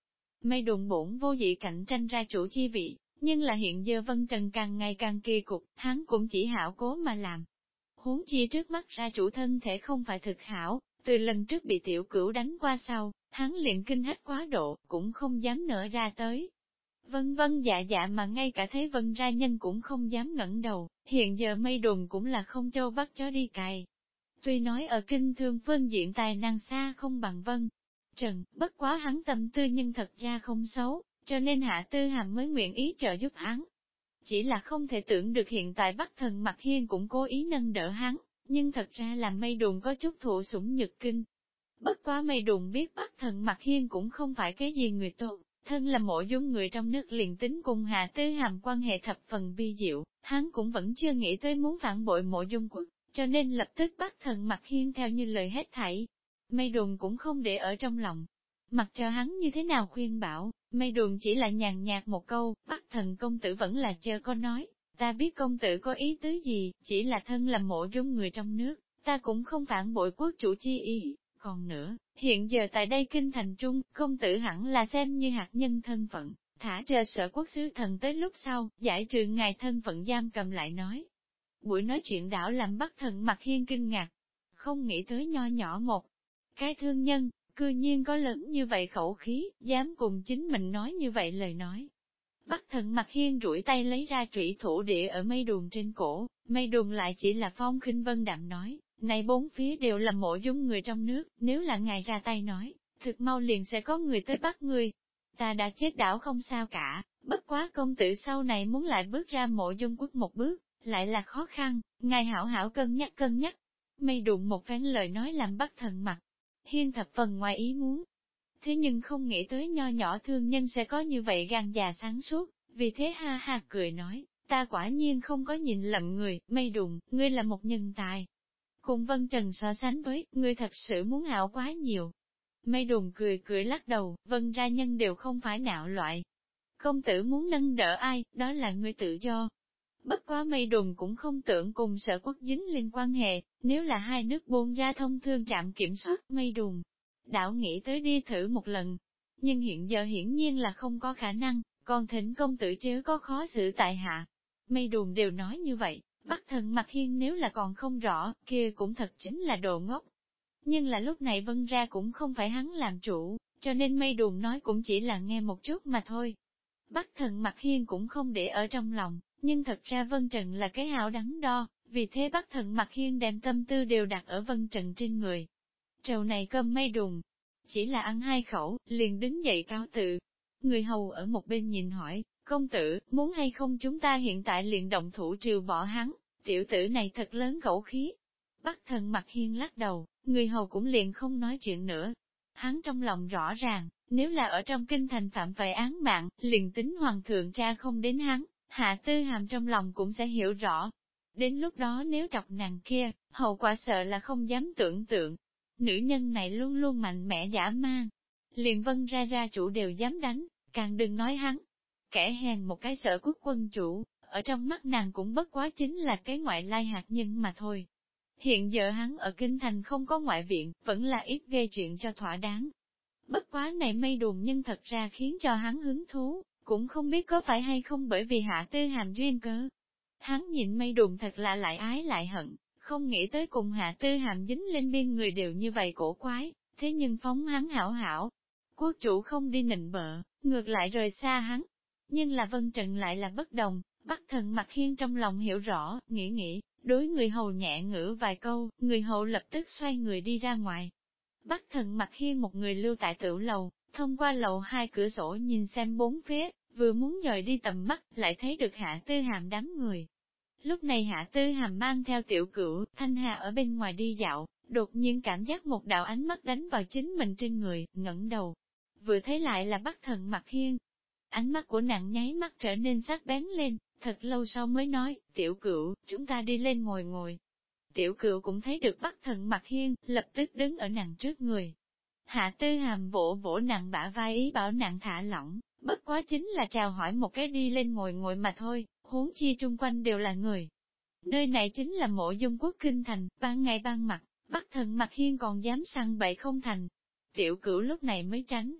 Mây Đùng bổn vô dị cạnh tranh ra chủ chi vị, nhưng là hiện giờ Vân Trần càng ngày càng kỳ cục, hắn cũng chỉ hảo cố mà làm. Huống chi trước mắt ra chủ thân thể không phải thực hảo, từ lần trước bị tiểu cửu đánh qua sau, hắn liền kinh hách quá độ, cũng không dám nở ra tới. Vân vân dạ dạ mà ngay cả thế Vân ra nhân cũng không dám ngẩng đầu, hiện giờ Mây Đùng cũng là không châu bắt chó đi cày. Tuy nói ở kinh thương phương diện tài năng xa không bằng Vân Trần, bất quá hắn tâm tư nhưng thật ra không xấu, cho nên Hạ Tư Hàm mới nguyện ý trợ giúp hắn. Chỉ là không thể tưởng được hiện tại Bắc Thần Mặc Hiên cũng cố ý nâng đỡ hắn, nhưng thật ra là Mây Đùng có chút thụ sủng nhược kinh. Bất quá Mây Đùng biết Bắc Thần Mặc Hiên cũng không phải cái gì người tốt, thân là mộ dung người trong nước liền tính cùng Hạ Tư Hàm quan hệ thập phần vi diệu, hắn cũng vẫn chưa nghĩ tới muốn phản bội mộ dung quận, cho nên lập tức Bắc Thần Mặc Hiên theo như lời hết thảy. Mây Đùng cũng không để ở trong lòng. Mặc cho hắn như thế nào khuyên bảo, Mây Đùng chỉ là nhàn nhạt một câu, Bắc Thần công tử vẫn là chờ có nói, ta biết công tử có ý tứ gì, chỉ là thân là mộ dung người trong nước, ta cũng không phản bội quốc chủ chi ý. Còn nữa, hiện giờ tại đây kinh thành trung, công tử hẳn là xem như hạt nhân thân phận, thả chờ sở quốc sứ thần tới lúc sau, giải trừ ngài thân phận giam cầm lại nói. Buổi nói chuyện đảo làm Bắc Thần Mặc Hiên kinh ngạc, không nghĩ tới nho nhỏ một cái thương nhân, cư nhiên có lớn như vậy khẩu khí, dám cùng chính mình nói như vậy lời nói. Bắc Thần Mặc Hiên duỗi tay lấy ra trụy thủ địa ở Mây Đùng trên cổ, Mây Đùng lại chỉ là phong khinh vân đạm nói, này bốn phía đều là mộ dung người trong nước, nếu là ngài ra tay nói, thực mau liền sẽ có người tới bắt người. Ta đã chết đảo không sao cả, bất quá công tử sau này muốn lại bước ra mộ dung quốc một bước, lại là khó khăn, ngài hảo hảo cân nhắc cân nhắc. Mây Đùng một phen lời nói làm Bắc Thần Mặc Hiên thập phần ngoài ý muốn. Thế nhưng không nghĩ tới nho nhỏ thương nhân sẽ có như vậy gan già sáng suốt, vì thế ha ha cười nói, ta quả nhiên không có nhìn lầm người, Mây Đùng, ngươi là một nhân tài. Cùng Vân Trần so sánh với, ngươi thật sự muốn hảo quá nhiều. Mây Đùng cười cười lắc đầu, Vân ra nhân đều không phải nạo loại. Công tử muốn nâng đỡ ai, đó là ngươi tự do. Bất quá Mây Đùng cũng không tưởng cùng sở quốc dính liên quan hệ, nếu là hai nước buôn ra thông thương trạm kiểm soát Mây Đùng. Đảo nghĩ tới đi thử một lần, nhưng hiện giờ hiển nhiên là không có khả năng, còn thỉnh công tử chớ có khó xử tại hạ. Mây Đùng đều nói như vậy, Bắc Thần Mặc Hiên nếu là còn không rõ, kia cũng thật chính là đồ ngốc. Nhưng là lúc này Vân ra cũng không phải hắn làm chủ, cho nên Mây Đùng nói cũng chỉ là nghe một chút mà thôi. Bắc Thần Mặc Hiên cũng không để ở trong lòng, nhưng thật ra Vân Trần là cái hảo đắn đo, vì thế Bắc Thần Mặc Hiên đem tâm tư đều đặt ở Vân Trần trên người. Trầu này cơm Mây Đùng, chỉ là ăn hai khẩu, liền đứng dậy cáo tự. Người hầu ở một bên nhìn hỏi, công tử, muốn hay không chúng ta hiện tại liền động thủ trừ bỏ hắn, tiểu tử này thật lớn khẩu khí. Bắc Thần Mặc Hiên lắc đầu, người hầu cũng liền không nói chuyện nữa. Hắn trong lòng rõ ràng, nếu là ở trong kinh thành phạm phải án mạng, liền tính hoàng thượng tra không đến hắn, Hạ Tư Hàm trong lòng cũng sẽ hiểu rõ. Đến lúc đó nếu chọc nàng kia, hậu quả sợ là không dám tưởng tượng. Nữ nhân này luôn luôn mạnh mẽ dã man, liền Vân ra chủ đều dám đánh, càng đừng nói hắn. Kẻ hèn một cái sở quốc quân chủ, ở trong mắt nàng cũng bất quá chính là cái ngoại lai hạt nhân mà thôi. Hiện giờ hắn ở kinh thành không có ngoại viện, vẫn là ít gây chuyện cho thỏa đáng. Bất quá này Mây Đùng nhưng thật ra khiến cho hắn hứng thú, cũng không biết có phải hay không bởi vì Hạ Tư Hàm duyên cớ. Hắn nhìn Mây Đùng thật là lại ái lại hận, không nghĩ tới cùng Hạ Tư Hàm dính lên biên người đều như vậy cổ quái, thế nhưng phóng hắn hảo hảo. Quốc chủ không đi nịnh bợ, ngược lại rời xa hắn. Nhưng là Vân Trần lại là bất đồng, Bắc Thần Mặc Hiên trong lòng hiểu rõ, nghĩ, đối người hầu nhẹ ngữ vài câu, người hầu lập tức xoay người đi ra ngoài. Bắc Thần Mặc Hiên một người lưu tại tửu lầu, thông qua lầu hai cửa sổ nhìn xem bốn phía, vừa muốn dời đi tầm mắt, lại thấy được Hạ Tư Hàm đám người. Lúc này Hạ Tư Hàm mang theo tiểu cửu, Thanh Hà ở bên ngoài đi dạo, đột nhiên cảm giác một đạo ánh mắt đánh vào chính mình trên người, ngẩng đầu. Vừa thấy lại là Bắc Thần Mặc Hiên. Ánh mắt của nàng nháy mắt trở nên sắc bén lên, thật lâu sau mới nói, tiểu cửu, chúng ta đi lên ngồi ngồi. Tiểu cửu cũng thấy được Bắc Thần Mặc Hiên, lập tức đứng ở nàng trước người. Hạ Tư Hàm vỗ vỗ nàng bả vai ý bảo nàng thả lỏng, bất quá chính là chào hỏi một cái đi lên ngồi ngồi mà thôi, huống chi chung quanh đều là người. Nơi này chính là mộ dung quốc kinh thành, ban ngày ban mặt, Bắc Thần Mặc Hiên còn dám săn bậy không thành. Tiểu cửu lúc này mới tránh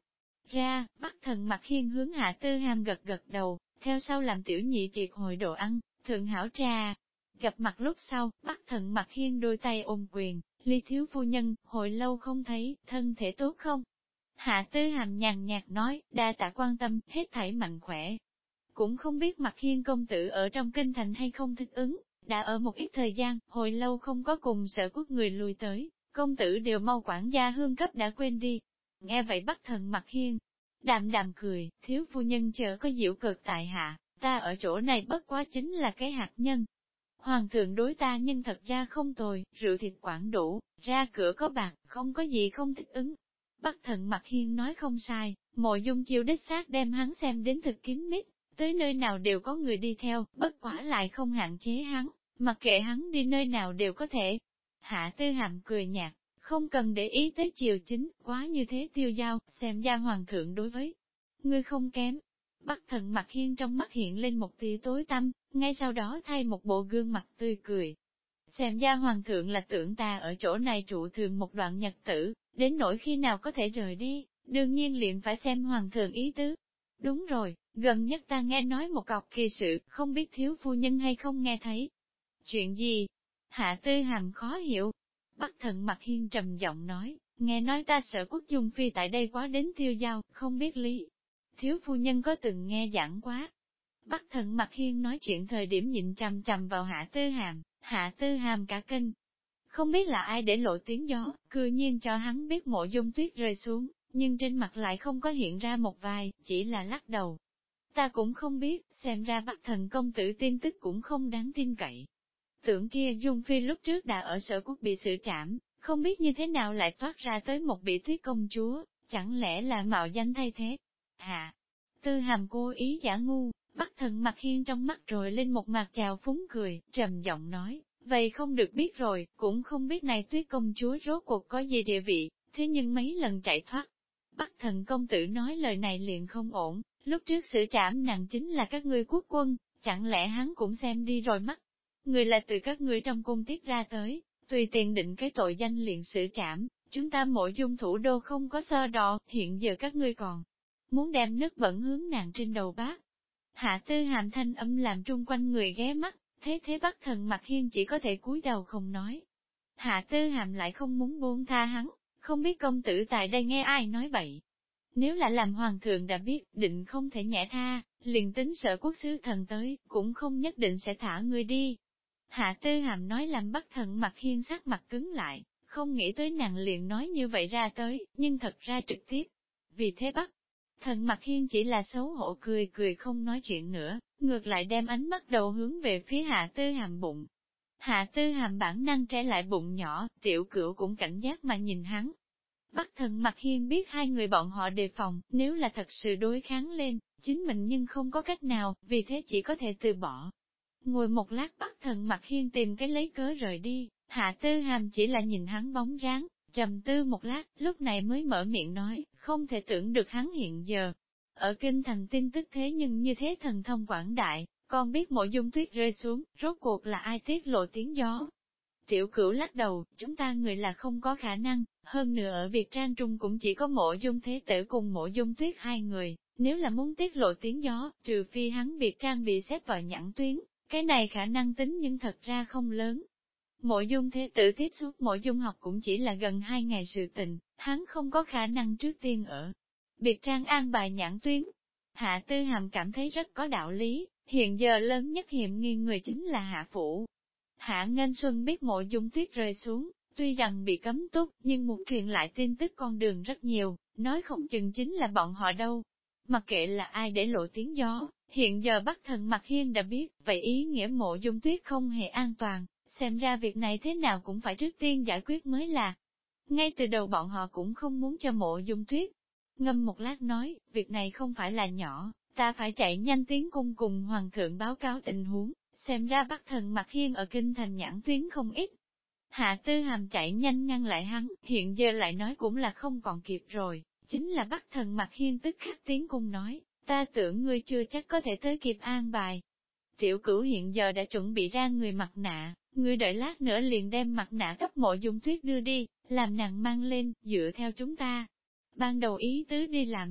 Ra, Bắc Thần Mặc Hiên hướng Hạ Tư Hàm gật gật đầu, theo sau làm tiểu nhị triệt hồi đồ ăn, thượng hảo trà. Gặp mặt lúc sau, Bắc Thần Mặc Hiên đôi tay ôm quyền, Ly thiếu phu nhân, hồi lâu không thấy, thân thể tốt không? Hạ Tư Hàm nhàn nhạt nói, đa tạ quan tâm, hết thảy mạnh khỏe. Cũng không biết Mặc Hiên công tử ở trong kinh thành hay không thích ứng, đã ở một ít thời gian, hồi lâu không có cùng Sở Quốc người lui tới, công tử đều mau quản gia hương cấp đã quên đi. Nghe vậy Bắc Thần Mặc Hiên đạm đạm cười, thiếu phu nhân chớ có giễu cợt tại hạ, ta ở chỗ này bất quá chính là cái hạt nhân. Hoàng thượng đối ta nhưng thật ra không tồi, rượu thịt quản đủ, ra cửa có bạc, không có gì không thích ứng. Bắc Thần Mặc Hiên nói không sai, Mộ Dung Chiêu đích xác đem hắn xem đến thực kín mít, tới nơi nào đều có người đi theo, bất quả lại không hạn chế hắn, mặc kệ hắn đi nơi nào đều có thể. Hạ Tư Hàm cười nhạt, không cần để ý tới triều chính, quá như thế tiêu dao, xem ra hoàng thượng đối với ngươi không kém. Bắc Thần Mặc Hiên trong mắt hiện lên một tia tối tăm, ngay sau đó thay một bộ gương mặt tươi cười. Xem ra hoàng thượng là tưởng ta ở chỗ này trụ thường một đoạn nhật tử, đến nỗi khi nào có thể rời đi, đương nhiên liền phải xem hoàng thượng ý tứ. Đúng rồi, gần nhất ta nghe nói một cọc kỳ sự, không biết thiếu phu nhân hay không nghe thấy. Chuyện gì? Hạ Tư Hàm khó hiểu. Bắc Thần Mặc Hiên trầm giọng nói, nghe nói ta Sở Quốc dung phi tại đây quá đến tiêu dao, không biết lý. Thiếu phu nhân có từng nghe giảng quá. Bắc Thần Mặc Hiên nói chuyện thời điểm nhịn chằm chằm vào Hạ Tư Hàm, Hạ Tư Hàm cả kinh. Không biết là ai để lộ tiếng gió, cư nhiên cho hắn biết Mộ Dung Tuyết rơi xuống, nhưng trên mặt lại không có hiện ra một vài, chỉ là lắc đầu. Ta cũng không biết, xem ra Bắc Thần công tử tin tức cũng không đáng tin cậy. Tưởng kia Dung Phi lúc trước đã ở Sở Quốc bị xử trảm, không biết như thế nào lại thoát ra tới một vị Tuyết công chúa, chẳng lẽ là mạo danh thay thế. Hạ Tư Hàm cố ý giả ngu, Bắc Thần Mặc Hiên trong mắt rồi lên một mặt chào phúng cười, trầm giọng nói, vậy không được biết rồi, cũng không biết này Tuyết công chúa rốt cuộc có gì địa vị, thế nhưng mấy lần chạy thoát. Bắc Thần công tử nói lời này liền không ổn, lúc trước xử trảm nàng chính là các ngươi quốc quân, chẳng lẽ hắn cũng xem đi rồi mắt. Người là từ các ngươi trong cung tiết ra tới, tùy tiện định cái tội danh liền xử trảm, chúng ta Mộ Dung thủ đô không có sơ đỏ, hiện giờ các ngươi còn muốn đem nước bẩn hướng nàng trên đầu bác. Hạ Tư Hàm thanh âm làm trung quanh người ghé mắt, thế Bắc Thần Mặc Hiên chỉ có thể cúi đầu không nói. Hạ Tư Hàm lại không muốn buông tha hắn, không biết công tử tại đây nghe ai nói bậy. Nếu là làm hoàng thượng đã biết, định không thể nhẹ tha, liền tính Sở Quốc sứ thần tới, cũng không nhất định sẽ thả người đi. Hạ Tư Hàm nói làm Bắc Thần Mặc Hiên sắc mặt cứng lại, không nghĩ tới nàng liền nói như vậy ra tới, nhưng thật ra trực tiếp. Vì thế Bắc Thần Mặc Hiên chỉ là xấu hổ cười cười không nói chuyện nữa, ngược lại đem ánh mắt đầu hướng về phía Hạ Tư Hàm bụng. Hạ Tư Hàm bản năng trẻ lại bụng nhỏ, tiểu cửu cũng cảnh giác mà nhìn hắn. Bắc Thần Mặc Hiên biết hai người bọn họ đề phòng, nếu là thật sự đối kháng lên, chính mình nhưng không có cách nào, vì thế chỉ có thể từ bỏ. Ngồi một lát Bắc Thần Mặc Hiên tìm cái lấy cớ rời đi, Hạ Tư Hàm chỉ là nhìn hắn bóng dáng, trầm tư một lát, lúc này mới mở miệng nói, không thể tưởng được hắn hiện giờ. Ở kinh thành tin tức thế nhưng như thế thần thông quảng đại, con biết Mộ Dung Tuyết rơi xuống, rốt cuộc là ai tiết lộ tiếng gió. Tiểu Cửu lắc đầu, chúng ta người là không có khả năng, hơn nữa ở Việt Trang Trung cũng chỉ có Mộ Dung Thế Tử cùng Mộ Dung Tuyết hai người, nếu là muốn tiết lộ tiếng gió, trừ phi hắn Việt Trang bị xếp vào nhãn tuyến, cái này khả năng tính nhưng thật ra không lớn. Mộ Dung Thế Tử tiếp xúc Mộ Dung học cũng chỉ là gần 2 ngày sự tình, hắn không có khả năng trước tiên ở Biệt Trang an bài nhãn tuyến. Hạ Tư Hàm cảm thấy rất có đạo lý, hiện giờ lớn nhất hiểm nghi người chính là Hạ Phủ. Hạ Nghênh Xuân biết Mộ Dung Tuyết rơi xuống, tuy rằng bị cấm túc, nhưng một truyền lại tin tức con đường rất nhiều, nói không chừng chính là bọn họ đâu. Mặc kệ là ai để lộ tiếng gió, hiện giờ Bắc Thần Mặc Hiên đã biết, vậy ý nghĩa Mộ Dung Tuyết không hề an toàn, xem ra việc này thế nào cũng phải trước tiên giải quyết mới là. Ngay từ đầu bọn họ cũng không muốn cho Mộ Dung Tuyết. Ngâm một lát nói, việc này không phải là nhỏ, ta phải chạy nhanh tiến cung cùng Hoàng thượng báo cáo tình huống, xem ra Bắc Thần Mặc Hiên ở kinh thành nhãn tuyến không ít. Hạ Tư Hàm chạy nhanh ngăn lại hắn, hiện giờ lại nói cũng là không còn kịp rồi, chính là Bắc Thần Mặc Hiên tức khắc tiến cung nói, ta tưởng ngươi chưa chắc có thể tới kịp an bài. Tiểu Cửu hiện giờ đã chuẩn bị ra người mặt nạ, ngươi đợi lát nữa liền đem mặt nạ cấp Mộ Dung Tuyết đưa đi, làm nàng mang lên, dựa theo chúng ta ban đầu ý tứ đi làm.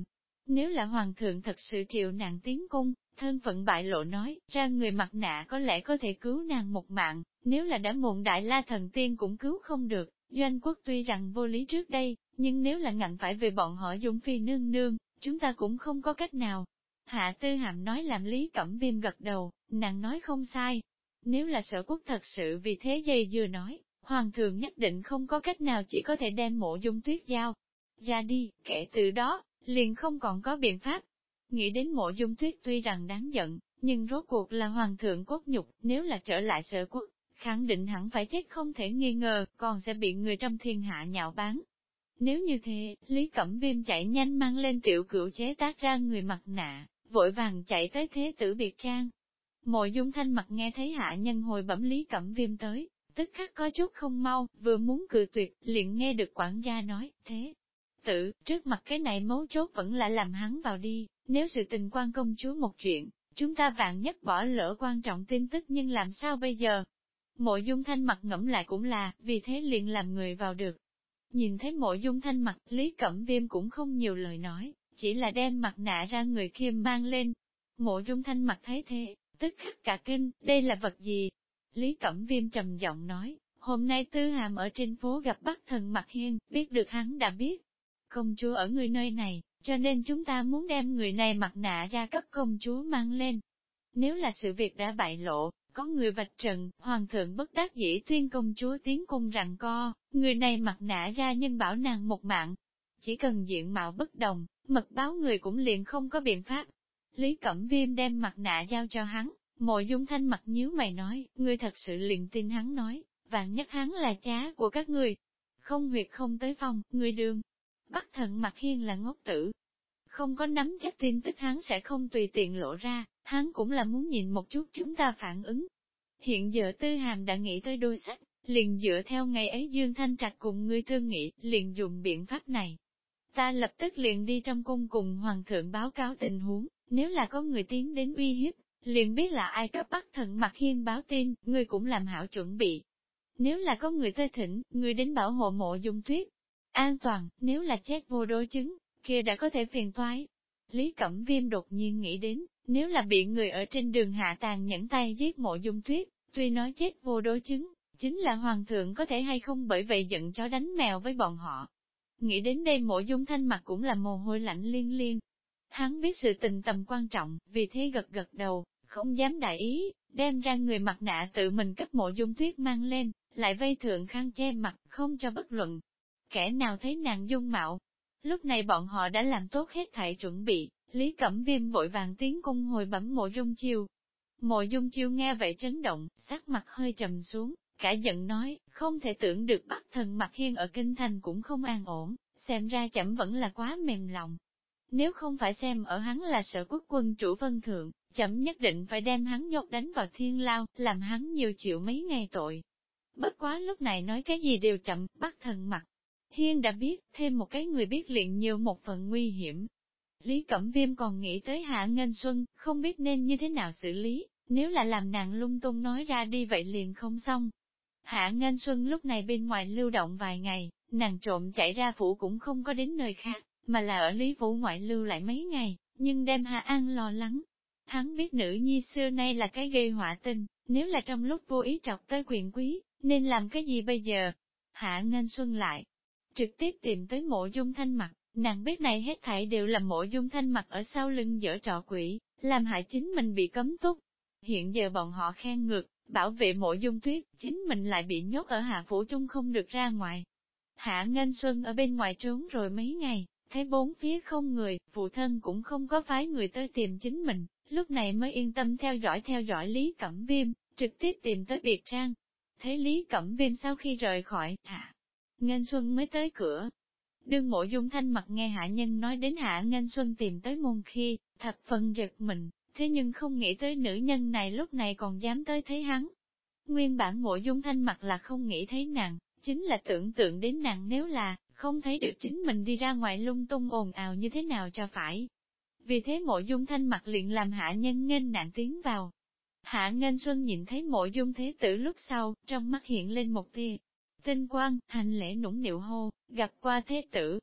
Nếu là hoàng thượng thật sự triệu nàng tiến cung, thân phận bại lộ nói, ra người mặt nạ có lẽ có thể cứu nàng một mạng, nếu là đã muộn Đại La thần tiên cũng cứu không được. Doanh quốc tuy rằng vô lý trước đây, nhưng nếu là ngạnh phải về bọn họ Dung Phi nương nương, chúng ta cũng không có cách nào. Hạ Tư Hàm nói làm Lý Cẩm Viêm gật đầu, nàng nói không sai. Nếu là Sở Quốc thật sự vì thế dây dưa nói, hoàng thượng nhất định không có cách nào, chỉ có thể đem Mộ Dung Tuyết giao ra đi, kể từ đó, liền không còn có biện pháp. Nghĩ đến Mộ Dung Tuyết tuy rằng đáng giận, nhưng rốt cuộc là hoàng thượng cốt nhục, nếu là trở lại Sở Quốc, khẳng định hẳn phải chết không thể nghi ngờ, còn sẽ bị người trong thiên hạ nhạo báng. Nếu như thế, Lý Cẩm Viêm chạy nhanh mang lên tiểu cửu chế tác ra người mặt nạ, vội vàng chạy tới thế tử biệt trang. Mộ Dung Thanh mặt nghe thấy hạ nhân hồi bẩm Lý Cẩm Viêm tới, tức khắc có chút không mau, vừa muốn cự tuyệt, liền nghe được quản gia nói, thế tử, trước mặt cái này mấu chốt vẫn là làm hắn vào đi, nếu sự tình quan công chúa một chuyện, chúng ta vạn nhất bỏ lỡ quan trọng tin tức nhưng làm sao bây giờ? Mộ Dung Thanh mặt ngẫm lại cũng là, vì thế liền làm người vào được. Nhìn thấy Mộ Dung Thanh mặt, Lý Cẩm Viêm cũng không nhiều lời nói, chỉ là đem mặt nạ ra người kia mang lên. Mộ Dung Thanh mặt thấy thế, tức khắc cả kinh, đây là vật gì? Lý Cẩm Viêm trầm giọng nói, hôm nay Tư Hàm ở trên phố gặp Bắc Thần Mặc Hiên, biết được hắn đã biết. Công chúa ở người nơi này, cho nên chúng ta muốn đem người này mặt nạ ra cấp công chúa mang lên. Nếu là sự việc đã bại lộ, có người vạch trần, hoàng thượng bất đắc dĩ tuyên công chúa tiến cung rằng co, người này mặt nạ ra nhân bảo nàng một mạng. Chỉ cần diện mạo bất đồng, mật báo người cũng liền không có biện pháp. Lý Cẩm Viêm đem mặt nạ giao cho hắn, Mộ Dung Thanh mặt nhíu mày nói, ngươi thật sự liền tin hắn nói, vạn nhất hắn là cha của các ngươi. Không huyệt không tới phòng, người đường. Bắc Thần Mặc Hiên là ngốc tử. Không có nắm chắc tin tức hắn sẽ không tùy tiện lộ ra, hắn cũng là muốn nhìn một chút chúng ta phản ứng. Hiện giờ Tư Hàm đã nghĩ tới đôi sách, liền dựa theo ngày ấy Dương Thanh Trạch cùng ngươi thương nghị, liền dùng biện pháp này. Ta lập tức liền đi trong cung cùng Hoàng thượng báo cáo tình huống, nếu là có người tiến đến uy hiếp, liền biết là ai cấp Bắc Thần Mặc Hiên báo tin, ngươi cũng làm hảo chuẩn bị. Nếu là có người tới thỉnh, ngươi đến bảo hộ Mộ Dung Tuyết. An toàn, nếu là chết vô đối chứng, kia đã có thể phiền toái. Lý Cẩm Viêm đột nhiên nghĩ đến, nếu là bị người ở trên đường hạ tàn nhẫn tay giết Mộ Dung Tuyết, tuy nói chết vô đối chứng, chính là hoàng thượng có thể hay không bởi vậy giận chó đánh mèo với bọn họ. Nghĩ đến đây Mộ Dung Thanh mặt cũng là mồ hôi lạnh liên liên. Hắn biết sự tình tầm quan trọng, vì thế gật gật đầu, không dám đại ý, đem ra người mặt nạ tự mình cấp Mộ Dung Tuyết mang lên, lại vây thượng khăn che mặt, không cho bất luận. Kẻ nào thấy nàng dung mạo. Lúc này bọn họ đã làm tốt hết thảy chuẩn bị, Lý Cẩm Viêm vội vàng tiến cung hồi bẩm Mộ Dung Chiêu. Mộ Dung Chiêu nghe vậy chấn động, sắc mặt hơi trầm xuống, cả giận nói, không thể tưởng được Bắc Thần Mặc Hiên ở Kinh Thành cũng không an ổn, xem ra chậm vẫn là quá mềm lòng. Nếu không phải xem ở hắn là Sở Quốc quân chủ vân thượng, chậm nhất định phải đem hắn nhốt đánh vào thiên lao, làm hắn nhiều chịu mấy ngày tội. Bất quá lúc này nói cái gì đều chậm, Bắc Thần Mặc Hiên đã biết, thêm một cái người biết liền nhiều một phần nguy hiểm. Lý Cẩm Viêm còn nghĩ tới Hạ Nghênh Xuân, không biết nên như thế nào xử lý, nếu là làm nàng lung tung nói ra đi vậy liền không xong. Hạ Nghênh Xuân lúc này bên ngoài lưu động vài ngày, nàng trộm chạy ra phủ cũng không có đến nơi khác, mà là ở Lý Phủ ngoại lưu lại mấy ngày, nhưng đem Hạ An lo lắng. Hắn biết nữ nhi xưa nay là cái gây họa tinh, nếu là trong lúc vô ý trọc tới quyền quý, nên làm cái gì bây giờ? Hạ Nghênh Xuân lại trực tiếp tìm tới Mộ Dung Thanh mặt, nàng biết này hết thảy đều là Mộ Dung Thanh mặt ở sau lưng giở trò quỷ, làm hại chính mình bị cấm túc. Hiện giờ bọn họ khen ngược, bảo vệ Mộ Dung Tuyết, chính mình lại bị nhốt ở Hạ Phủ Trung không được ra ngoài. Hạ Nghênh Xuân ở bên ngoài trốn rồi mấy ngày, thấy bốn phía không người, phụ thân cũng không có phái người tới tìm chính mình, lúc này mới yên tâm theo dõi Lý Cẩm Viêm, trực tiếp tìm tới Biệt Trang. Thấy Lý Cẩm Viêm sau khi rời khỏi, Hạ Nghênh Xuân mới tới cửa. Đương Mộ Dung Thanh mặt nghe hạ nhân nói đến Hạ Nghênh Xuân tìm tới môn khi, thập phần giật mình, thế nhưng không nghĩ tới nữ nhân này lúc này còn dám tới thấy hắn. Nguyên bản Mộ Dung Thanh mặt là không nghĩ thấy nàng, chính là tưởng tượng đến nàng nếu là, không thấy được chính mình đi ra ngoài lung tung ồn ào như thế nào cho phải. Vì thế Mộ Dung Thanh mặt liền làm hạ nhân nghênh nạn tiến vào. Hạ Nghênh Xuân nhìn thấy Mộ Dung Thế Tử lúc sau, trong mắt hiện lên một tia tinh quang, hành lễ nũng nịu hô, gặp qua Thế Tử.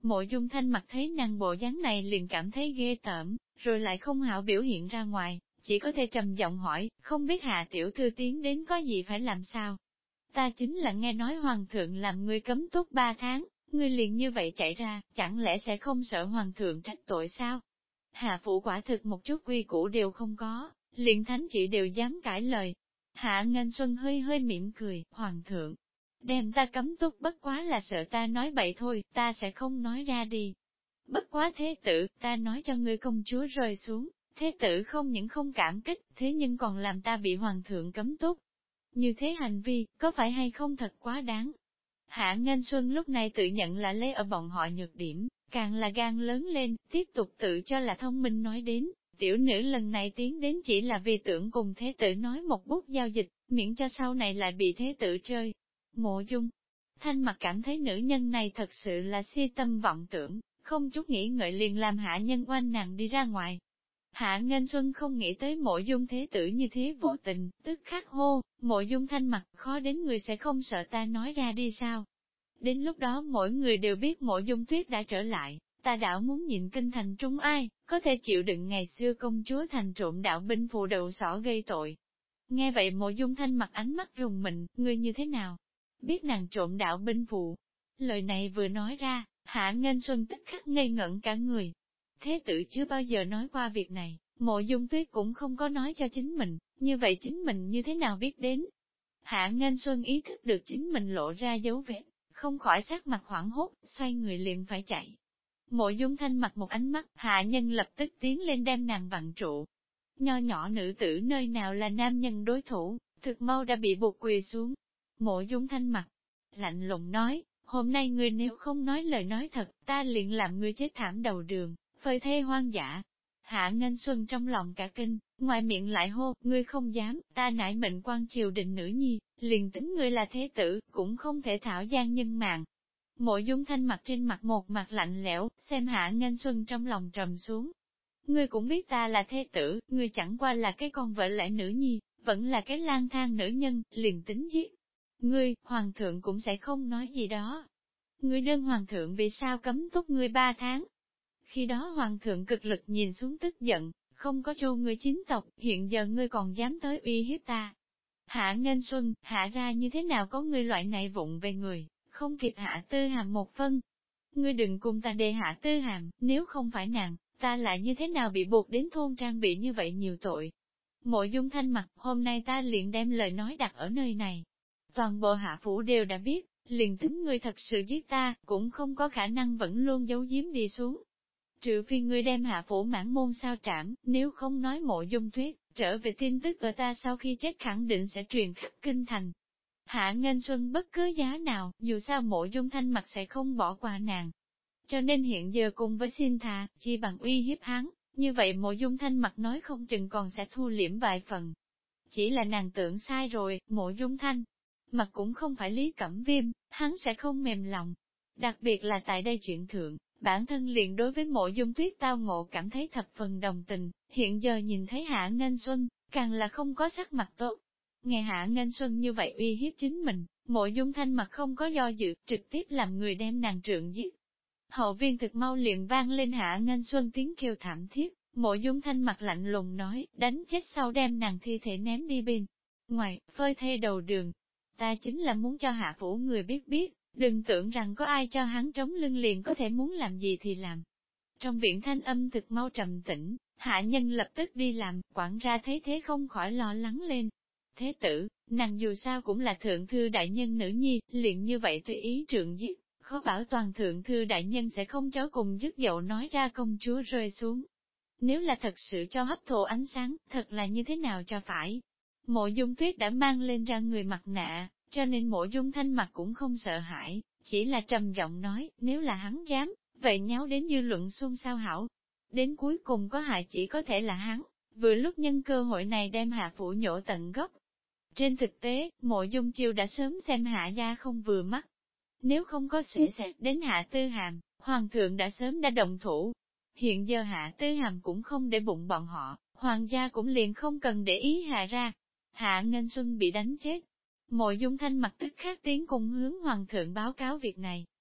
Mộ Dung Thanh Mặc thấy nàng bộ dáng này liền cảm thấy ghê tởm, rồi lại không hảo biểu hiện ra ngoài, chỉ có thể trầm giọng hỏi, không biết hạ tiểu thư tiến đến có gì phải làm sao? Ta chính là nghe nói hoàng thượng làm ngươi cấm túc 3 tháng, ngươi liền như vậy chạy ra, chẳng lẽ sẽ không sợ hoàng thượng trách tội sao? Hạ phủ quả thực một chút quy củ đều không có, liền thánh chỉ đều dám cãi lời. Hạ Nghênh Xuân hơi hơi mỉm cười, hoàng thượng, đem ta cấm túc bất quá là sợ ta nói bậy thôi, ta sẽ không nói ra đi. Bất quá thế tử, ta nói cho ngươi công chúa rơi xuống, thế tử không những không cảm kích, thế nhưng còn làm ta bị hoàng thượng cấm túc. Như thế hành vi, có phải hay không thật quá đáng? Hạ Nghênh Xuân lúc này tự nhận là lấy ở bọn họ nhược điểm, càng là gan lớn lên, tiếp tục tự cho là thông minh nói đến, tiểu nữ lần này tiến đến chỉ là vì tưởng cùng thế tử nói một bút giao dịch, miễn cho sau này lại bị thế tử chơi. Mộ Dung Thanh Mặc cảm thấy nữ nhân này thật sự là si tâm vọng tưởng, không chút nghĩ ngợi liền làm hạ nhân oanh nàng đi ra ngoài. Hạ Nghênh Xuân không nghĩ tới Mộ Dung thế tử như thế vô tình, tức khắc hô, Mộ Dung Thanh Mặc khó đến người sẽ không sợ ta nói ra đi sao. Đến lúc đó mỗi người đều biết Mộ Dung Tuyết đã trở lại, ta đảo muốn nhìn kinh thành trung ai, có thể chịu đựng ngày xưa công chúa thành trộm đạo binh phù đậu xỏ gây tội. Nghe vậy Mộ Dung Thanh Mặc ánh mắt rùng mình, ngươi như thế nào? Biết nàng trộm đạo binh phù. Lời này vừa nói ra, Hạ Nghênh Xuân tức khắc ngây ngẩn cả người. Thế tử chưa bao giờ nói qua việc này, Mộ Dung Tuyết cũng không có nói cho chính mình, như vậy chính mình như thế nào biết đến? Hạ Nghênh Xuân ý thức được chính mình lộ ra dấu vết, không khỏi sắc mặt hoảng hốt, xoay người liền phải chạy. Mộ Dung Thanh Mặc một ánh mắt, hạ nhân lập tức tiến lên đem nàng vặn trụ. Nho nhỏ nữ tử nơi nào là nam nhân đối thủ, thực mau đã bị buộc quỳ xuống. Mộ Dung Thanh Mặc lạnh lùng nói, hôm nay ngươi nếu không nói lời nói thật, ta liền làm ngươi chết thảm đầu đường, phơi thê hoang dã. Hạ Nghênh Xuân trong lòng cả kinh, ngoài miệng lại hô, ngươi không dám, ta nải mệnh quan triều đình nữ nhi, liền tính ngươi là thế tử, cũng không thể thảo gian nhân mạng. Mộ Dung Thanh Mặc trên mặt một mặt lạnh lẽo, xem Hạ Nghênh Xuân trong lòng trầm xuống. Ngươi cũng biết ta là thế tử, ngươi chẳng qua là cái con vợ lẽ nữ nhi, vẫn là cái lang thang nữ nhân, liền tính giết. Ngươi, hoàng thượng cũng sẽ không nói gì đó. Ngươi đơn hoàng thượng vì sao cấm túc ngươi 3 tháng? Khi đó hoàng thượng cực lực nhìn xuống tức giận, không có trô ngươi chính tộc, hiện giờ ngươi còn dám tới uy hiếp ta. Hạ Nghênh Xuân, hạ ra như thế nào có ngươi loại này vụng về người, không kịp hạ tư hàm một phân. Ngươi đừng cùng ta đề hạ tư hàm, nếu không phải nàng, ta lại như thế nào bị buộc đến thôn trang bị như vậy nhiều tội. Mộ Dung Thanh Mặc, hôm nay ta liền đem lời nói đặt ở nơi này. Toàn bộ hạ phủ đều đã biết, liền tính ngươi thật sự giết ta, cũng không có khả năng vẫn luôn giấu giếm đi xuống. Trừ phi ngươi đem hạ phủ mãn môn sao trảm, nếu không nói Mộ Dung Tuyết, trở về tin tức ở ta sau khi chết khẳng định sẽ truyền khắp kinh thành. Hạ Nghênh Xuân bất cứ giá nào, dù sao Mộ Dung Thanh Mặc sẽ không bỏ qua nàng. Cho nên hiện giờ cùng với xin thà, chi bằng uy hiếp hắn, như vậy Mộ Dung Thanh Mặc nói không chừng còn sẽ thu liễm vài phần. Chỉ là nàng tưởng sai rồi, Mộ Dung Thanh Mặc cũng không phải Lý Cẩm Viêm, hắn sẽ không mềm lòng. Đặc biệt là tại đây chuyện thượng, bản thân liền đối với Mộ Dung Tuyết tao ngộ cảm thấy thập phần đồng tình, hiện giờ nhìn thấy Hạ Nghênh Xuân, càng là không có sắc mặt tốt. Nghe Hạ Nghênh Xuân như vậy uy hiếp chính mình, Mộ Dung Thanh Mặc không có do dự, trực tiếp làm người đem nàng trượng giết. Hậu viên thực mau liền vang lên Hạ Nghênh Xuân tiếng kêu thảm thiết, Mộ Dung Thanh Mặc lạnh lùng nói, đánh chết sau đem nàng thi thể ném đi bên ngoài, phơi thê đầu đường. Ta chính là muốn cho hạ phủ người biết, đừng tưởng rằng có ai cho hắn trống lưng liền có thể muốn làm gì thì làm. Trong viện thanh âm thực mau trầm tĩnh, hạ nhân lập tức đi làm, quản gia thấy thế không khỏi lo lắng lên. Thế tử, nàng dù sao cũng là thượng thư đại nhân nữ nhi, liền như vậy tùy ý trượng giết, khó bảo toàn thượng thư đại nhân sẽ không chó cùng dứt dậu nói ra công chúa rơi xuống. Nếu là thật sự cho hấp thụ ánh sáng, thật là như thế nào cho phải. Mộ Dung Tuyết đã mang lên ra người mặt nạ, cho nên Mộ Dung Thanh Mặc cũng không sợ hãi, chỉ là trầm giọng nói, nếu là hắn dám, vậy nháo đến dư luận xôn xao hảo. Đến cuối cùng có hại chỉ có thể là hắn, vừa lúc nhân cơ hội này đem hạ phủ nhổ tận gốc. Trên thực tế, Mộ Dung Chiêu đã sớm xem hạ gia không vừa mắt. Nếu không có sẽ đến hạ tư hàm, hoàng thượng đã sớm đã động thủ. Hiện giờ hạ tư hàm cũng không để bụng bọn họ, hoàng gia cũng liền không cần để ý hạ ra. Hạ Nghênh Xuân bị đánh chết. Mộ Dung Thanh Mặc tức khắc tiến cùng hướng hoàng thượng báo cáo việc này,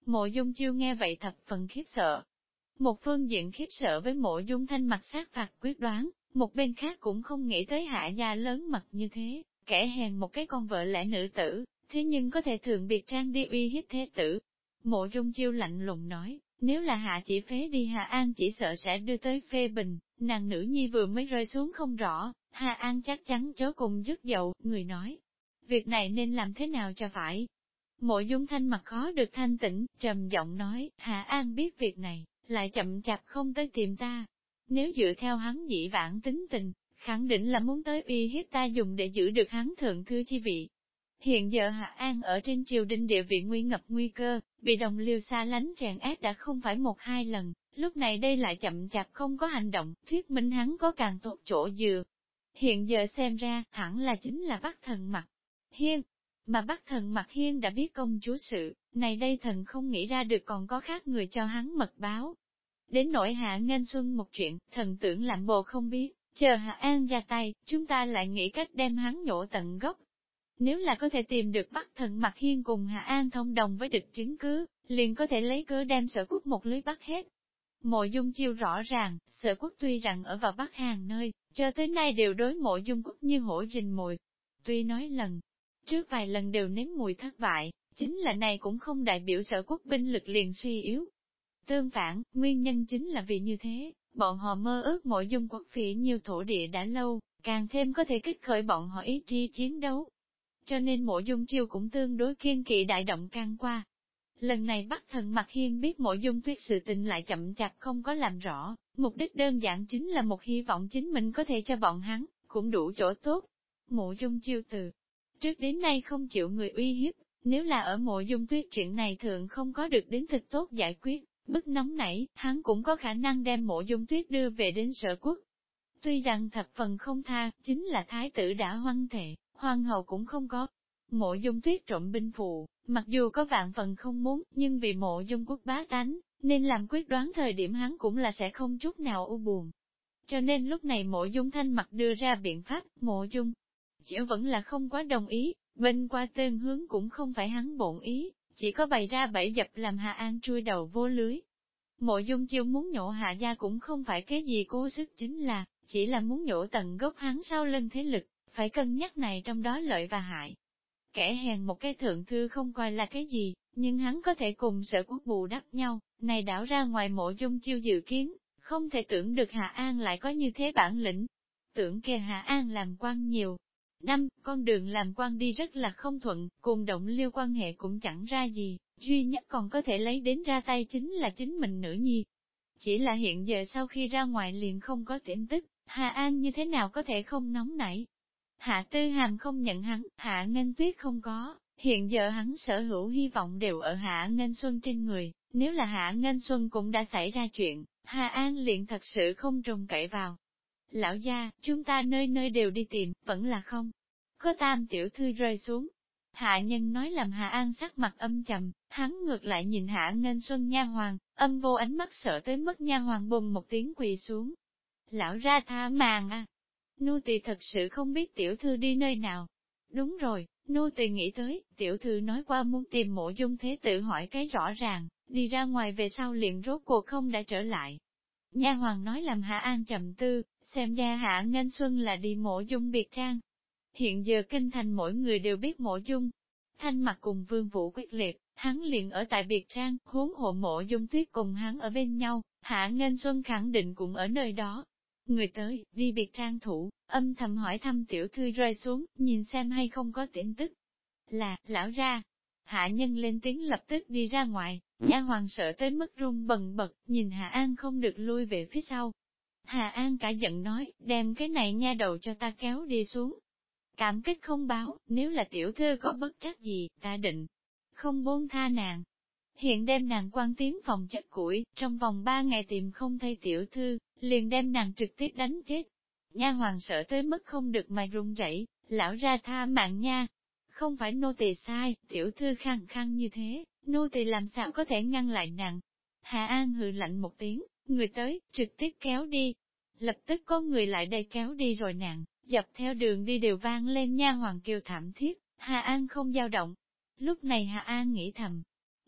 Mộ Dung Chiêu nghe vậy thập phần khiếp sợ. Một phương diện khiếp sợ với Mộ Dung Thanh mặt sát phạt quyết đoán, một bên khác cũng không nghĩ tới Hạ gia lớn mật như thế, kẻ hèn một cái con vợ lẽ nữ tử, thế nhưng có thể thường biệt trang đi uy hiếp thế tử. Mộ Dung Chiêu lạnh lùng nói, nếu là Hạ chỉ phế đi Hạ An chỉ sợ sẽ đưa tới phê bình, nàng nữ nhi vừa mới rơi xuống không rõ, Hạ An chắc chắn chớ cùng dứt dậu, người nói. Việc này nên làm thế nào cho phải? Mộ Dung Thanh mặt khó được thanh tĩnh, trầm giọng nói, Hạ An biết việc này, lại chậm chạp không tới tìm ta. Nếu dựa theo hắn dĩ vãng tính tình, khẳng định là muốn tới uy hiếp ta dùng để giữ được hắn thượng thư chi vị. Hiện giờ Hạ An ở trên triều đình địa vị nguy ngập nguy cơ, bị đồng liêu xa lánh chèn ép đã không phải một hai lần, lúc này đây lại chậm chạp không có hành động, thuyết minh hắn có càng tốt chỗ dựa. Hiện giờ xem ra, hẳn là chính là Bắc Thần Mặc Hiên. Mà Bắc Thần Mặc Hiên đã biết công chúa sự, này đây thần không nghĩ ra được còn có khác người cho hắn mật báo. Đến nỗi Hạ Nghênh Xuân một chuyện, thần tưởng làm bộ không biết, chờ Hạ An ra tay, chúng ta lại nghĩ cách đem hắn nhổ tận gốc. Nếu là có thể tìm được Bắc Thần Mặc Hiên cùng Hạ An thông đồng với địch chứng cứ, liền có thể lấy cớ đem Sở Quốc một lưới bắt hết. Mộ Dung Chiêu rõ ràng, Sở Quốc tuy rằng ở vào Bắc Hàn nơi, cho tới nay đều đối Mộ Dung Quốc như hổ rình mồi. Tuy nói lần trước vài lần đều nếm mùi thất bại, chính là này cũng không đại biểu Sở Quốc binh lực liền suy yếu. Tương phản, nguyên nhân chính là vì như thế, bọn họ mơ ước Mộ Dung Quốc phỉ nhiều thổ địa đã lâu, càng thêm có thể kích khởi bọn họ ý chí chiến đấu. Cho nên Mộ Dung Chiêu cũng tương đối kiên kỵ đại động can qua. Lần này Bắc Thần Mặc Hiên biết Mộ Dung Tuyết sự tình lại chậm chạp không có làm rõ, mục đích đơn giản chính là một hy vọng chính mình có thể cho bọn hắn, cũng đủ chỗ tốt. Mộ Dung Chiêu từ trước đến nay không chịu người uy hiếp, nếu là ở Mộ Dung Tuyết chuyện này thường không có được đến thực tốt giải quyết, bức nóng nảy, hắn cũng có khả năng đem Mộ Dung Tuyết đưa về đến Sở Quốc. Tuy rằng thập phần không tha, chính là thái tử đã hoang thệ, hoàng hậu cũng không có. Mộ Dung Tuyết trộm binh phù, mặc dù có vạn phần không muốn, nhưng vì Mộ Dung Quốc bá tánh, nên làm quyết đoán thời điểm hắn cũng là sẽ không chút nào u buồn. Cho nên lúc này Mộ Dung Thanh Mặc đưa ra biện pháp, Mộ Dung Chiểu vẫn là không quá đồng ý, bên qua tên hướng cũng không phải hắn bổn ý, chỉ có bày ra bẫy dập làm Hạ An chui đầu vô lưới. Mộ Dung Chiêu muốn nhổ Hạ gia cũng không phải cái gì cố sức, chính là, chỉ là muốn nhổ tận gốc hắn sau lưng thế lực, phải cân nhắc này trong đó lợi và hại. Kẻ hèn một cái thượng thư không coi là cái gì, nhưng hắn có thể cùng Sở Quốc bù đắp nhau, này đảo ra ngoài Mộ Dung Chiêu dự kiến, không thể tưởng được Hạ An lại có như thế bản lĩnh. Tưởng kề Hạ An làm quan nhiều năm, con đường làm quan đi rất là không thuận, cùng Động Liêu quan hệ cũng chẳng ra gì, duy nhất còn có thể lấy đến ra tay chính là chính mình nữ nhi. Chỉ là hiện giờ sau khi ra ngoài liền không có tin tức, Hạ An như thế nào có thể không nóng nảy. Hạ Tư Hàm không nhận hắn, Hạ Nghênh Tuyết không có, hiện giờ hắn sở hữu hy vọng đều ở Hạ Nghênh Xuân trên người, nếu là Hạ Nghênh Xuân cũng đã xảy ra chuyện, Hạ An liền thật sự không trông cậy vào. Lão gia, chúng ta nơi nơi đều đi tìm, vẫn là không. Có Tam tiểu thư rơi xuống. Hạ nhân nói làm Hạ An sắc mặt âm trầm, hắn ngược lại nhìn Hạ Nghênh Xuân nha hoàng, âm vô ánh mắt sợ tới mức nha hoàng bùng một tiếng quỳ xuống. Lão ra tha màng à. Nô tỳ thật sự không biết tiểu thư đi nơi nào. Đúng rồi, nô tỳ nghĩ tới, tiểu thư nói qua muốn tìm Mộ Dung thế tử hỏi cái rõ ràng, đi ra ngoài về sau liền rốt cuộc không đã trở lại. Nha hoàng nói làm Hạ An trầm tư, xem ra Hạ Nghênh Xuân là đi Mộ Dung biệt trang. Hiện giờ kinh thành mỗi người đều biết Mộ Dung Thanh Mặc cùng Vương Vũ quyết liệt, hắn liền ở tại biệt trang, huống hộ Mộ Dung Tuyết cùng hắn ở bên nhau, Hạ Nghênh Xuân khẳng định cũng ở nơi đó. Người tới, đi biệt trang thủ, âm thầm hỏi thăm tiểu thư rơi xuống, nhìn xem hay không có tin tức. Là, lão ra. Hạ nhân lên tiếng lập tức đi ra ngoài, nha hoàng sợ tới mức run bần bật, nhìn Hạ An không được lui về phía sau. Hạ An cả giận nói, đem cái này nha đầu cho ta kéo đi xuống. Cảm kích không báo, nếu là tiểu thư có bất trắc gì, ta định không buông tha nàng. Hiện đem nàng quan tiến phòng chất củi, trong vòng 3 ngày tìm không thấy tiểu thư, liền đem nàng trực tiếp đánh chết. Nha hoàng sợ tới mức không được mà run rẩy, lão ra tha mạng nha. Không phải nô tỳ sai, tiểu thư khăng khăng như thế, nô tỳ làm sao có thể ngăn lại nàng. Hạ An hừ lạnh một tiếng, người tới, trực tiếp kéo đi. Lập tức có người lại đây kéo đi rồi nàng, dọc theo đường đi đều vang lên nha hoàng kêu thảm thiết, Hạ An không dao động. Lúc này Hạ An nghĩ thầm,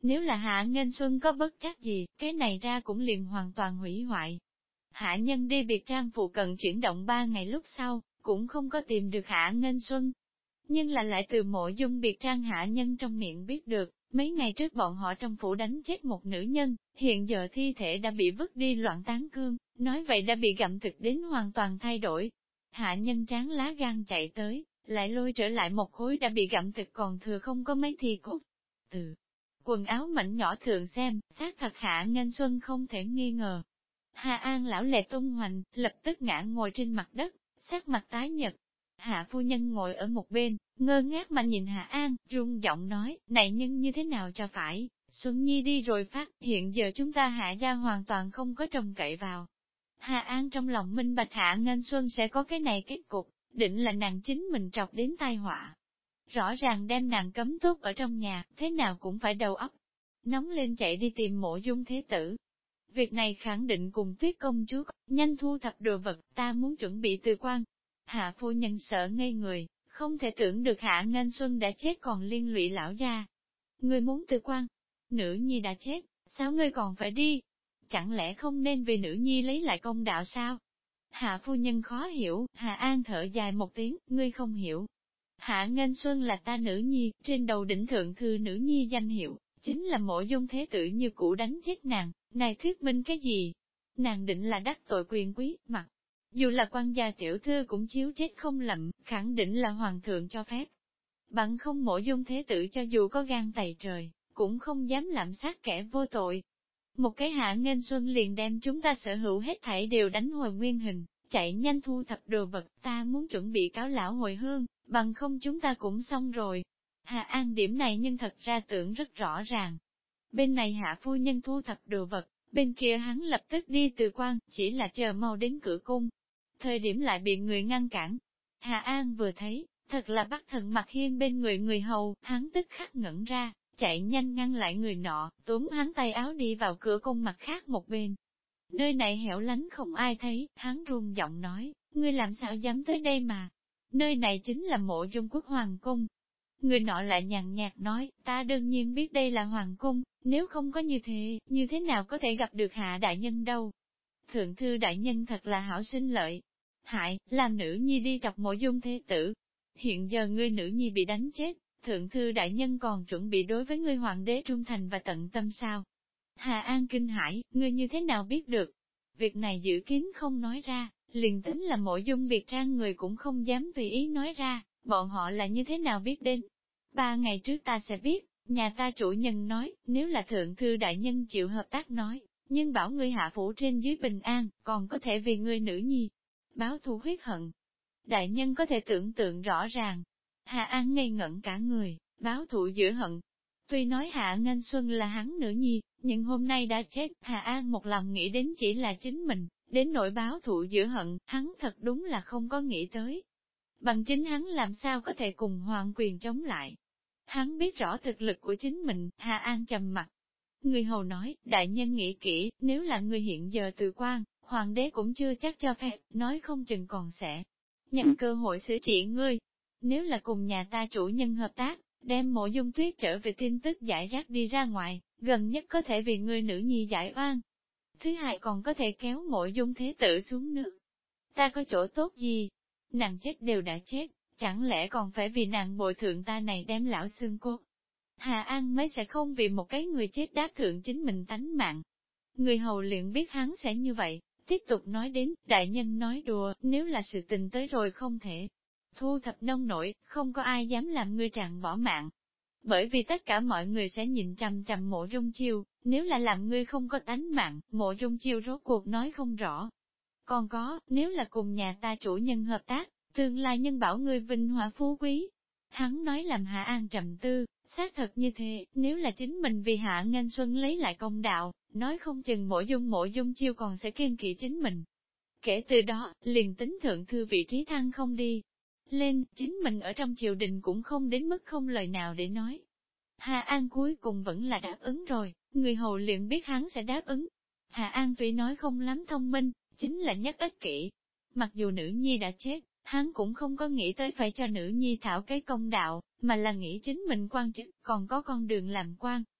Nếu là Hạ Nghênh Xuân có bất trắc gì, cái này ra cũng liền hoàn toàn hủy hoại. Hạ nhân đi biệt trang phụ cận chuyển động 3 ngày lúc sau, cũng không có tìm được Hạ Nghênh Xuân. Nhưng là lại từ Mộ Dung biệt trang hạ nhân trong miệng biết được, mấy ngày trước bọn họ trong phủ đánh chết một nữ nhân, hiện giờ thi thể đã bị vứt đi loạn tán cương, nói vậy đã bị gặm thực đến hoàn toàn thay đổi. Hạ nhân tráng lá gan chạy tới, lại lôi trở lại một khối đã bị gặm thực còn thừa không có mấy thi cốt. Từ quần áo mảnh nhỏ thường xem, xác thật Hạ Nghênh Xuân không thể nghi ngờ. Hà An lão lệ tung hoành, lập tức ngã ngồi trên mặt đất, sắc mặt tái nhợt. Hạ phu nhân ngồi ở một bên, ngơ ngác mà nhìn Hạ An, run giọng nói, này nhưng như thế nào cho phải, Xuân Nhi đi rồi phát, hiện giờ chúng ta Hạ gia hoàn toàn không có trông cậy vào. Hà An trong lòng minh bạch Hạ Nghênh Xuân sẽ có cái này kết cục, định là nàng chính mình trọc đến tai họa. Rõ ràng đem nàng cấm tốt ở trong nhà, thế nào cũng phải đầu óc. Nóng lên chạy đi tìm Mộ Dung thế tử. Việc này khẳng định cùng Tuyết công chúa, nhanh thu thập đồ vật, ta muốn chuẩn bị từ quan. Hạ phu nhân sợ ngây người, không thể tưởng được Hạ Nghênh Xuân đã chết còn liên lụy lão gia. Ngươi muốn từ quan, nữ nhi đã chết, sao ngươi còn phải đi? Chẳng lẽ không nên vì nữ nhi lấy lại công đạo sao? Hạ phu nhân khó hiểu, Hạ An thở dài một tiếng, ngươi không hiểu. Hạ Nghênh Xuân là ta nữ nhi, trên đầu đỉnh thượng thư nữ nhi danh hiệu, chính là Mộ Dung thế tử như cũ đánh chết nàng, này thuyết minh cái gì? Nàng định là đắc tội quyền quý, mặc dù là quan gia tiểu thư cũng chiếu chết không lầm, khẳng định là hoàng thượng cho phép. Bằng không Mộ Dung thế tử cho dù có gan tày trời, cũng không dám lạm sát kẻ vô tội. Một cái Hạ Nghênh Xuân liền đem chúng ta sở hữu hết thảy đều đánh hồi nguyên hình, chạy nhanh thu thập đồ vật, ta muốn chuẩn bị cáo lão hồi hương, bằng không chúng ta cũng xong rồi. Hạ An điểm này nhưng thật ra tưởng rất rõ ràng. Bên này Hạ phu nhân thu thập đồ vật, bên kia hắn lập tức đi từ quan, chỉ là chờ mau đến cửa cung. Thời điểm lại bị người ngăn cản. Hạ An vừa thấy, thật là bắt thần mặt hiên bên người hầu, hắn tức khắc ngẩn ra, chạy nhanh ngăn lại người nọ, túm hắn tay áo đi vào cửa cung mặt khác một bên. Nơi này hẻo lánh không ai thấy, hắn run giọng nói, ngươi làm sao dám tới đây mà. Nơi này chính là Mộ Dung quốc hoàng cung. Người nọ lại nhàn nhạt nói, ta đương nhiên biết đây là hoàng cung, nếu không có như thế nào có thể gặp được Hạ đại nhân đâu. Thượng thư đại nhân thật là hảo sinh lợi. Hại, làm nữ nhi đi chọc Mộ Dung thế tử. Hiện giờ ngươi nữ nhi bị đánh chết, thượng thư đại nhân còn chuẩn bị đối với ngươi hoàng đế trung thành và tận tâm sao. Hà An kinh hãi, ngươi như thế nào biết được? Việc này giữ kín không nói ra, liền tính là Mộ Dung biệt trang người cũng không dám tùy ý nói ra, bọn họ là như thế nào biết đến. 3 ngày trước ta sẽ biết, nhà ta chủ nhân nói, nếu là thượng thư đại nhân chịu hợp tác nói, nhưng bảo ngươi hạ phủ trên dưới bình an, còn có thể vì ngươi nữ nhi, báo thù huyết hận. Đại nhân có thể tưởng tượng rõ ràng. Hà An ngây ngẩn cả người, báo thù giữa hận. Tuy nói Hạ Nghênh Xuân là hắn nữ nhi, nhưng hôm nay đã chết, Hà An một lòng nghĩ đến chỉ là chính mình, đến nỗi báo thù giữa hận, hắn thật đúng là không có nghĩ tới. Bằng chính hắn làm sao có thể cùng hoàng quyền chống lại. Hắn biết rõ thực lực của chính mình, Hà An trầm mặt. Người hầu nói, đại nhân nghĩ kỹ, nếu là người hiện giờ từ quan, hoàng đế cũng chưa chắc cho phép, nói không chừng còn sẽ nhận cơ hội xử trị ngươi. Nếu là cùng nhà ta chủ nhân hợp tác, đem Mộ Dung Tuyết trở về tin tức giải rác đi ra ngoài, gần nhất có thể vì ngươi nữ nhi giải oan. Thứ hai còn có thể kéo Mộ Dung thế tử xuống nước. Ta có chỗ tốt gì? Nàng chết đều đã chết, chẳng lẽ còn phải vì nàng bồi thượng ta này đem lão xương cốt? Hà An mới sẽ không vì một cái người chết đáp thượng chính mình tánh mạng. Người hầu liền biết hắn sẽ như vậy, tiếp tục nói đến, đại nhân nói đùa, nếu là sự tình tới rồi không thể thu thập nông nổi, không có ai dám làm ngươi trạng bỏ mạng. Bởi vì tất cả mọi người sẽ nhìn chằm chằm Mộ Dung Chiêu, nếu là làm ngươi không có tánh mạng, Mộ Dung Chiêu rốt cuộc nói không rõ. Còn có, nếu là cùng nhà ta chủ nhân hợp tác, tương lai nhân bảo ngươi vinh hoa phú quý. Hắn nói làm Hạ An trầm tư, xác thật như thế, nếu là chính mình vì Hạ Nghênh Xuân lấy lại công đạo, nói không chừng Mộ Dung Chiêu còn sẽ kiên kỵ chính mình. Kể từ đó, liền tính thượng thư vị trí thăng không đi lên, chính mình ở trong triều đình cũng không đến mức không lời nào để nói. Hà An cuối cùng vẫn là đáp ứng rồi, người hầu liền biết hắn sẽ đáp ứng. Hà An tuy nói không lắm thông minh, chính là nhất ích kỷ. Mặc dù nữ nhi đã chết, hắn cũng không có nghĩ tới phải cho nữ nhi thảo cái công đạo, mà là nghĩ chính mình quan chức, còn có con đường làm quan.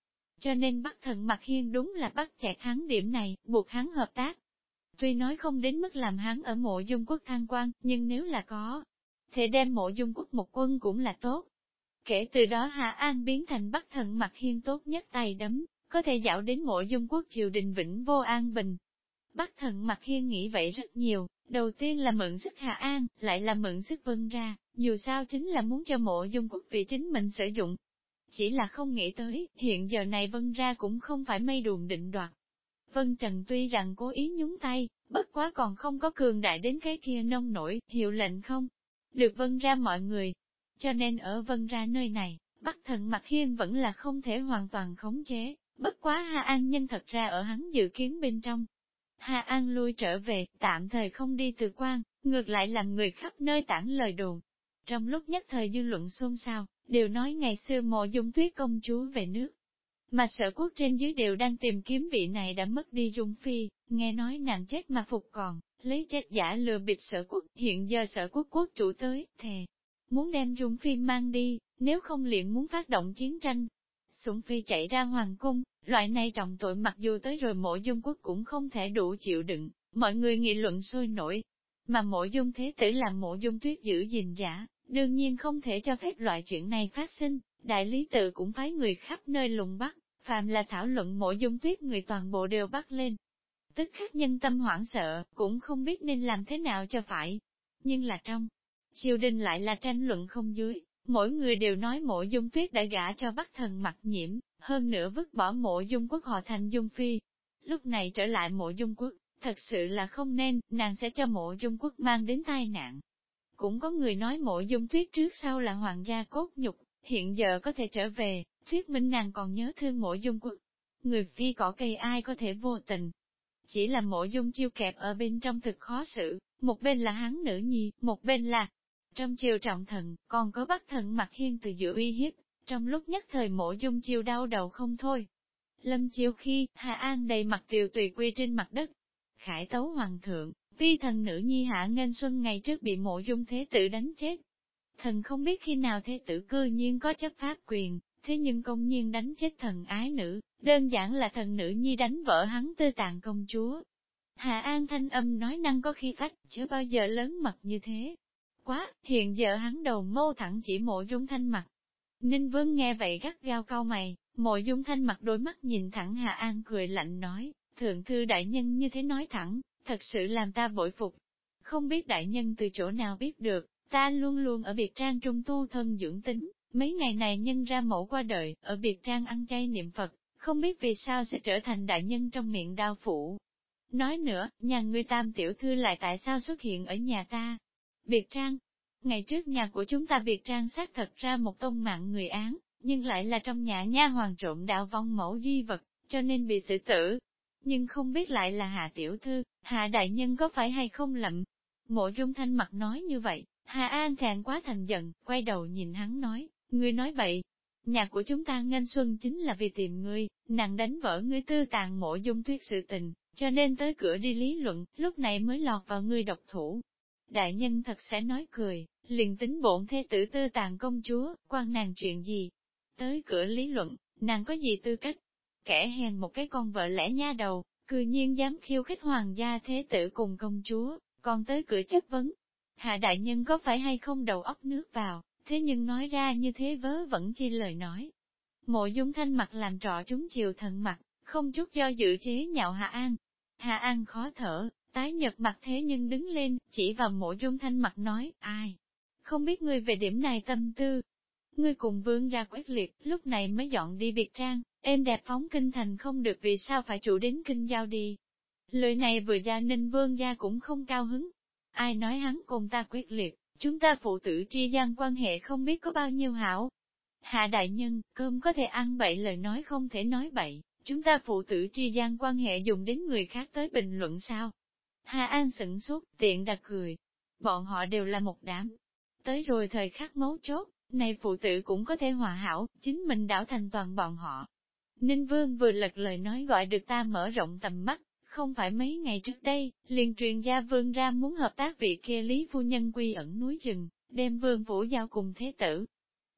cho nên Bắc Thần Mặc Hiên đúng là bắt chẹt hắn điểm này, buộc hắn hợp tác. Tuy nói không đến mức làm hắn ở Mộ Dung Quốc thăng quan, nhưng nếu là có, thì đem Mộ Dung Quốc một quân cũng là tốt. Kể từ đó Hạ An biến thành Bắc Thần Mặc Hiên tốt nhất tay đấm, có thể dạo đến Mộ Dung Quốc triều đình vĩnh vô an bình. Bắc Thần Mặc Hiên nghĩ vậy rất nhiều, đầu tiên là mượn sức Hạ An, lại là mượn sức Vân ra, dù sao chính là muốn cho Mộ Dung Quốc vì chính mình sử dụng. Chỉ là không nghĩ tới, hiện giờ này Vân ra cũng không phải mây đùn định đoạt. Vân Trần tuy rằng cố ý nhúng tay, bất quá còn không có cường đại đến cái kia nông nổi, hiệu lệnh không được Vân ra mọi người. Cho nên ở Vân ra nơi này, Bắc Thần Mặc Hiên vẫn là không thể hoàn toàn khống chế, bất quá Hà An nhân thật ra ở hắn dự kiến bên trong. Hà An lui trở về, tạm thời không đi từ quan, ngược lại làm người khắp nơi tản lời đồn. Trong lúc nhất thời dư luận xôn xao, đều nói ngày xưa Mộ Dung Tuyết công chúa về nước. Mà Sở Quốc trên dưới đều đang tìm kiếm vị này đã mất đi Dung Phi, nghe nói nàng chết mà phục còn, lấy chết giả lừa bịp Sở Quốc, hiện giờ Sở Quốc quốc chủ tới, thề. Muốn đem Dung Phi mang đi, nếu không liền muốn phát động chiến tranh. Sủng Phi chạy ra hoàng cung, loại này trọng tội mặc dù tới rồi Mộ Dung Quốc cũng không thể đủ chịu đựng, mọi người nghị luận sôi nổi. Mà Mộ Dung Thế Tử làm Mộ Dung Tuyết giữ gìn giả, đương nhiên không thể cho phép loại chuyện này phát sinh, đại lý tự cũng phái người khắp nơi lùng bắt, phàm là thảo luận Mộ Dung Tuyết người toàn bộ đều bắt lên. Tức khắc nhân tâm hoảng sợ, cũng không biết nên làm thế nào cho phải. Nhưng là trong triều đình lại là tranh luận không dưới, mỗi người đều nói Mộ Dung Tuyết đã gả cho Bắc Thần Mặc Nhiễm, hơn nữa vứt bỏ Mộ Dung Quốc họ thành Dung Phi. Lúc này trở lại Mộ Dung Quốc, thật sự là không nên, nàng sẽ cho Mộ Dung Quốc mang đến tai nạn. Cũng có người nói Mộ Dung Tuyết trước sau là hoàng gia cốt nhục, hiện giờ có thể trở về, thuyết minh nàng còn nhớ thương Mộ Dung Quốc. Người phi cỏ cây ai có thể vô tình. Chỉ là Mộ Dung Chiêu kẹp ở bên trong thực khó xử, một bên là hắn nữ nhi, một bên là trong triều trọng thần, còn có Bắc Thần Mặc Hiên từ giữa uy hiếp, trong lúc nhất thời Mộ Dung Chiêu đau đầu không thôi. Lâm chiêu khi, Hà An đầy mặt tiều tùy quy trên mặt đất. Khải tấu hoàng thượng, vi thần nữ nhi Hạ Nghênh Xuân ngày trước bị Mộ Dung Thế Tử đánh chết. Thần không biết khi nào Thế Tử cư nhiên có chấp pháp quyền, thế nhưng công nhiên đánh chết thần ái nữ, đơn giản là thần nữ nhi đánh vợ hắn Tư Tạng công chúa. Hà An thanh âm nói năng có khi phách, chưa bao giờ lớn mật như thế. Quá, hiện giờ hắn đầu mâu thẳng chỉ Mộ Dung Thanh mặt. Ninh Vương nghe vậy gắt gao cau mày, Mộ Dung Thanh mặt đôi mắt nhìn thẳng Hà An cười lạnh nói, thượng thư đại nhân như thế nói thẳng, thật sự làm ta bội phục. Không biết đại nhân từ chỗ nào biết được, ta luôn luôn ở biệt trang trung tu thân dưỡng tính, mấy ngày này nhân ra mẫu qua đời, ở biệt trang ăn chay niệm Phật, không biết vì sao sẽ trở thành đại nhân trong miệng đao phủ. Nói nữa, nhà ngươi Tam tiểu thư lại tại sao xuất hiện ở nhà ta? Biệt trang. Ngày trước nhà của chúng ta biệt trang xác thật ra một tông mạng người án, nhưng lại là trong nhà nha hoàng trộm đạo vong mẫu di vật, cho nên bị xử tử. Nhưng không biết lại là Hạ tiểu thư, Hạ đại nhân có phải hay không lầm? Mộ Dung Thanh mặt nói như vậy, Hà An thẹn quá thành giận, quay đầu nhìn hắn nói, ngươi nói bậy. Nhà của chúng ta Nghênh Xuân chính là vì tìm ngươi, nàng đánh vỡ ngươi Tư Tạng Mộ Dung Tuyết sự tình, cho nên tới cửa đi lý luận, lúc này mới lọt vào ngươi độc thủ. Đại nhân thật sẽ nói cười, liền tính bổn thê tử Tư Tạng công chúa, quan nàng chuyện gì? Tới cửa lý luận, nàng có gì tư cách? Kẻ hèn một cái con vợ lẽ nha đầu, cư nhiên dám khiêu khích hoàng gia thế tử cùng công chúa, còn tới cửa chất vấn. Hạ đại nhân có phải hay không đầu óc nước vào, thế nhưng nói ra như thế vớ vẩn chi lời nói. Mộ Dung Thanh mặt làm trọ chúng chiều thần mặt, không chút do dự chế nhạo Hạ An. Hạ An khó thở, tái nhợt mặt thế nhưng đứng lên, chỉ vào Mộ Dung Thanh mặt nói, ai? Không biết ngươi về điểm này tâm tư. Ngươi cùng vương ra quyết liệt, lúc này mới dọn đi biệt trang, em đẹp phóng kinh thành không được vì sao phải chủ đến kinh giao đi. Lời này vừa ra Ninh vương gia cũng không cao hứng. Ai nói hắn cùng ta quyết liệt, chúng ta phụ tử tri gian quan hệ không biết có bao nhiêu hảo. Hạ đại nhân, cơm có thể ăn bậy lời nói không thể nói bậy, chúng ta phụ tử tri gian quan hệ dùng đến người khác tới bình luận sao? Hà An sửng sốt, tiện đặt cười. Bọn họ đều là một đám. Tới rồi thời khắc mấu chốt, này phụ tử cũng có thể hòa hảo, chính mình đảo thành toàn bọn họ. Ninh Vương vừa lật lời nói gọi được ta mở rộng tầm mắt, không phải mấy ngày trước đây, liền truyền gia vương ra muốn hợp tác vị kia Lý Phu Nhân quy ẩn núi rừng, đem vương phủ giao cùng thế tử.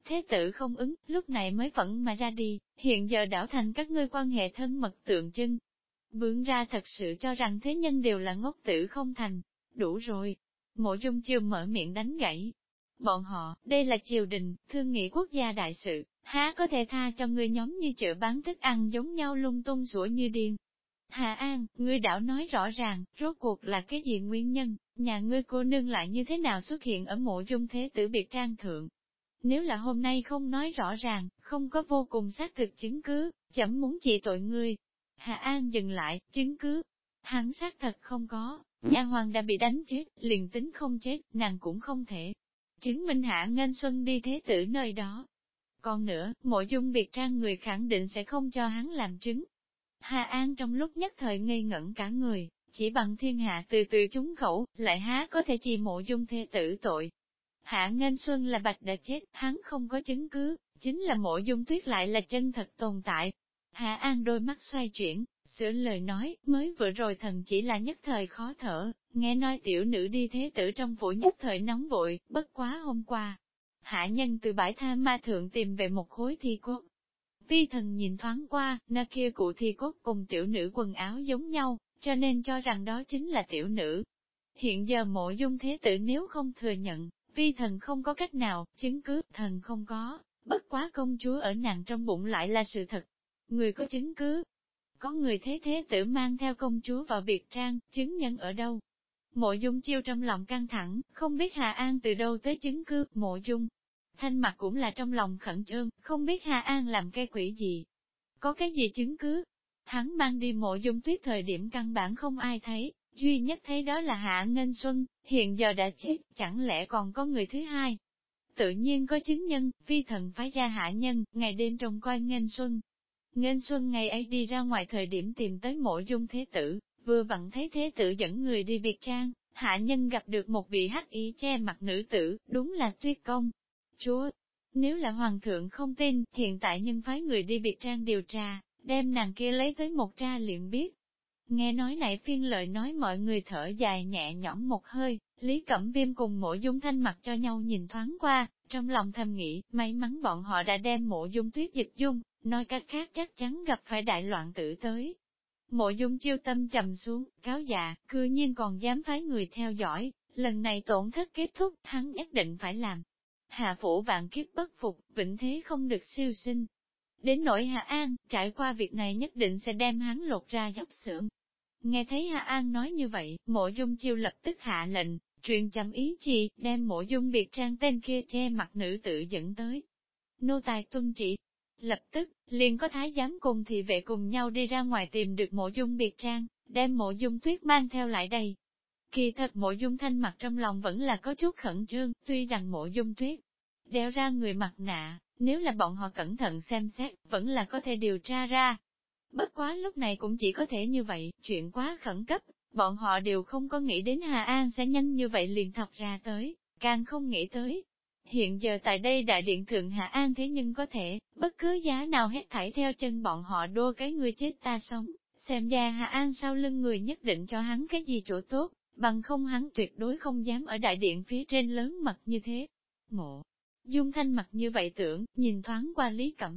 Thế tử không ứng, lúc này mới phẫn mà ra đi, hiện giờ đảo thành các ngươi quan hệ thân mật tượng trưng. Vương ra thật sự cho rằng thế nhân đều là ngốc tử không thành. Đủ rồi. Mộ Dung Chiêu mở miệng đánh gãy. Bọn họ, đây là triều đình, thương nghị quốc gia đại sự, há có thể tha cho ngươi nhóm như chợ bán thức ăn giống nhau lung tung sủa như điên. Hà An, ngươi đảo nói rõ ràng, rốt cuộc là cái gì nguyên nhân, nhà ngươi cô nương lại như thế nào xuất hiện ở Mộ Dung thế tử biệt trang thượng. Nếu là hôm nay không nói rõ ràng, không có vô cùng xác thực chứng cứ, chấm muốn trị tội ngươi. Hà An dừng lại, chứng cứ. Hắn xác thật không có, nha hoàng đã bị đánh chết, liền tính không chết, nàng cũng không thể. Chứng minh Hạ Nghênh Xuân đi thế tử nơi đó. Còn nữa, Mộ Dung biệt trang người khẳng định sẽ không cho hắn làm chứng. Hà An trong lúc nhất thời ngây ngẩn cả người, chỉ bằng thiên hạ từ từ chúng khẩu, lại há có thể trì Mộ Dung thế tử tội. Hạ Nghênh Xuân là bạch đã chết, hắn không có chứng cứ, chính là Mộ Dung Tuyết lại là chân thật tồn tại. Hạ An đôi mắt xoay chuyển, sửa lời nói, mới vừa rồi thần chỉ là nhất thời khó thở, nghe nói tiểu nữ đi thế tử trong phủ nhất thời nóng vội, bất quá hôm qua. Hạ nhân từ bãi tha ma thượng tìm về một khối thi cốt. Vi thần nhìn thoáng qua, na kia cụ thi cốt cùng tiểu nữ quần áo giống nhau, cho nên cho rằng đó chính là tiểu nữ. Hiện giờ Mộ Dung thế tử nếu không thừa nhận, vi thần không có cách nào, chứng cứ thần không có, bất quá công chúa ở nàng trong bụng lại là sự thật. Người có chứng cứ, có người thế tử mang theo công chúa vào biệt trang, chứng nhân ở đâu? Mộ Dung Chiêu trong lòng căng thẳng, không biết Hà An từ đâu tới chứng cứ, Mộ Dung. Thanh mặt cũng là trong lòng khẩn trương, không biết Hà An làm cái quỷ gì. Có cái gì chứng cứ? Hắn mang đi Mộ Dung Tuyết thời điểm căn bản không ai thấy, duy nhất thấy đó là Hạ Nghênh Xuân, hiện giờ đã chết, chẳng lẽ còn có người thứ hai? Tự nhiên có chứng nhân, vi thần phái ra hạ nhân, ngày đêm trông coi Nghênh Xuân. Nghênh Xuân ngày ấy đi ra ngoài thời điểm tìm tới Mộ Dung thế tử, vừa vặn thấy thế tử dẫn người đi biệt trang, hạ nhân gặp được một vị hắc ý che mặt nữ tử, đúng là Tuyết công. Chúa, nếu là hoàng thượng không tin, hiện tại nhân phái người đi biệt trang điều tra, đem nàng kia lấy tới một tra liền biết. Nghe nói này phiên lời nói mọi người thở dài nhẹ nhõm một hơi, Lý Cẩm Viêm cùng Mộ Dung Thanh mặt cho nhau nhìn thoáng qua, trong lòng thầm nghĩ, may mắn bọn họ đã đem Mộ Dung Tuyết dịch dung, nói cách khác chắc chắn gặp phải đại loạn tử tới. Mộ Dung Chiêu tâm trầm xuống, cáo dạ, cư nhiên còn dám phái người theo dõi, lần này tổn thất kết thúc, hắn nhất định phải làm. Hạ phủ vạn kiếp bất phục, vĩnh thế không được siêu sinh. Đến nỗi Hạ An, trải qua việc này nhất định sẽ đem hắn lột ra dốc xưởng. Nghe thấy Hạ An nói như vậy, Mộ Dung Chiêu lập tức hạ lệnh, truyền chậm ý chỉ, đem Mộ Dung biệt trang tên kia che mặt nữ tự dẫn tới. Nô tài tuân chỉ. Lập tức, liền có thái giám cùng thị vệ cùng nhau đi ra ngoài tìm được Mộ Dung biệt trang, đem Mộ Dung Tuyết mang theo lại đây. Kỳ thật Mộ Dung Thanh mặt trong lòng vẫn là có chút khẩn trương, tuy rằng Mộ Dung Tuyết đeo ra người mặt nạ, nếu là bọn họ cẩn thận xem xét, vẫn là có thể điều tra ra. Bất quá lúc này cũng chỉ có thể như vậy, chuyện quá khẩn cấp, bọn họ đều không có nghĩ đến Hà An sẽ nhanh như vậy liền thọc ra tới, càng không nghĩ tới. Hiện giờ tại đây đại điện thượng Hà An thế nhưng có thể, bất cứ giá nào hết thảy theo chân bọn họ đua cái người chết ta sống, xem ra Hà An sau lưng người nhất định cho hắn cái gì chỗ tốt, bằng không hắn tuyệt đối không dám ở đại điện phía trên lớn mật như thế. Mộ Dung Thanh mặt như vậy tưởng, nhìn thoáng qua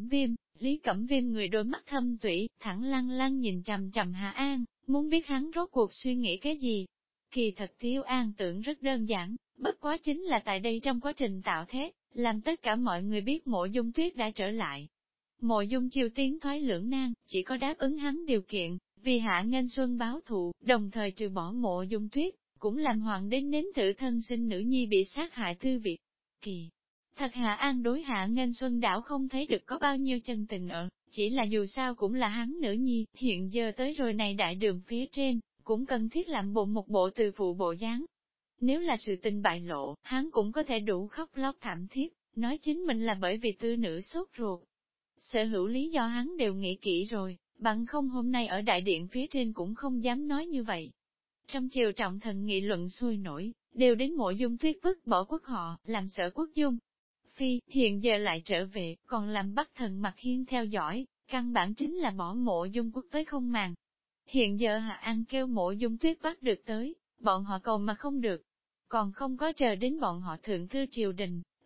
Lý Cẩm Viêm người đôi mắt thâm tủy, thẳng lăng lăng nhìn chằm chằm Hạ An, muốn biết hắn rốt cuộc suy nghĩ cái gì. Kỳ thật Tiếu An tưởng rất đơn giản, bất quá chính là tại đây trong quá trình tạo thế, làm tất cả mọi người biết Mộ Dung Tuyết đã trở lại. Mộ Dung Chiêu tiến thoái lưỡng nan, chỉ có đáp ứng hắn điều kiện, vì Hạ Nghênh Xuân báo thù, đồng thời trừ bỏ Mộ Dung Tuyết, cũng làm hoàng đế nếm thử thân sinh nữ nhi bị sát hại Thư Việt. Kỳ thật Hạ An đối Hạ Nghênh Xuân đảo không thấy được có bao nhiêu chân tình ở, chỉ là dù sao cũng là hắn nữ nhi, hiện giờ tới rồi này đại đường phía trên, cũng cần thiết làm một bộ từ phụ bộ dáng. Nếu là sự tình bại lộ, hắn cũng có thể đủ khóc lóc thảm thiết, nói chính mình là bởi vì tư nữ sốt ruột. Sở hữu lý do hắn đều nghĩ kỹ rồi, bằng không hôm nay ở đại điện phía trên cũng không dám nói như vậy. Trong triều trọng thần nghị luận sôi nổi, đều đến Mộ Dung Tuyết vứt bỏ quốc họ, làm sở quốc dung. Phi, hiện giờ lại trở về, còn làm Bắc Thần Mặc Hiên theo dõi, căn bản chính là bỏ Mộ Dung quốc tới không màng. Hiện giờ Hạ An kêu Mộ Dung Tuyết bắt được tới, bọn họ cầu mà không được. Còn không có chờ đến bọn họ thượng thư triều đình,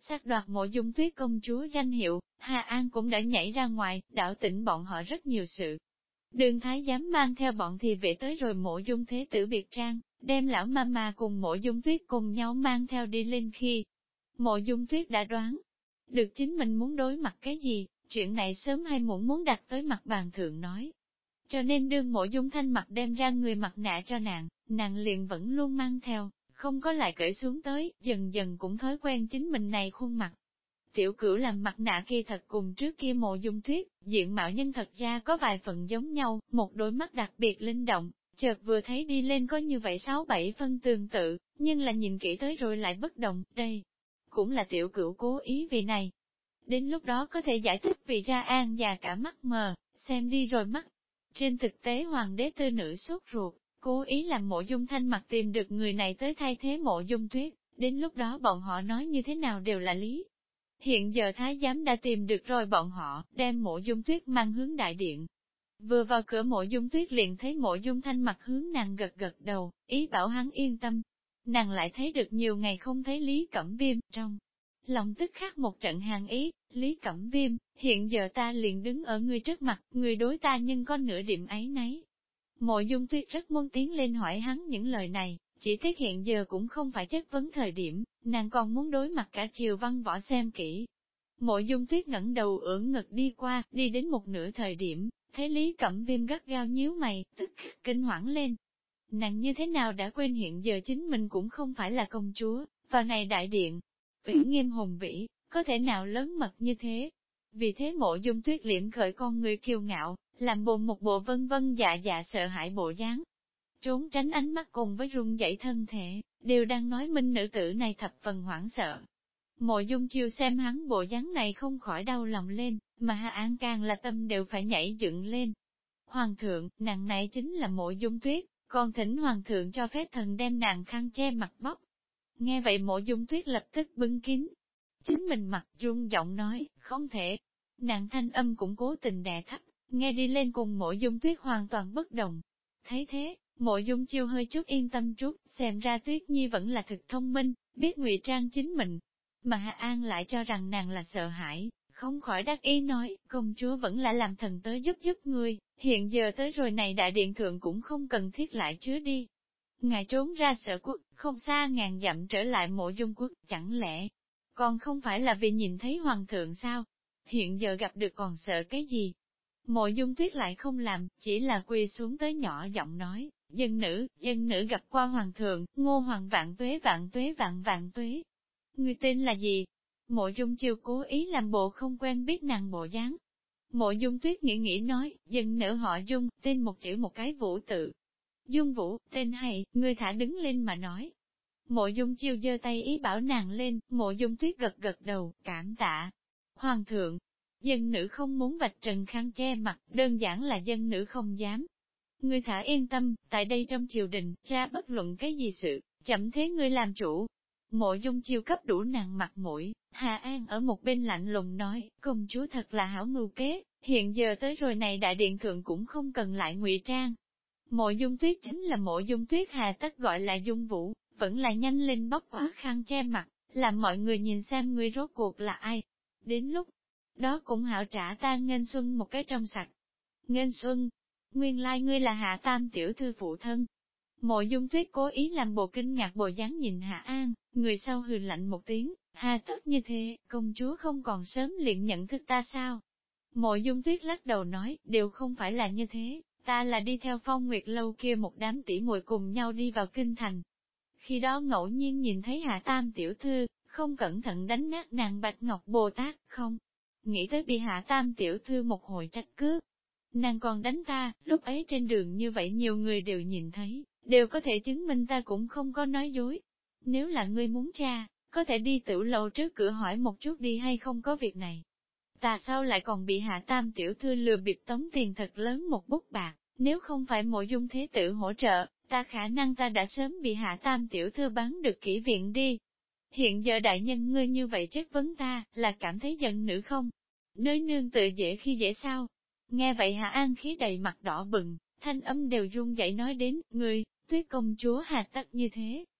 sát đoạt Mộ Dung Tuyết công chúa danh hiệu, Hà An cũng đã nhảy ra ngoài, đảo tỉnh bọn họ rất nhiều sự. Đường thái giám mang theo bọn thị vệ tới rồi Mộ Dung thế tử biệt trang, đem lão mama cùng Mộ Dung Tuyết cùng nhau mang theo đi lên khi. Mộ Dung Tuyết đã đoán được chính mình muốn đối mặt cái gì, chuyện này sớm hay muộn muốn đặt tới mặt bàn thượng nói. Cho nên đương Mộ Dung Thanh mặt đem ra người mặt nạ cho nàng liền vẫn luôn mang theo, không có lại cởi xuống tới, dần dần cũng thói quen chính mình này khuôn mặt. Tiểu Cửu làm mặt nạ kia thật cùng trước kia Mộ Dung Tuyết, diện mạo nhân thật ra có vài phần giống nhau, một đôi mắt đặc biệt linh động, chợt vừa thấy đi lên có như vậy 6-7 phân tương tự, nhưng là nhìn kỹ tới rồi lại bất đồng, đây cũng là Tiểu Cửu cố ý vì này. Đến lúc đó có thể giải thích vì ra An già cả mắt mờ, xem đi rồi mắt. Trên thực tế hoàng đế tư nữ sốt ruột, cố ý làm Mộ Dung Thanh mặt tìm được người này tới thay thế Mộ Dung Tuyết, đến lúc đó bọn họ nói như thế nào đều là lý. Hiện giờ thái giám đã tìm được rồi bọn họ, đem Mộ Dung Tuyết mang hướng đại điện. Vừa vào cửa Mộ Dung Tuyết liền thấy Mộ Dung Thanh mặt hướng nàng gật gật đầu, ý bảo hắn yên tâm. Nàng lại thấy được nhiều ngày không thấy Lý Cẩm Viêm, trong lòng tức khắc một trận hàng ý, Lý Cẩm Viêm, hiện giờ ta liền đứng ở ngươi trước mặt, ngươi đối ta nhưng có nửa điểm ấy nấy. Mộ Dung Tuyết rất muốn tiến lên hỏi hắn những lời này, chỉ tiếc hiện giờ cũng không phải chất vấn thời điểm, nàng còn muốn đối mặt cả triều văn võ xem kỹ. Mộ Dung Tuyết ngẩng đầu ưỡn ngực đi qua, đi đến một nửa thời điểm, thấy Lý Cẩm Viêm gắt gao nhíu mày, tức khắc kinh hoảng lên. Nàng như thế nào đã quên hiện giờ chính mình cũng không phải là công chúa, vào này đại điện, ủy nghiêm hùng vĩ, có thể nào lớn mật như thế. Vì thế Mộ Dung Tuyết liễm khởi con người kiêu ngạo, làm một bộ vân vân dạ dạ sợ hãi bộ dáng. Trốn tránh ánh mắt cùng với run dậy thân thể, đều đang nói minh nữ tử này thập phần hoảng sợ. Mộ Dung Chiêu xem hắn bộ dáng này không khỏi đau lòng lên, mà Hà An càng là tâm đều phải nhảy dựng lên. Hoàng thượng, nàng này chính là Mộ Dung Tuyết, còn thỉnh Hoàng thượng cho phép thần đem nàng khăn che mặt bóc. Nghe vậy Mộ Dung Tuyết lập tức bưng kín chính mình mặt run giọng nói, không thể. Nàng thanh âm cũng cố tình đè thấp, nghe đi lên cùng Mộ Dung Tuyết hoàn toàn bất đồng. Thấy thế, Mộ Dung Chiêu hơi chút yên tâm chút, xem ra Tuyết Nhi vẫn là thực thông minh, biết ngụy trang chính mình. Mà Hà An lại cho rằng nàng là sợ hãi, không khỏi đắc ý nói, công chúa vẫn là làm thần tới giúp ngươi, hiện giờ tới rồi này đại điện thượng cũng không cần thiết lại chứa đi. Ngài trốn ra Sở Quốc, không xa ngàn dặm trở lại Mộ Dung Quốc, chẳng lẽ còn không phải là vì nhìn thấy hoàng thượng sao? Hiện giờ gặp được còn sợ cái gì? Mộ Dung Tuyết lại không làm, chỉ là quỳ xuống tới nhỏ giọng nói, dân nữ gặp qua hoàng thượng, Ngô hoàng vạn tuế vạn tuế vạn vạn tuế. Người tên là gì? Mộ Dung Chiêu cố ý làm bộ không quen biết nàng bộ dáng. Mộ Dung Tuyết nghĩ nói, dân nữ họ Dung, tên một chữ một cái Vũ tự. Dung Vũ, tên hay, ngươi thả đứng lên mà nói. Mộ Dung Chiêu giơ tay ý bảo nàng lên, Mộ Dung Tuyết gật gật đầu, cảm tạ. Hoàng thượng, dân nữ không muốn vạch trần khăn che mặt, đơn giản là dân nữ không dám. Ngươi thả yên tâm, tại đây trong triều đình, ra bất luận cái gì sự, chậm thế ngươi làm chủ. Mộ Dung Chiêu cấp đủ nàng mặt mũi, Hà An ở một bên lạnh lùng nói, công chúa thật là hảo mưu kế, hiện giờ tới rồi này đại điện thượng cũng không cần lại ngụy trang. Mộ Dung Tuyết chính là Mộ Dung Tuyết, hà tất gọi là Dung Vũ, vẫn là nhanh lên bóc quá khăn che mặt, làm mọi người nhìn xem ngươi rốt cuộc là ai. Đến lúc đó cũng hảo trả ta Nghênh Xuân một cái trong sạch. Nghênh Xuân, nguyên lai ngươi là Hạ Tam tiểu thư phụ thân. Mộ Dung Tuyết cố ý làm bộ kinh ngạc bộ dáng nhìn Hạ An, người sau hừ lạnh một tiếng, hà tất như thế, công chúa không còn sớm liền nhận thức ta sao? Mộ Dung Tuyết lắc đầu nói, đều không phải là như thế, ta là đi theo Phong Nguyệt lâu kia một đám tỷ muội cùng nhau đi vào kinh thành. Khi đó ngẫu nhiên nhìn thấy Hạ Tam tiểu thư, không cẩn thận đánh nát nàng Bạch Ngọc Bồ Tát, không nghĩ tới bị Hạ Tam tiểu thư một hồi trách cứ. Nàng còn đánh ta, lúc ấy trên đường như vậy nhiều người đều nhìn thấy, đều có thể chứng minh ta cũng không có nói dối. Nếu là ngươi muốn tra, có thể đi tiểu lầu trước cửa hỏi một chút đi hay không có việc này. Ta sao lại còn bị Hạ Tam tiểu thư lừa bịp tống tiền thật lớn một bút bạc, nếu không phải Mộ Dung thế tử hỗ trợ, ta khả năng ta đã sớm bị Hạ Tam tiểu thư bán được kỹ viện đi. Hiện giờ đại nhân ngươi như vậy chất vấn ta, là cảm thấy giận nữ không? Nơi nương tự dễ khi dễ sao? Nghe vậy Hạ An khí đầy mặt đỏ bừng, thanh âm đều run dậy nói đến, ngươi, Tuyết công chúa hà tất như thế.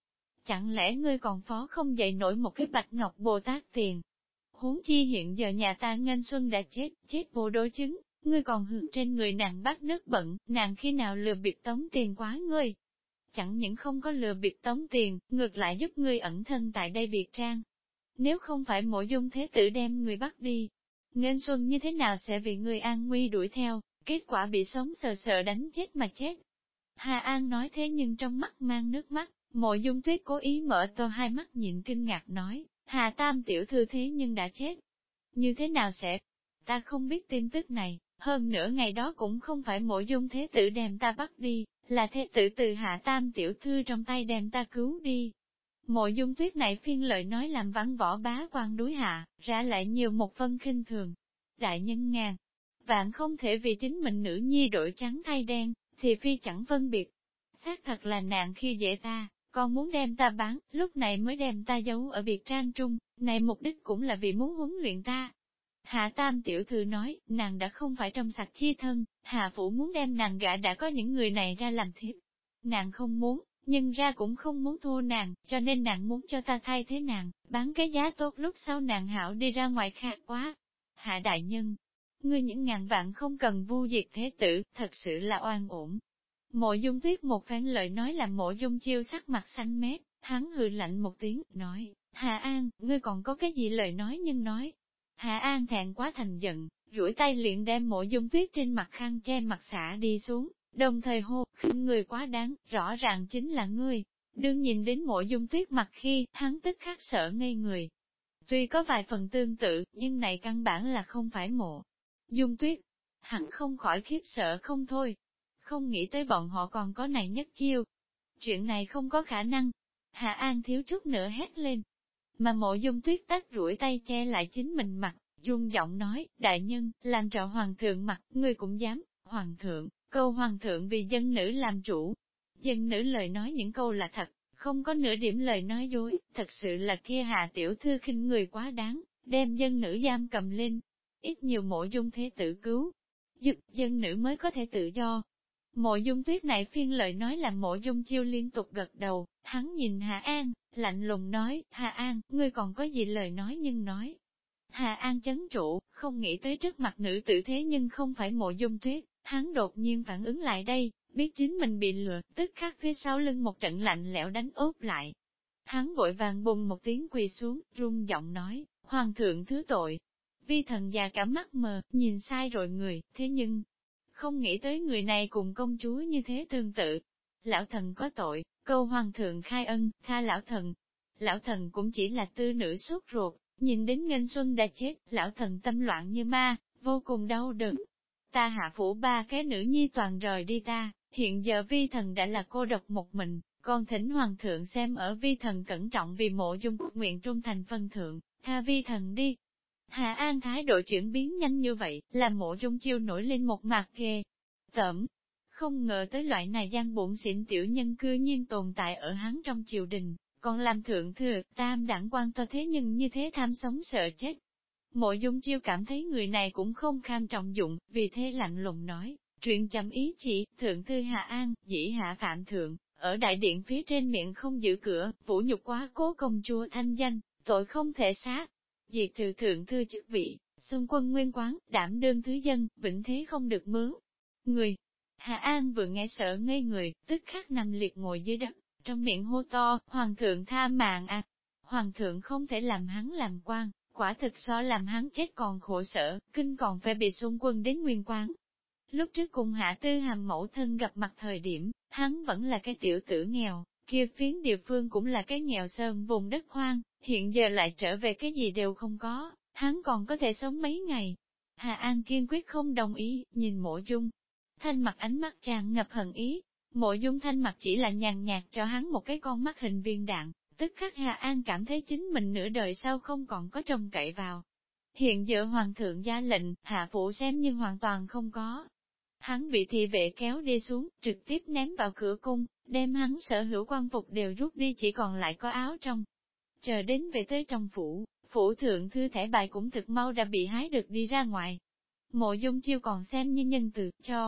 Chẳng lẽ ngươi còn phó không dậy nổi một cái Bạch Ngọc Bồ Tát tiền? Huống chi hiện giờ nhà ta Nghênh Xuân đã chết, chết vô đối chứng, ngươi còn hưởng trên người nàng bát nước bận, nàng khi nào lừa bịp tống tiền quá ngươi? Chẳng những không có lừa bịp tống tiền, ngược lại giúp ngươi ẩn thân tại đây biệt trang. Nếu không phải Mộ Dung thế tử đem người bắt đi, Nghênh Xuân như thế nào sẽ bị người an nguy đuổi theo, kết quả bị sống sờ sờ đánh chết mà chết. Hà An nói thế nhưng trong mắt mang nước mắt, Mộ Dung Tuyết cố ý mở to hai mắt nhịn kinh ngạc nói, Hà Tam tiểu thư thế nhưng đã chết. Như thế nào sẽ? Ta không biết tin tức này, hơn nữa ngày đó cũng không phải Mộ Dung thế tử đem ta bắt đi, là thế tử từ Hà Tam tiểu thư trong tay đem ta cứu đi. Mộ Dung Tuyết này phiên lời nói làm vắng võ bá quan đối hạ, ra lại nhiều một phân khinh thường. Đại nhân ngàn, vạn không thể vì chính mình nữ nhi đổi trắng thay đen, thì phi chẳng phân biệt. Xác thật là nạn khi dễ ta, còn muốn đem ta bán, lúc này mới đem ta giấu ở biệt trang trung, này mục đích cũng là vì muốn huấn luyện ta. Hạ Tam tiểu thư nói, nàng đã không phải trong sạch chi thân, Hạ Phủ muốn đem nàng gả đã có những người này ra làm thiếp. Nàng không muốn, nhưng ra cũng không muốn thua nàng, cho nên nàng muốn cho ta thay thế nàng, bán cái giá tốt lúc sau nàng hảo đi ra ngoài khác quá. Hạ đại nhân, ngươi những ngàn vạn không cần vu diệt thế tử, thật sự là oan uổng. Mộ Dung Tuyết một phen lời nói làm Mộ Dung Chiêu sắc mặt xanh mét, hắn hừ lạnh một tiếng, nói, Hà An, ngươi còn có cái gì lời nói nhưng nói. Hà An thẹn quá thành giận, duỗi tay liền đem Mộ Dung Tuyết trên mặt khăn che mặt xả đi xuống, đồng thời hô, khinh người quá đáng, rõ ràng chính là ngươi. Đương nhìn đến Mộ Dung Tuyết mặt khi, hắn tức khắc sợ ngây người. Tuy có vài phần tương tự, nhưng này căn bản là không phải Mộ Dung Tuyết. Hắn không khỏi khiếp sợ không thôi. Không nghĩ tới bọn họ còn có này nhất chiêu. Chuyện này không có khả năng. Hạ An thiếu chút nữa hét lên. Mà Mộ Dung Tuyết tắt rủi tay che lại chính mình mặt, run giọng nói, đại nhân, làm trọ hoàng thượng mặt, ngươi cũng dám, hoàng thượng, câu hoàng thượng vì dân nữ làm chủ. Dân nữ lời nói những câu là thật, không có nửa điểm lời nói dối, thật sự là kia Hạ tiểu thư khinh người quá đáng, đem dân nữ giam cầm lên. Ít nhiều Mộ Dung thế tử cứu, giúp dân nữ mới có thể tự do. Mộ Dung Tuyết này phiên lời nói làm Mộ Dung Chiêu liên tục gật đầu, hắn nhìn Hạ An, lạnh lùng nói, Hà An, ngươi còn có gì lời nói nhưng nói. Hà An chấn trụ, không nghĩ tới trước mặt nữ tử thế nhưng không phải Mộ Dung Tuyết, hắn đột nhiên phản ứng lại đây, biết chính mình bị lừa, tức khắc phía sau lưng một trận lạnh lẽo đánh ốp lại. Hắn vội vàng bùng một tiếng quỳ xuống, run giọng nói, Hoàng thượng thứ tội. Vi thần già cả mắt mờ, nhìn sai rồi người, thế nhưng, không nghĩ tới người này cùng công chúa như thế tương tự. Lão thần có tội, câu Hoàng thượng khai ân, tha lão thần. Lão thần cũng chỉ là tư nữ sốt ruột, nhìn đến Nghênh Xuân đã chết, lão thần tâm loạn như ma, vô cùng đau đớn. Ta Hạ Phủ ba cái nữ nhi toàn rời đi ta, hiện giờ vi thần đã là cô độc một mình, còn thỉnh Hoàng thượng xem ở vi thần cẩn trọng vì Mộ Dung quốc nguyện trung thành phân thượng, tha vi thần đi. Hạ An thái độ chuyển biến nhanh như vậy, làm Mộ Dung Chiêu nổi lên một mặt ghê tởm. Không ngờ tới loại này gian bụng xịn tiểu nhân cư nhiên tồn tại ở hắn trong triều đình, còn làm thượng thừa, tam đẳng quan to thế nhưng như thế tham sống sợ chết. Mộ Dung Chiêu cảm thấy người này cũng không kham trọng dụng, vì thế lạnh lùng nói, chuyện chậm ý chỉ, thượng thư Hạ An, dĩ hạ phạm thượng, ở đại điện phía trên miệng không giữ cửa, vũ nhục quá cố công chúa thanh danh, tội không thể xá. Diệt trừ thượng thư chức vị, xung quân nguyên quán, đảm đương thứ dân, vĩnh thế không được mướn. Người, Hạ An vừa nghe sợ ngây người, tức khắc nằm liệt ngồi dưới đất, trong miệng hô to, Hoàng thượng tha mạng à. Hoàng thượng không thể làm hắn làm quan, quả thực so làm hắn chết còn khổ sở, kinh còn phải bị xung quân đến nguyên quán. Lúc trước cùng Hạ Tư Hàm mẫu thân gặp mặt thời điểm, hắn vẫn là cái tiểu tử nghèo, kia phiến địa phương cũng là cái nghèo sơn vùng đất hoang, hiện giờ lại trở về cái gì đều không có, hắn còn có thể sống mấy ngày. Hà An kiên quyết không đồng ý, nhìn Mộ Dung Thanh mặt ánh mắt tràn ngập hận ý. Mộ Dung Thanh mặt chỉ là nhàn nhạt cho hắn một cái con mắt hình viên đạn, tức khắc Hà An cảm thấy chính mình nửa đời sau không còn có trông cậy vào. Hiện giờ Hoàng thượng ra lệnh, Hạ Phủ xem như hoàn toàn không có. Hắn bị thị vệ kéo đi xuống, trực tiếp ném vào cửa cung, đem hắn sở hữu quan phục đều rút đi chỉ còn lại có áo trong. Chờ đến về tới trong phủ thượng thư thẻ bài cũng thực mau đã bị hái được đi ra ngoài. Mộ Dung Chiêu còn xem như nhân từ, cho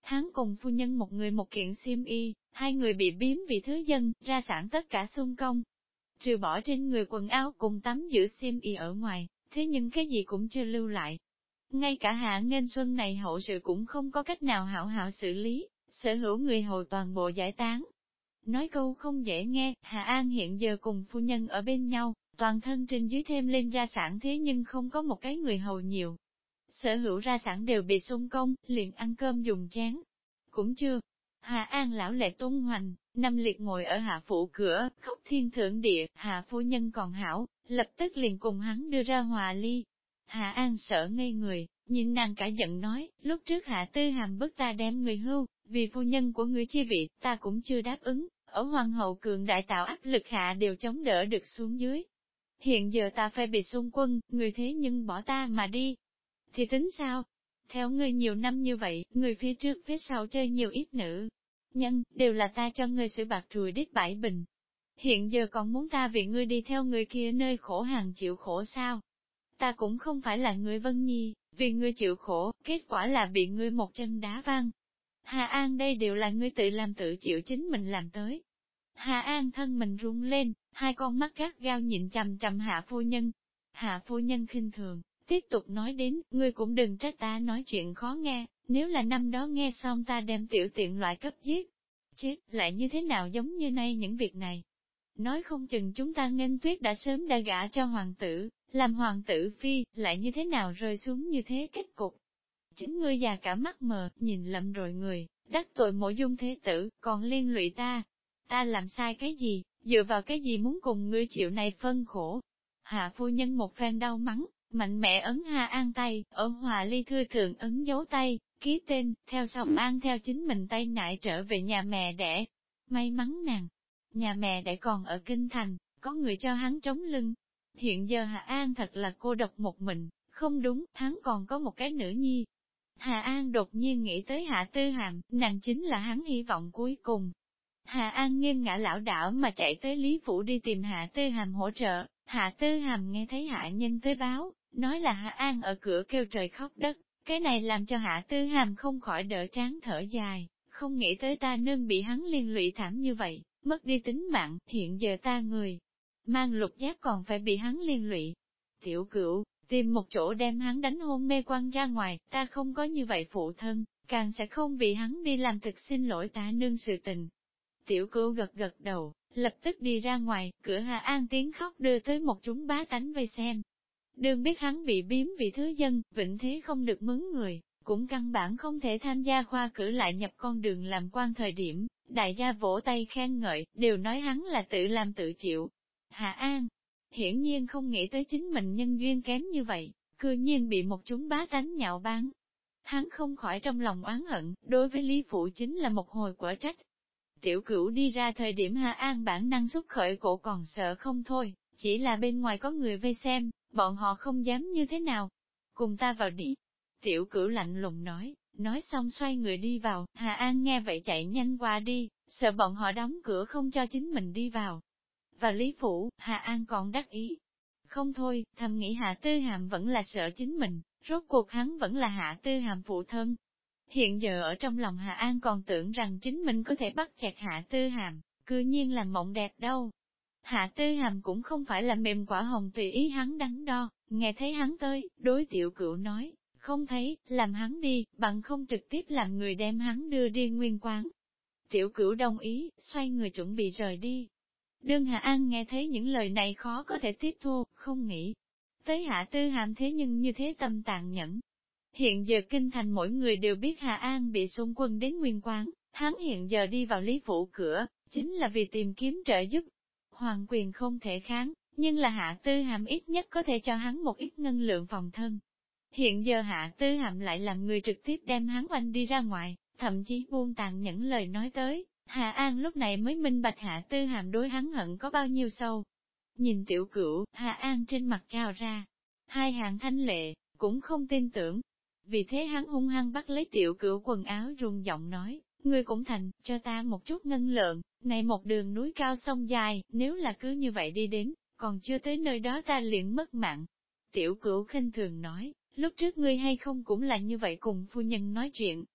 Hắn cùng phu nhân một người một kiện xiêm y, hai người bị biếm vì thứ dân, ra sản tất cả xung công. Trừ bỏ trên người quần áo cùng tắm giữ xiêm y ở ngoài, thế nhưng cái gì cũng chưa lưu lại. Ngay cả Hạ Nghênh Xuân này hậu sự cũng không có cách nào hảo hảo xử lý, sở hữu người hầu toàn bộ giải tán. Nói câu không dễ nghe, Hạ An hiện giờ cùng phu nhân ở bên nhau, toàn thân trên dưới thêm lên ra sản thế nhưng không có một cái người hầu nhiều. Sở hữu ra sản đều bị xung công, liền ăn cơm dùng chén. Cũng chưa. Hạ An lão lệ tung hoành, nằm liệt ngồi ở hạ phủ cửa, khóc thiên thượng địa, hạ phu nhân còn hảo, lập tức liền cùng hắn đưa ra hòa ly. Hạ An sợ ngây người, nhìn nàng cả giận nói, lúc trước Hạ Tư Hàm bức ta đem người hưu, vì phu nhân của ngươi chi vị, ta cũng chưa đáp ứng, ở hoàng hậu cường đại tạo áp lực hạ đều chống đỡ được xuống dưới. Hiện giờ ta phải bị xung quân, người thế nhưng bỏ ta mà đi. Thì tính sao? Theo ngươi nhiều năm như vậy, người phía trước phía sau chơi nhiều ít nữ. Nhân, đều là ta cho ngươi xử bạc rùi đít bãi bình. Hiện giờ còn muốn ta vì ngươi đi theo người kia nơi khổ hàng chịu khổ sao? Ta cũng không phải là người Vân Nhi, vì ngươi chịu khổ, kết quả là bị ngươi một chân đá văng. Hà An đây đều là ngươi tự làm tự chịu chính mình làm tới. Hà An thân mình run lên, hai con mắt gắt gao nhìn chằm chằm Hạ phu nhân. Hạ phu nhân khinh thường, tiếp tục nói đến, ngươi cũng đừng trách ta nói chuyện khó nghe, nếu là năm đó nghe xong ta đem tiểu tiện loại cấp giết. Chết, lại như thế nào giống như nay những việc này. Nói không chừng chúng ta Nghênh Tuyết đã sớm đã gả cho hoàng tử, làm hoàng tử phi, lại như thế nào rơi xuống như thế kết cục. Chính ngươi già cả mắt mờ, nhìn lầm rồi người, đắc tội mộ dung thế tử, còn liên lụy ta. Ta làm sai cái gì, dựa vào cái gì muốn cùng ngươi chịu này phân khổ. Hạ phu nhân một phen đau mắng, mạnh mẽ ấn Hà An tay, ở hòa ly thư thượng ấn dấu tay, ký tên, theo Song An theo chính mình tay nại trở về nhà mẹ đẻ. May mắn nàng, nhà mẹ đẻ còn ở Kinh Thành, có người cho hắn trống lưng. Hiện giờ Hà An thật là cô độc một mình, không đúng, hắn còn có một cái nữ nhi. Hà An đột nhiên nghĩ tới Hạ Tư Hàm, nàng chính là hắn hy vọng cuối cùng. Hà An nghiêng ngã lão đảo mà chạy tới Lý Phủ đi tìm Hạ Tư Hàm hỗ trợ. Hạ Tư Hàm nghe thấy Hạ Nhân tới báo, nói là Hà An ở cửa kêu trời khóc đất, cái này làm cho Hạ Tư Hàm không khỏi đỡ trán thở dài, không nghĩ tới ta nương bị hắn liên lụy thảm như vậy, mất đi tính mạng, hiện giờ ta người mang lục giác còn phải bị hắn liên lụy. Tiểu Cửu, tìm một chỗ đem hắn đánh hôn mê quăng ra ngoài, ta không có như vậy phụ thân, càng sẽ không vì hắn đi làm thực xin lỗi ta nương sự tình. Tiểu Cửu gật gật đầu, lập tức đi ra ngoài, cửa Hà An tiếng khóc đưa tới một chúng bá tánh vây xem. Đừng biết hắn bị biếm vì thứ dân, vĩnh thế không được mướn người, cũng căn bản không thể tham gia khoa cử lại nhập con đường làm quan thời điểm, đại gia vỗ tay khen ngợi, đều nói hắn là tự làm tự chịu. Hà An, hiển nhiên không nghĩ tới chính mình nhân duyên kém như vậy, cư nhiên bị một chúng bá tánh nhạo báng. Hắn không khỏi trong lòng oán hận, đối với Lý Phụ chính là một hồi quả trách. Tiểu Cửu đi ra thời điểm Hà An bản năng xuất khởi cổ còn sợ không thôi, chỉ là bên ngoài có người vây xem, bọn họ không dám như thế nào. Cùng ta vào đi. Tiểu Cửu lạnh lùng nói xong xoay người đi vào, Hà An nghe vậy chạy nhanh qua đi, sợ bọn họ đóng cửa không cho chính mình đi vào. Và Lý Phủ, Hà An còn đắc ý. Không thôi, thầm nghĩ Hạ Tư Hàm vẫn là sợ chính mình, rốt cuộc hắn vẫn là Hạ Tư Hàm phụ thân. Hiện giờ ở trong lòng Hà An còn tưởng rằng chính mình có thể bắt chẹt Hạ Tư Hàm, cư nhiên là mộng đẹp đâu. Hạ Tư Hàm cũng không phải là mềm quả hồng tùy ý hắn đắn đo, nghe thấy hắn tới, đối Tiểu Cửu nói, không thấy, làm hắn đi, bằng không trực tiếp làm người đem hắn đưa đi nguyên quán. Tiểu Cửu đồng ý, xoay người chuẩn bị rời đi. Đương Hạ An nghe thấy những lời này khó có thể tiếp thu, không nghĩ. Tới Hạ Tư Hàm thế nhưng như thế tâm tàn nhẫn. Hiện giờ kinh thành mỗi người đều biết Hạ An bị xung quân đến nguyên quán, hắn hiện giờ đi vào Lý Phủ cửa, chính là vì tìm kiếm trợ giúp. Hoàng quyền không thể kháng, nhưng là Hạ Tư Hàm ít nhất có thể cho hắn một ít ngân lượng phòng thân. Hiện giờ Hạ Tư Hàm lại làm người trực tiếp đem hắn oanh đi ra ngoài, thậm chí buông tàn nhẫn lời nói tới. Hạ An lúc này mới minh bạch Hạ Tư Hàm đối hắn hận có bao nhiêu sâu. Nhìn Tiểu Cửu, Hạ An trên mặt trào ra hai hàng thanh lệ, cũng không tin tưởng. Vì thế hắn hung hăng bắt lấy Tiểu Cửu quần áo run giọng nói, ngươi cũng thành, cho ta một chút ngân lượng, này một đường núi cao sông dài, nếu là cứ như vậy đi đến, còn chưa tới nơi đó ta liền mất mạng. Tiểu Cửu khinh thường nói, lúc trước ngươi hay không cũng là như vậy cùng phu nhân nói chuyện.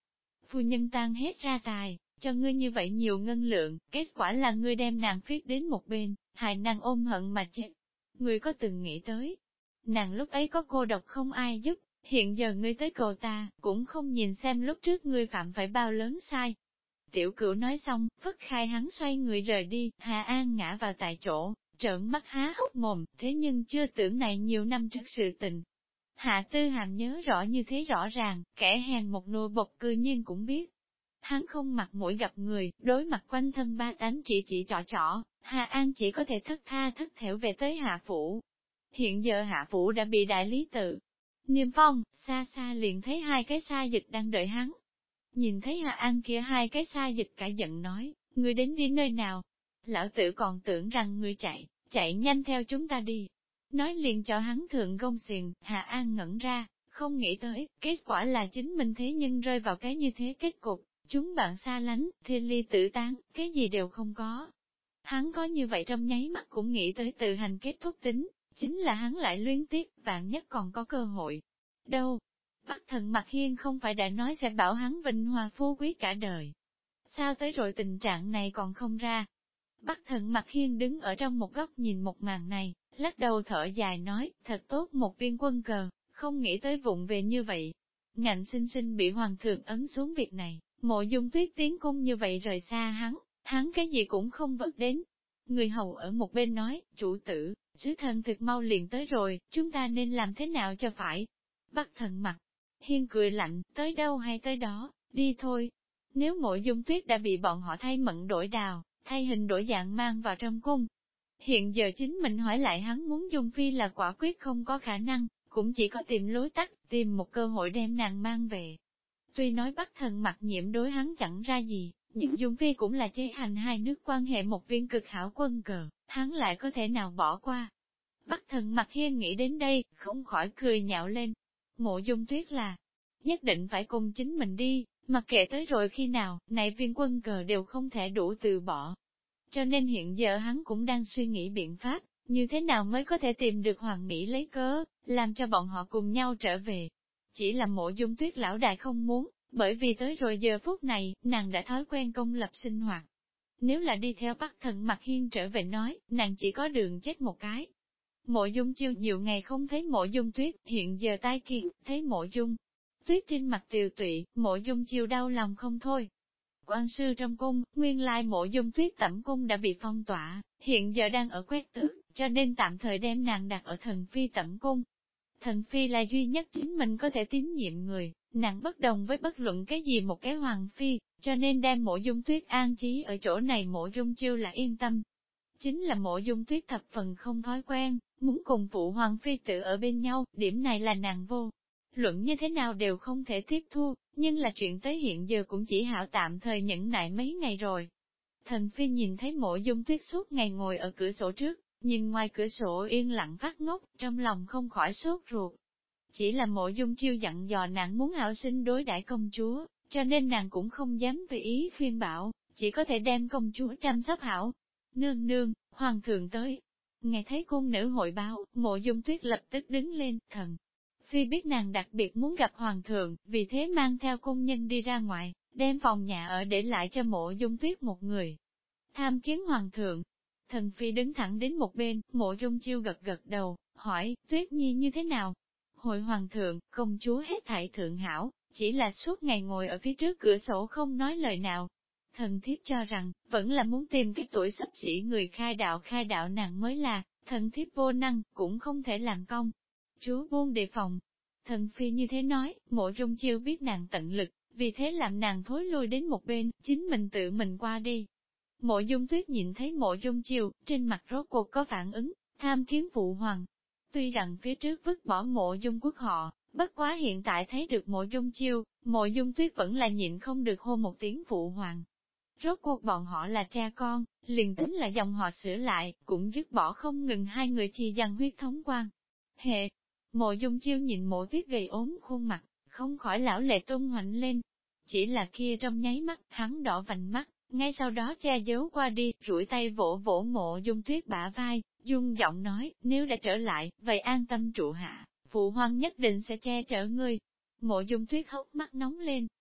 phu nhân tan hết ra tài, cho ngươi như vậy nhiều ngân lượng, kết quả là ngươi đem nàng phiết đến một bên, hại nàng ôm hận mà chết. Ngươi có từng nghĩ tới, nàng lúc ấy có cô độc không ai giúp, hiện giờ ngươi tới cầu ta, cũng không nhìn xem lúc trước ngươi phạm phải bao lớn sai. Tiểu cửu nói xong, phất khai hắn xoay người rời đi, Hà An ngã vào tại chỗ, trợn mắt há hốc mồm, thế nhưng chưa tưởng này nhiều năm trước sự tình. Hạ Tư Hàm nhớ rõ như thế rõ ràng, kẻ hèn một nồi bột cư nhiên cũng biết. Hắn không mặt mũi gặp người, đối mặt quanh thân ba tánh chỉ trỏ, Hà An chỉ có thể thất tha thất thểu về tới Hạ Phủ. Hiện giờ Hạ Phủ đã bị đại lý tự niêm phong, xa xa liền thấy hai cái sa dịch đang đợi hắn. Nhìn thấy Hà An kia hai cái sa dịch cả giận nói, ngươi đến đi nơi nào? Lão tử còn tưởng rằng ngươi chạy nhanh theo chúng ta đi. Nói liền cho hắn thượng gông xiềng, Hà An ngẩn ra, không nghĩ tới, kết quả là chính mình thế nhưng rơi vào cái như thế kết cục, chúng bạn xa lánh, thiên ly tử tán, cái gì đều không có. Hắn có như vậy trong nháy mắt cũng nghĩ tới tự hành kết thúc tính, chính là hắn lại luyến tiếc, vạn nhất còn có cơ hội. Đâu? Bắc Thần Mặc Hiên không phải đã nói sẽ bảo hắn vinh hoa phú quý cả đời. Sao tới rồi tình trạng này còn không ra? Bắc Thần Mặc Hiên đứng ở trong một góc nhìn một màn này, lắc đầu thở dài nói, thật tốt một viên quân cờ, không nghĩ tới vụng về như vậy. Ngạnh sinh sinh bị hoàng thượng ấn xuống việc này, Mộ Dung Tuyết tiến cung như vậy rời xa hắn cái gì cũng không vất đến. Người hầu ở một bên nói, chủ tử, sứ thần thực mau liền tới rồi, chúng ta nên làm thế nào cho phải? Bắc Thần Mặc Hiên cười lạnh, tới đâu hay tới đó, đi thôi. Nếu Mộ Dung Tuyết đã bị bọn họ thay mận đổi đào, thay hình đổi dạng mang vào trong cung. Hiện giờ chính mình hỏi lại hắn muốn Dung Phi là quả quyết không có khả năng, cũng chỉ có tìm lối tắt, tìm một cơ hội đem nàng mang về. Tuy nói Bắc Thần Mặc Nhiễm đối hắn chẳng ra gì, nhưng Dung Phi cũng là chế hành hai nước quan hệ một viên cực hảo quân cờ, hắn lại có thể nào bỏ qua. Bắc Thần Mặc Hiên nghĩ đến đây, không khỏi cười nhạo lên. Mộ Dung Tuyết là, nhất định phải cùng chính mình đi, mặc kệ tới rồi khi nào, này viên quân cờ đều không thể đủ từ bỏ. Cho nên hiện giờ hắn cũng đang suy nghĩ biện pháp, như thế nào mới có thể tìm được Hoàng Mỹ lấy cớ, làm cho bọn họ cùng nhau trở về. Chỉ là Mộ Dung Tuyết lão đại không muốn, bởi vì tới rồi giờ phút này, nàng đã thói quen công lập sinh hoạt. Nếu là đi theo Bắc Thần Mặc Hiên trở về nói, nàng chỉ có đường chết một cái. Mộ Dung Chiêu nhiều ngày không thấy Mộ Dung Tuyết, hiện giờ tai kiệt, thấy Mộ Dung Tuyết trên mặt tiều tụy, Mộ Dung Chiêu đau lòng không thôi. Quan sư trong cung, nguyên lai Mộ Dung Tuyết tẩm cung đã bị phong tỏa, hiện giờ đang ở quét tước, cho nên tạm thời đem nàng đặt ở Thần Phi tẩm cung. Thần Phi là duy nhất chính mình có thể tín nhiệm người, nàng bất đồng với bất luận cái gì một cái Hoàng Phi, cho nên đem Mộ Dung Tuyết an trí ở chỗ này Mộ Dung Chiêu là yên tâm. Chính là Mộ Dung Tuyết thập phần không thói quen, muốn cùng phụ Hoàng Phi tự ở bên nhau, điểm này là nàng vô. Luận như thế nào đều không thể tiếp thu, nhưng là chuyện tới hiện giờ cũng chỉ hảo tạm thời nhẫn nại mấy ngày rồi. Thần Phi nhìn thấy Mộ Dung Tuyết suốt ngày ngồi ở cửa sổ trước, nhìn ngoài cửa sổ yên lặng phát ngốc, trong lòng không khỏi sốt ruột. Chỉ là Mộ Dung Chiêu dặn dò nàng muốn hảo sinh đối đãi công chúa, cho nên nàng cũng không dám tùy ý khuyên bảo, chỉ có thể đem công chúa chăm sóc hảo. Nương nương, hoàng thượng tới. Nghe thấy cung nữ hội báo, Mộ Dung Tuyết lập tức đứng lên, Thần Phi biết nàng đặc biệt muốn gặp hoàng thượng, vì thế mang theo cung nhân đi ra ngoài, đem phòng nhà ở để lại cho Mộ Dung Tuyết một người. Tham kiến hoàng thượng, Thần Phi đứng thẳng đến một bên, Mộ Dung Chiêu gật gật đầu, hỏi, Tuyết Nhi như thế nào? Hội hoàng thượng, công chúa hết thảy thượng hảo, chỉ là suốt ngày ngồi ở phía trước cửa sổ không nói lời nào. Thần thiếp cho rằng, vẫn là muốn tìm cái tuổi sắp xỉ người khai đạo nàng mới là, thần thiếp vô năng, cũng không thể làm công. Chúa buông đề phòng. Thần Phi như thế nói, Mộ Dung Chiêu biết nàng tận lực, vì thế làm nàng thối lui đến một bên, chính mình tự mình qua đi. Mộ Dung Tuyết nhìn thấy Mộ Dung Chiêu, trên mặt rốt cuộc có phản ứng, tham kiến phụ hoàng. Tuy rằng phía trước vứt bỏ Mộ Dung Quốc họ, bất quá hiện tại thấy được Mộ Dung Chiêu, Mộ Dung Tuyết vẫn là nhịn không được hô một tiếng phụ hoàng. Rốt cuộc bọn họ là cha con, liền tính là dòng họ sửa lại, cũng dứt bỏ không ngừng hai người chi dằn huyết thống quan. Hệ, Mộ Dung Chiêu nhìn Mộ Tuyết gầy ốm khuôn mặt, không khỏi lão lệ tung hoành lên. Chỉ là kia trong nháy mắt, hắn đỏ vành mắt, ngay sau đó che giấu qua đi, duỗi tay vỗ vỗ Mộ Dung Tuyết bả vai, dung giọng nói, nếu đã trở lại, vậy an tâm trụ hạ, phụ hoàng nhất định sẽ che chở ngươi. Mộ Dung Tuyết hốc mắt nóng lên,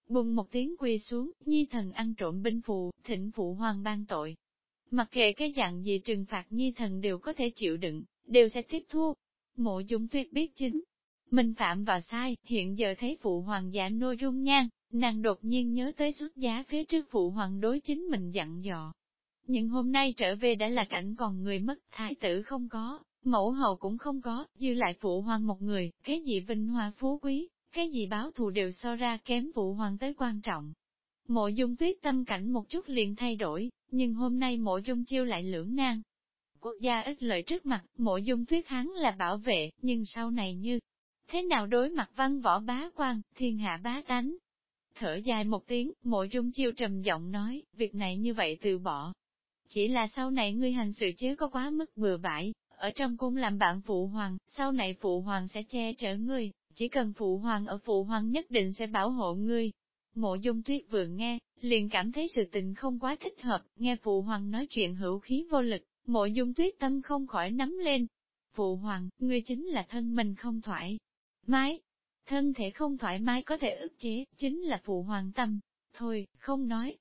bùng một tiếng quỳ xuống, nhi thần ăn trộm binh phù, thỉnh phụ hoàng ban tội. Mặc kệ cái dạng gì trừng phạt nhi thần đều có thể chịu đựng, đều sẽ tiếp thu. Mộ Dung Tuyết biết chính mình phạm vào sai, hiện giờ thấy phụ hoàng giả nô dung nhan, nàng đột nhiên nhớ tới xuất giá phía trước phụ hoàng đối chính mình dặn dò. Nhưng hôm nay trở về đã là cảnh còn người mất, thái tử không có, mẫu hậu cũng không có, dư lại phụ hoàng một người, cái gì vinh hoa phú quý, cái gì báo thù đều so ra kém phụ hoàng tới quan trọng. Mộ Dung Tuyết tâm cảnh một chút liền thay đổi, nhưng hôm nay Mộ Dung Chiêu lại lưỡng nan. Quốc gia ít lợi trước mặt, Mộ Dung Tuyết hắn là bảo vệ, nhưng sau này như thế nào đối mặt văn võ bá quan, thiên hạ bá tánh. Thở dài một tiếng, Mộ Dung Chiêu trầm giọng nói, việc này như vậy từ bỏ. Chỉ là sau này ngươi hành sự chứ có quá mức bừa bãi, ở trong cung làm bạn phụ hoàng, sau này phụ hoàng sẽ che chở ngươi, chỉ cần phụ hoàng ở phụ hoàng nhất định sẽ bảo hộ ngươi. Mộ Dung Tuyết vừa nghe, liền cảm thấy sự tình không quá thích hợp, nghe phụ hoàng nói chuyện hữu khí vô lực, Mộ Dung Tuyết tâm không khỏi nắm lên. Phụ hoàng, ngươi chính là thân mình không thoải mái, thân thể không thoải mái có thể ức chế, chính là phụ hoàng tâm. Thôi, không nói.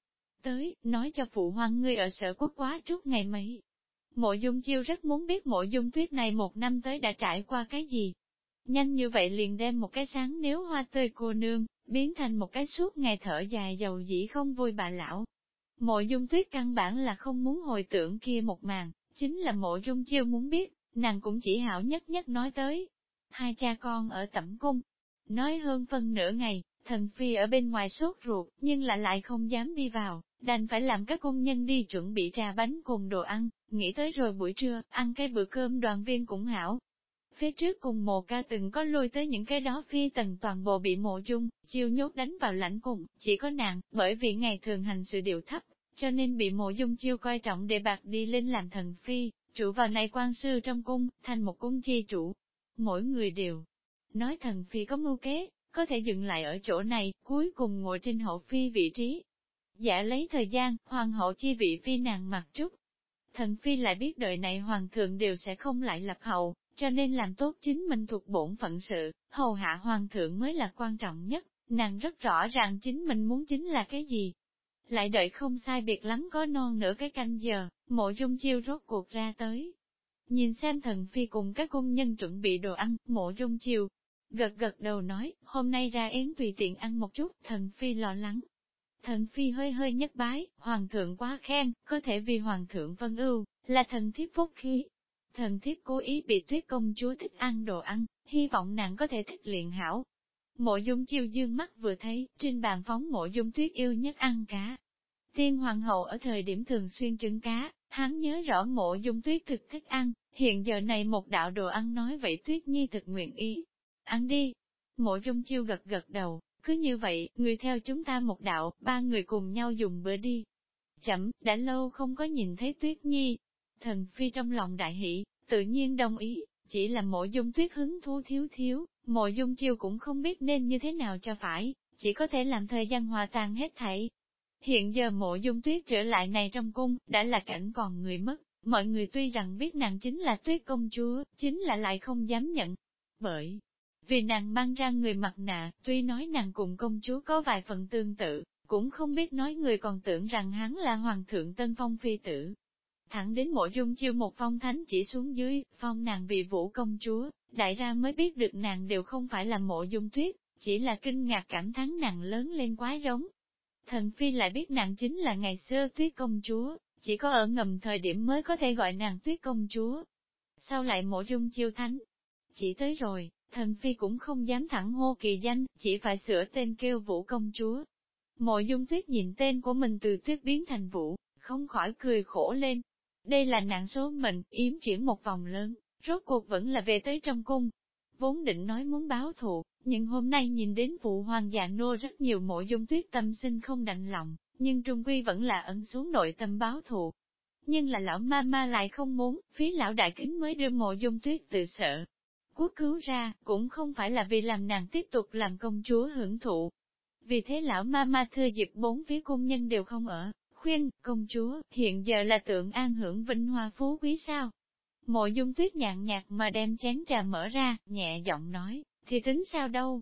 Nói cho phụ hoàng ngươi ở Sở Quốc quá chút ngày mấy. Mộ Dung Chiêu rất muốn biết Mộ Dung Tuyết này một năm tới đã trải qua cái gì. Nhanh như vậy liền đem một cái sáng nếu hoa tươi cô nương, biến thành một cái suốt ngày thở dài dầu dĩ không vui bà lão. Mộ Dung Tuyết căn bản là không muốn hồi tưởng kia một màn, chính là Mộ Dung Chiêu muốn biết, nàng cũng chỉ hảo nhất nhất nói tới. Hai cha con ở Tẩm Cung, nói hơn phân nửa ngày, thần phi ở bên ngoài sốt ruột, nhưng lại không dám đi vào, đành phải làm các công nhân đi chuẩn bị trà bánh cùng đồ ăn, nghĩ tới rồi buổi trưa, ăn cái bữa cơm đoàn viên cũng hảo. Phía trước cùng Mộ Ca từng có lui tới những cái đó phi tần toàn bộ bị Mộ Dung Chiêu nhốt đánh vào lãnh cung, chỉ có nàng, bởi vì ngày thường hành sự điệu thấp, cho nên bị Mộ Dung Chiêu coi trọng để bạc đi lên làm thần phi, trụ vào này quan sư trong cung, thành một cung chi chủ. Mỗi người đều nói thần phi có mưu kế, có thể dừng lại ở chỗ này, cuối cùng ngồi trên hậu phi vị trí. Giả lấy thời gian, hoàng hậu chi vị phi nàng mặc trúc. Thần phi lại biết đời này hoàng thượng đều sẽ không lại lập hậu, cho nên làm tốt chính mình thuộc bổn phận sự, hầu hạ hoàng thượng mới là quan trọng nhất, nàng rất rõ ràng chính mình muốn chính là cái gì. Lại đợi không sai biệt lắm có non nửa cái canh giờ, Mộ Dung Chiêu rốt cuộc ra tới. Nhìn xem thần phi cùng các công nhân chuẩn bị đồ ăn, Mộ Dung Chiêu gật đầu nói, hôm nay ra yến tùy tiện ăn một chút, thần phi lo lắng. Thần phi hơi hơi nhất bái, hoàng thượng quá khen, có thể vì hoàng thượng vân ưu, là thần thiếp phúc khí. Thần thiếp cố ý bị Tuyết công chúa thích ăn đồ ăn, hy vọng nàng có thể thích luyện hảo. Mộ Dung Chiêu dương mắt vừa thấy, trên bàn phóng Mộ Dung Tuyết yêu nhất ăn cá. Tiên hoàng hậu ở thời điểm thường xuyên trứng cá, hắn nhớ rõ Mộ Dung Tuyết thực thích ăn, hiện giờ này một đạo đồ ăn nói vậy Tuyết Nhi thực nguyện ý. Ăn đi. Mộ Dung Chiêu gật đầu, cứ như vậy, người theo chúng ta một đạo, ba người cùng nhau dùng bữa đi. Chậm, đã lâu không có nhìn thấy Tuyết Nhi. Thần phi trong lòng đại hỷ, tự nhiên đồng ý, chỉ là Mộ Dung Tuyết hứng thú thiếu, Mộ Dung Chiêu cũng không biết nên như thế nào cho phải, chỉ có thể làm thời gian hòa tan hết thảy. Hiện giờ Mộ Dung Tuyết trở lại này trong cung, đã là cảnh còn người mất, mọi người tuy rằng biết nàng chính là Tuyết công chúa, chính là lại không dám nhận. Bởi vì nàng mang ra người mặt nạ, tuy nói nàng cùng công chúa có vài phần tương tự, cũng không biết nói người còn tưởng rằng hắn là hoàng thượng tân phong phi tử. Thẳng đến Mộ Dung Chiêu một phong thánh chỉ xuống dưới, phong nàng vì Vũ công chúa, đại ra mới biết được nàng đều không phải là Mộ Dung Tuyết, chỉ là kinh ngạc cảm thán nàng lớn lên quá giống. Thần phi lại biết nàng chính là ngày xưa Tuyết công chúa, chỉ có ở ngầm thời điểm mới có thể gọi nàng Tuyết công chúa. Sau lại Mộ Dung Chiêu thánh chỉ tới rồi, thần phi cũng không dám thẳng hô kỳ danh, chỉ phải sửa tên kêu Vũ công chúa. Mộ Dung Tuyết nhìn tên của mình từ Tuyết biến thành Vũ, không khỏi cười khổ lên. Đây là nạn số mệnh, yếm chuyển một vòng lớn, rốt cuộc vẫn là về tới trong cung. Vốn định nói muốn báo thù, nhưng hôm nay nhìn đến phụ hoàng già nô rất nhiều. Mộ Dung Tuyết tâm sinh không đành lòng, nhưng trung quy vẫn là ẩn xuống nội tâm báo thù. Nhưng là lão ma ma lại không muốn, phí lão đại kính mới đưa Mộ Dung Tuyết tự sợ quốc cứu ra, cũng không phải là vì làm nàng tiếp tục làm công chúa hưởng thụ. Vì thế lão ma ma thưa dịp bốn phía cung nhân đều không ở, khuyên, công chúa, hiện giờ là tượng an hưởng vinh hoa phú quý sao. Mộ Dung Tuyết nhàn nhạt mà đem chén trà mở ra, nhẹ giọng nói, thì tính sao đâu.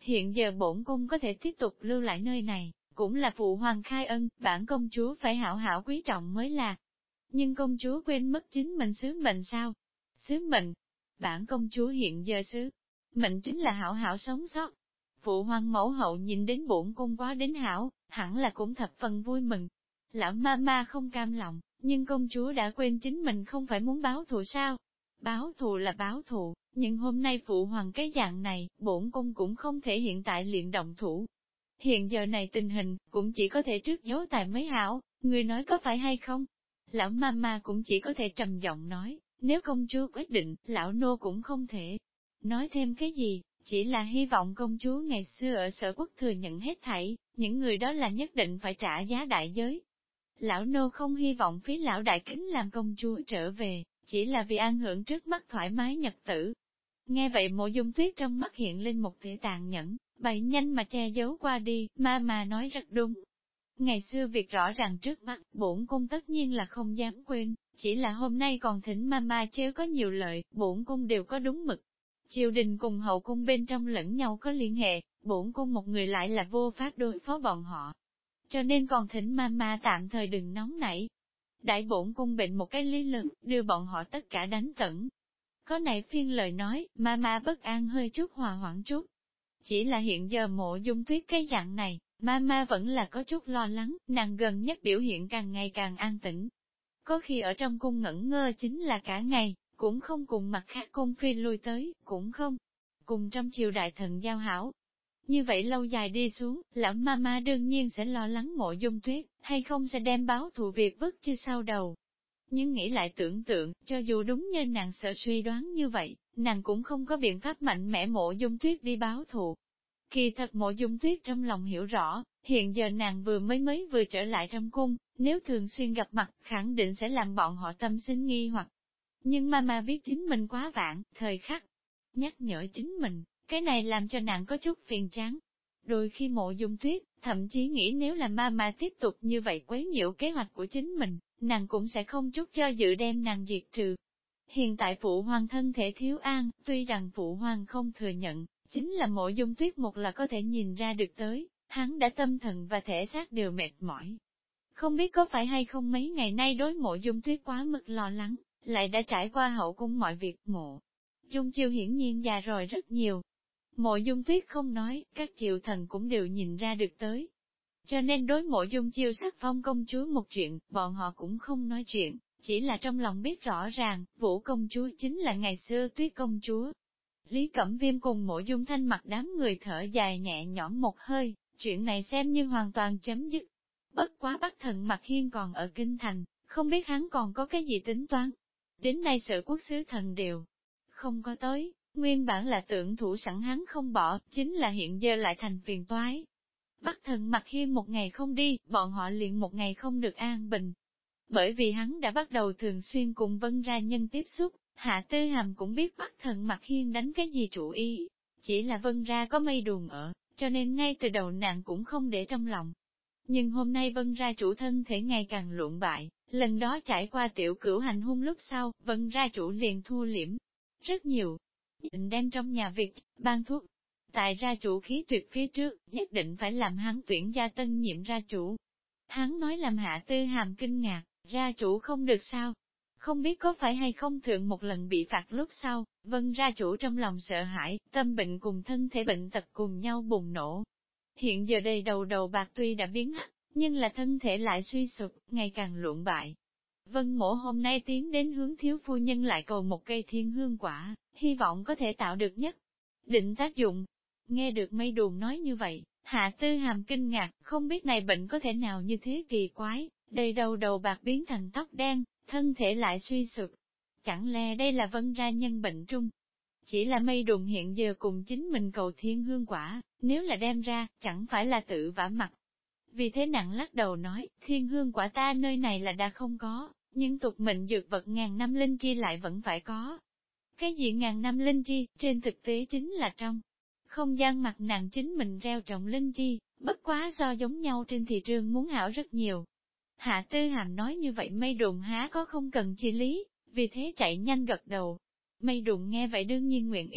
Hiện giờ bổn cung có thể tiếp tục lưu lại nơi này, cũng là phụ hoàng khai ân, bản công chúa phải hảo hảo quý trọng mới là. Nhưng công chúa quên mất chính mình sứ mệnh sao? Sứ mệnh? Bản công chúa hiện giờ sứ mệnh chính là hảo hảo sống sót. Phụ hoàng mẫu hậu nhìn đến bổn cung quá đến hảo, hẳn là cũng thập phần vui mừng. Lão ma ma không cam lòng, nhưng công chúa đã quên chính mình không phải muốn báo thù sao? Báo thù là báo thù, nhưng hôm nay phụ hoàng cái dạng này, bổn cung cũng không thể hiện tại liền động thủ. Hiện giờ này tình hình, cũng chỉ có thể trước giấu tài mới hảo, người nói có phải hay không? Lão ma ma cũng chỉ có thể trầm giọng nói, nếu công chúa quyết định, lão nô cũng không thể nói thêm cái gì, chỉ là hy vọng công chúa ngày xưa ở sở quốc thừa nhận hết thảy, những người đó là nhất định phải trả giá đại giới. Lão nô không hy vọng phí lão đại kính làm công chúa trở về, chỉ là vì an hưởng trước mắt thoải mái nhật tử. Nghe vậy Mộ Dung Tuyết trong mắt hiện lên một tia tàn nhẫn, bày nhanh mà che giấu qua đi, ma nói rất đúng. Ngày xưa việc rõ ràng trước mắt, bổn cung tất nhiên là không dám quên, chỉ là hôm nay còn thỉnh ma chớ có nhiều lợi, bổn cung đều có đúng mực. Triều đình cùng hậu cung bên trong lẫn nhau có liên hệ, bổn cung một người lại là vô pháp đối phó bọn họ. Cho nên còn thỉnh ma tạm thời đừng nóng nảy. Đại bổn cung bệnh một cái lý lực, đưa bọn họ tất cả đánh tẩn. Có này phiên lời nói, ma bất an hơi chút hòa hoãn chút. Chỉ là hiện giờ Mộ Dung Tuyết cái dạng này, ma vẫn là có chút lo lắng, nàng gần nhất biểu hiện càng ngày càng an tĩnh. Có khi ở trong cung ngẩn ngơ chính là cả ngày, cũng không cùng mặt khác cung phi lui tới, cũng không cùng trong triều đại thần giao hảo. Như vậy lâu dài đi xuống, lão ma đương nhiên sẽ lo lắng Mộ Dung Tuyết, hay không sẽ đem báo thù việc vứt chưa sau đầu. Nhưng nghĩ lại tưởng tượng, cho dù đúng như nàng sợ suy đoán như vậy, nàng cũng không có biện pháp mạnh mẽ Mộ Dung Tuyết đi báo thù. Kỳ thật Mộ Dung Tuyết trong lòng hiểu rõ, hiện giờ nàng vừa trở lại trong cung, nếu thường xuyên gặp mặt, khẳng định sẽ làm bọn họ tâm sinh nghi hoặc. Nhưng ma biết chính mình quá vãng, thời khắc nhắc nhở chính mình, cái này làm cho nàng có chút phiền chán. Đôi khi Mộ Dung Tuyết, thậm chí nghĩ nếu là ma tiếp tục như vậy quấy nhiễu kế hoạch của chính mình, nàng cũng sẽ không chút do dự đem nàng diệt trừ. Hiện tại phụ hoàng thân thể thiếu an, tuy rằng phụ hoàng không thừa nhận, chính là Mộ Dung Tuyết một là có thể nhìn ra được tới, hắn đã tâm thần và thể xác đều mệt mỏi. Không biết có phải hay không mấy ngày nay đối Mộ Dung Tuyết quá mức lo lắng, lại đã trải qua hậu cung mọi việc. Mộ Dung Chiêu hiển nhiên già rồi rất nhiều. Mộ Dung Tuyết không nói, các triều thần cũng đều nhìn ra được tới. Cho nên đối Mộ Dung Chiêu sắc phong công chúa một chuyện, bọn họ cũng không nói chuyện, chỉ là trong lòng biết rõ ràng, Vũ công chúa chính là ngày xưa Tuyết công chúa. Lý Cẩm Viêm cùng Mộ Dung Thanh mặc đám người thở dài nhẹ nhõm một hơi, chuyện này xem như hoàn toàn chấm dứt. Bất quá Bắc Thần Mặc Hiên còn ở Kinh Thành, không biết hắn còn có cái gì tính toán. Đến nay Sở Quốc sứ thần đều không có tới, nguyên bản là tưởng thủ sẵn hắn không bỏ, chính là hiện giờ lại thành phiền toái. Bắc Thần Mặc Hiên một ngày không đi, bọn họ liền một ngày không được an bình. Bởi vì hắn đã bắt đầu thường xuyên cùng Vân Ra Nhân tiếp xúc, Hạ Tư Hàm cũng biết Bắc Thần Mặc Hiên đánh cái gì chủ ý. Chỉ là Vân Ra có Mây Đùn ở, cho nên ngay từ đầu nàng cũng không để trong lòng. Nhưng hôm nay Vân Ra chủ thân thể ngày càng luộn bại, lần đó trải qua tiểu cửu hành hung lúc sau, Vân Ra chủ liền thua liễm rất nhiều. Định đem trong nhà việc, ban thuốc. Tại ra chủ khí tuyệt phía trước, nhất định phải làm hắn tuyển gia tân nhiệm ra chủ. Hắn nói làm Hạ Tư Hàm kinh ngạc, ra chủ không được sao? Không biết có phải hay không thượng một lần bị phạt lúc sau, Vân ra chủ trong lòng sợ hãi, tâm bệnh cùng thân thể bệnh tật cùng nhau bùng nổ. Hiện giờ đây đầu bạc tuy đã biến hắc, nhưng là thân thể lại suy sụp, ngày càng luộn bại. Vân Mỗ hôm nay tiến đến hướng thiếu phu nhân lại cầu một cây thiên hương quả, hy vọng có thể tạo được nhất định tác dụng. Nghe được Mây Đùn nói như vậy, Hạ Tư Hàm kinh ngạc, không biết này bệnh có thể nào như thế kỳ quái, đầy đầu bạc biến thành tóc đen, thân thể lại suy sụp. Chẳng lẽ đây là Vân Ra Nhân bệnh trung? Chỉ là Mây Đùn hiện giờ cùng chính mình cầu thiên hương quả, nếu là đem ra, chẳng phải là tự vả mặt. Vì thế nặng lắc đầu nói, thiên hương quả ta nơi này là đã không có, nhưng tục mệnh dược vật ngàn năm linh chi lại vẫn phải có. Cái gì ngàn năm linh chi, trên thực tế chính là trong không gian mặt nàng chính mình gieo trồng linh chi, bất quá so giống nhau trên thị trường muốn hảo rất nhiều. Hạ Tư Hàm nói như vậy Mây Đùn há có không cần chi lý, vì thế chạy nhanh gật đầu. Mây Đùn nghe vậy đương nhiên nguyện ý,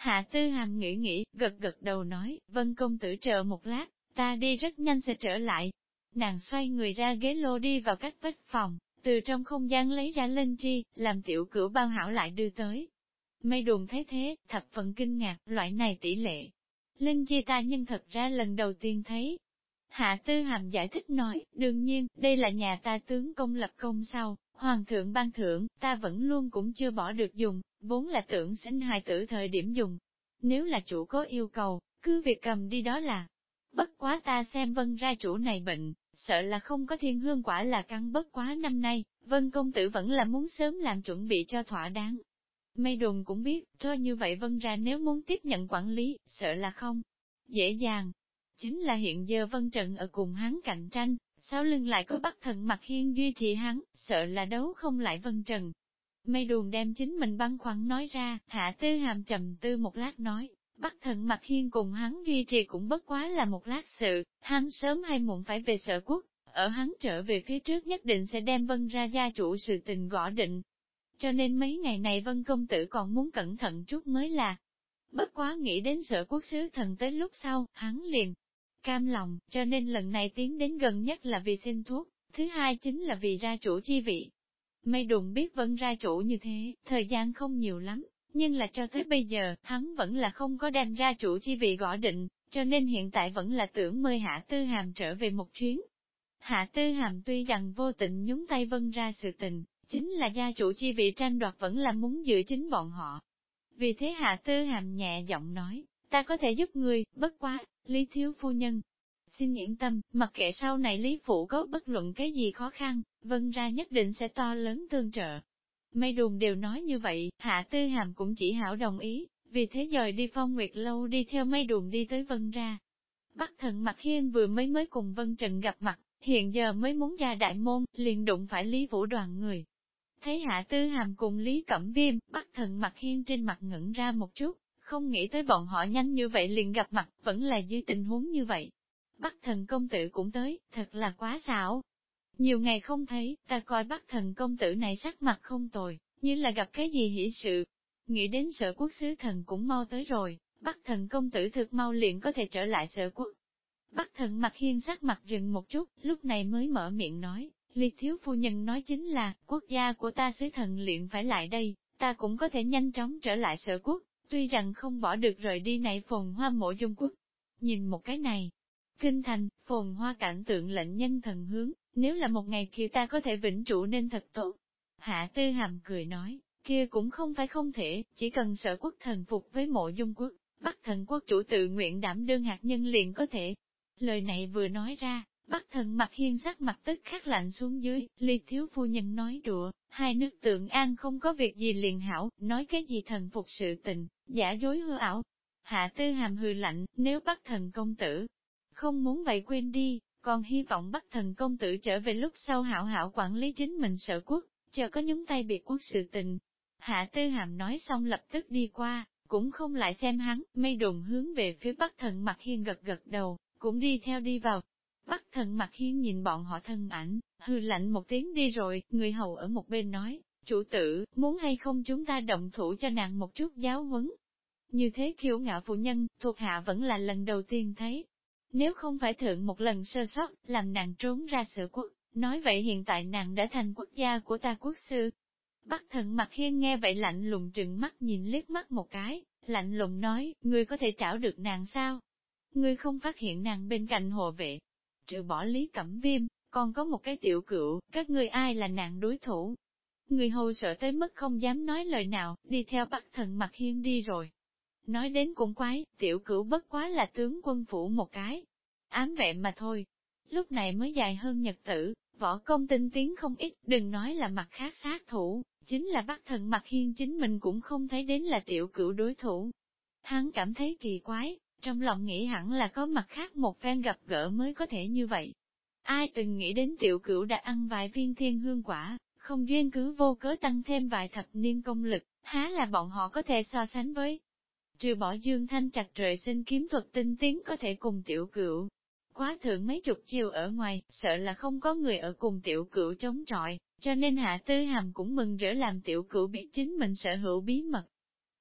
Hạ Tư Hàm nghĩ nghĩ, gật gật đầu nói, Vân công tử chờ một lát, ta đi rất nhanh sẽ trở lại. Nàng xoay người ra ghế lô đi vào cách vách phòng, từ trong không gian lấy ra linh chi, làm tiểu cửu bao hảo lại đưa tới. Mây đùn thấy thế, thập phần kinh ngạc, loại này tỷ lệ. Linh chi ta nhưng thật ra lần đầu tiên thấy. Hạ Tư Hàm giải thích nói, đương nhiên, đây là nhà ta tướng công lập công sau, hoàng thượng ban thưởng, ta vẫn luôn cũng chưa bỏ được dùng, vốn là tưởng sinh hài tử thời điểm dùng. Nếu là chủ có yêu cầu, cứ việc cầm đi đó là. Bất quá ta xem Vân gia chủ này bệnh, sợ là không có thiên hương quả là căng bất quá năm nay, Vân công tử vẫn là muốn sớm làm chuẩn bị cho thỏa đáng. Mây đồn cũng biết, cho như vậy Vân gia nếu muốn tiếp nhận quản lý, sợ là không dễ dàng. Chính là hiện giờ Vân Trần ở cùng hắn cạnh tranh, sau lưng lại có Bắc Thần Mặc Hiên duy trì hắn, sợ là đấu không lại Vân Trần. Mây đùn đem chính mình băn khoăn nói ra, Hạ Tư Hàm trầm tư một lát nói, Bắc Thần Mặc Hiên cùng hắn duy trì cũng bất quá là một lát sự, hắn sớm hay muộn phải về Sở Quốc, ở hắn trở về phía trước nhất định sẽ đem Vân ra gia chủ sự tình gõ định. Cho nên mấy ngày này Vân công tử còn muốn cẩn thận chút mới là. Bất quá nghĩ đến Sở Quốc sứ thần tới lúc sau, hắn liền cam lòng, cho nên lần này tiến đến gần nhất là vì xin thuốc, thứ hai chính là vì gia chủ chi vị. Mây đùn biết Vân gia chủ như thế, thời gian không nhiều lắm, nhưng là cho tới bây giờ, hắn vẫn là không có đem gia chủ chi vị gõ định, cho nên hiện tại vẫn là tưởng mời Hạ Tư Hàm trở về một chuyến. Hạ Tư Hàm tuy rằng vô tình nhúng tay Vân ra sự tình, chính là gia chủ chi vị tranh đoạt vẫn là muốn dựa chính bọn họ. Vì thế Hạ Tư Hàm nhẹ giọng nói, ta có thể giúp người, bất quá, Lý thiếu phu nhân. Xin yên tâm, mặc kệ sau này Lý Phụ có bất luận cái gì khó khăn, Vân ra nhất định sẽ to lớn tương trợ. Mây đùn đều nói như vậy, Hạ Tư Hàm cũng chỉ hảo đồng ý, vì thế dời đi Phong Nguyệt Lâu đi theo mây đùn đi tới Vân ra. Bắc Thần Mặc Hiên vừa mới cùng Vân Trần gặp mặt, hiện giờ mới muốn ra đại môn, liền đụng phải Lý Vũ đoàn người. Thấy Hạ Tư Hàm cùng Lý Cẩm Viêm, Bắc Thần Mặc Hiên trên mặt ngẩn ra một chút, không nghĩ tới bọn họ nhanh như vậy liền gặp mặt, vẫn là dưới tình huống như vậy. Bắc Thần công tử cũng tới, thật là quá xảo. Nhiều ngày không thấy, ta coi Bắc Thần công tử này sắc mặt không tồi, như là gặp cái gì hỷ sự. Nghĩ đến Sở Quốc sứ thần cũng mau tới rồi, Bắc Thần công tử thực mau liền có thể trở lại Sở Quốc. Bắc Thần Mặc Hiên sắc mặt dừng một chút, lúc này mới mở miệng nói, Lý thiếu phu nhân nói chính là, quốc gia của ta sứ thần liền phải lại đây, ta cũng có thể nhanh chóng trở lại Sở Quốc, tuy rằng không bỏ được rời đi này Phồn Hoa Mộ Dung Quốc. Nhìn một cái này, kinh thành, Phồn Hoa cảnh tượng lệnh nhân thần hướng, nếu là một ngày kia ta có thể vĩnh trụ nên thật tốt. Hạ Tư Hàm cười nói, kia cũng không phải không thể, chỉ cần Sở Quốc thần phục với Mộ Dung Quốc, Bắc Thần quốc chủ tự nguyện đảm đương hạt nhân liền có thể. Lời này vừa nói ra, Bắc Thần Mặc Hiên sắc mặt tức khắc lạnh xuống dưới, Lý thiếu phu nhân nói đùa, hai nước tượng an không có việc gì liền hảo, nói cái gì thần phục sự tình, giả dối hư ảo. Hạ Tư Hàm hừ lạnh, nếu Bắc Thần công tử không muốn vậy quên đi, còn hy vọng Bắc Thần công tử trở về lúc sau hảo hảo quản lý chính mình Sở Quốc, chờ có nhúng tay biệt quốc sự tình. Hạ Tư Hàm nói xong lập tức đi qua, cũng không lại xem hắn, mây đồn hướng về phía Bắc Thần Mặc Hiên gật gật đầu, cũng đi theo đi vào. Bắc Thần Mặc Hiên nhìn bọn họ thân ảnh, hừ lạnh một tiếng đi rồi, người hầu ở một bên nói, chủ tử, muốn hay không chúng ta động thủ cho nàng một chút giáo huấn. Như thế kiêu ngạo phụ nhân, thuộc hạ vẫn là lần đầu tiên thấy. Nếu không phải thượng một lần sơ sót, làm nàng trốn ra Sở Quốc, nói vậy hiện tại nàng đã thành quốc gia của ta quốc sư. Bắc Thần Mặc Hiên nghe vậy lạnh lùng trừng mắt nhìn liếc mắt một cái, lạnh lùng nói, ngươi có thể trảo được nàng sao? Ngươi không phát hiện nàng bên cạnh hộ vệ. Trừ bỏ Lý Cẩm Viêm, còn có một cái tiểu cựu, các ngươi ai là nàng đối thủ? Người hầu sợ tới mức không dám nói lời nào, đi theo Bắc Thần Mặc Hiên đi rồi. Nói đến cũng quái, tiểu cửu bất quá là tướng quân phủ một cái. Ám vệ mà thôi. Lúc này mới dài hơn nhật tử, võ công tinh tiến không ít, đừng nói là mặt khác sát thủ, chính là Bắc Thần Mặc Hiên chính mình cũng không thấy đến là tiểu cửu đối thủ. Hắn cảm thấy kỳ quái, trong lòng nghĩ hẳn là có mặt khác một phen gặp gỡ mới có thể như vậy. Ai từng nghĩ đến tiểu cửu đã ăn vài viên thiên hương quả, không duyên cứ vô cớ tăng thêm vài thập niên công lực, há là bọn họ có thể so sánh với. Trừ bỏ Dương Thanh chặt trời sinh kiếm thuật tinh tiến có thể cùng tiểu cửu. Quá thượng mấy chục chiều ở ngoài, sợ là không có người ở cùng tiểu cửu chống chọi, cho nên Hạ Tư Hàm cũng mừng rỡ làm tiểu cửu biết chính mình sở hữu bí mật.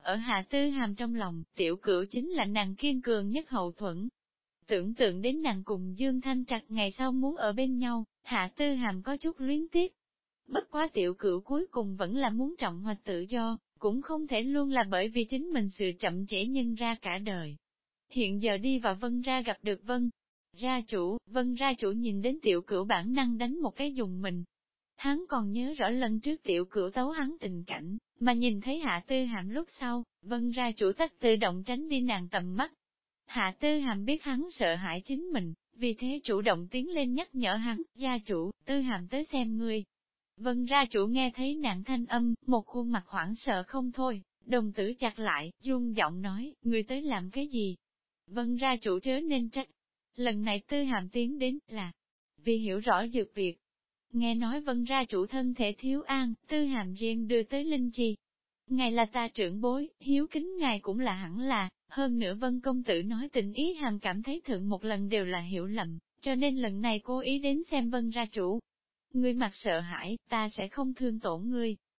Ở Hạ Tư Hàm trong lòng, tiểu cửu chính là nàng kiên cường nhất hậu thuẫn. Tưởng tượng đến nàng cùng Dương Thanh Trạch ngày sau muốn ở bên nhau, Hạ Tư Hàm có chút luyến tiếc. Bất quá tiểu cửu cuối cùng vẫn là muốn trọng hoạch tự do, cũng không thể luôn là bởi vì chính mình sự chậm trễ nhân ra cả đời. Hiện giờ đi vào Vân ra gặp được Vân ra chủ nhìn đến tiểu cửu bản năng đánh một cái dùng mình. Hắn còn nhớ rõ lần trước tiểu cửu tấu hắn tình cảnh, mà nhìn thấy Hạ Tư Hàm lúc sau, Vân ra chủ tắc tự động tránh đi nàng tầm mắt. Hạ Tư Hàm biết hắn sợ hãi chính mình, vì thế chủ động tiến lên nhắc nhở hắn, gia chủ, Tư Hàm tới xem ngươi. Vân ra chủ nghe thấy nàng thanh âm, một khuôn mặt hoảng sợ không thôi, đồng tử chặt lại, run giọng nói, ngươi tới làm cái gì? Vân ra chủ chớ nên trách. Lần này Tư Hàm tiến đến là vì hiểu rõ dược việc. Nghe nói Vân ra chủ thân thể thiếu an, Tư Hàm riêng đưa tới linh chi. Ngài là ta trưởng bối, hiếu kính ngài cũng là hẳn là, hơn nữa Vân công tử nói tình ý Hàm cảm thấy thượng một lần đều là hiểu lầm, cho nên lần này cố ý đến xem Vân ra chủ. Ngươi mặt sợ hãi, ta sẽ không thương tổn ngươi,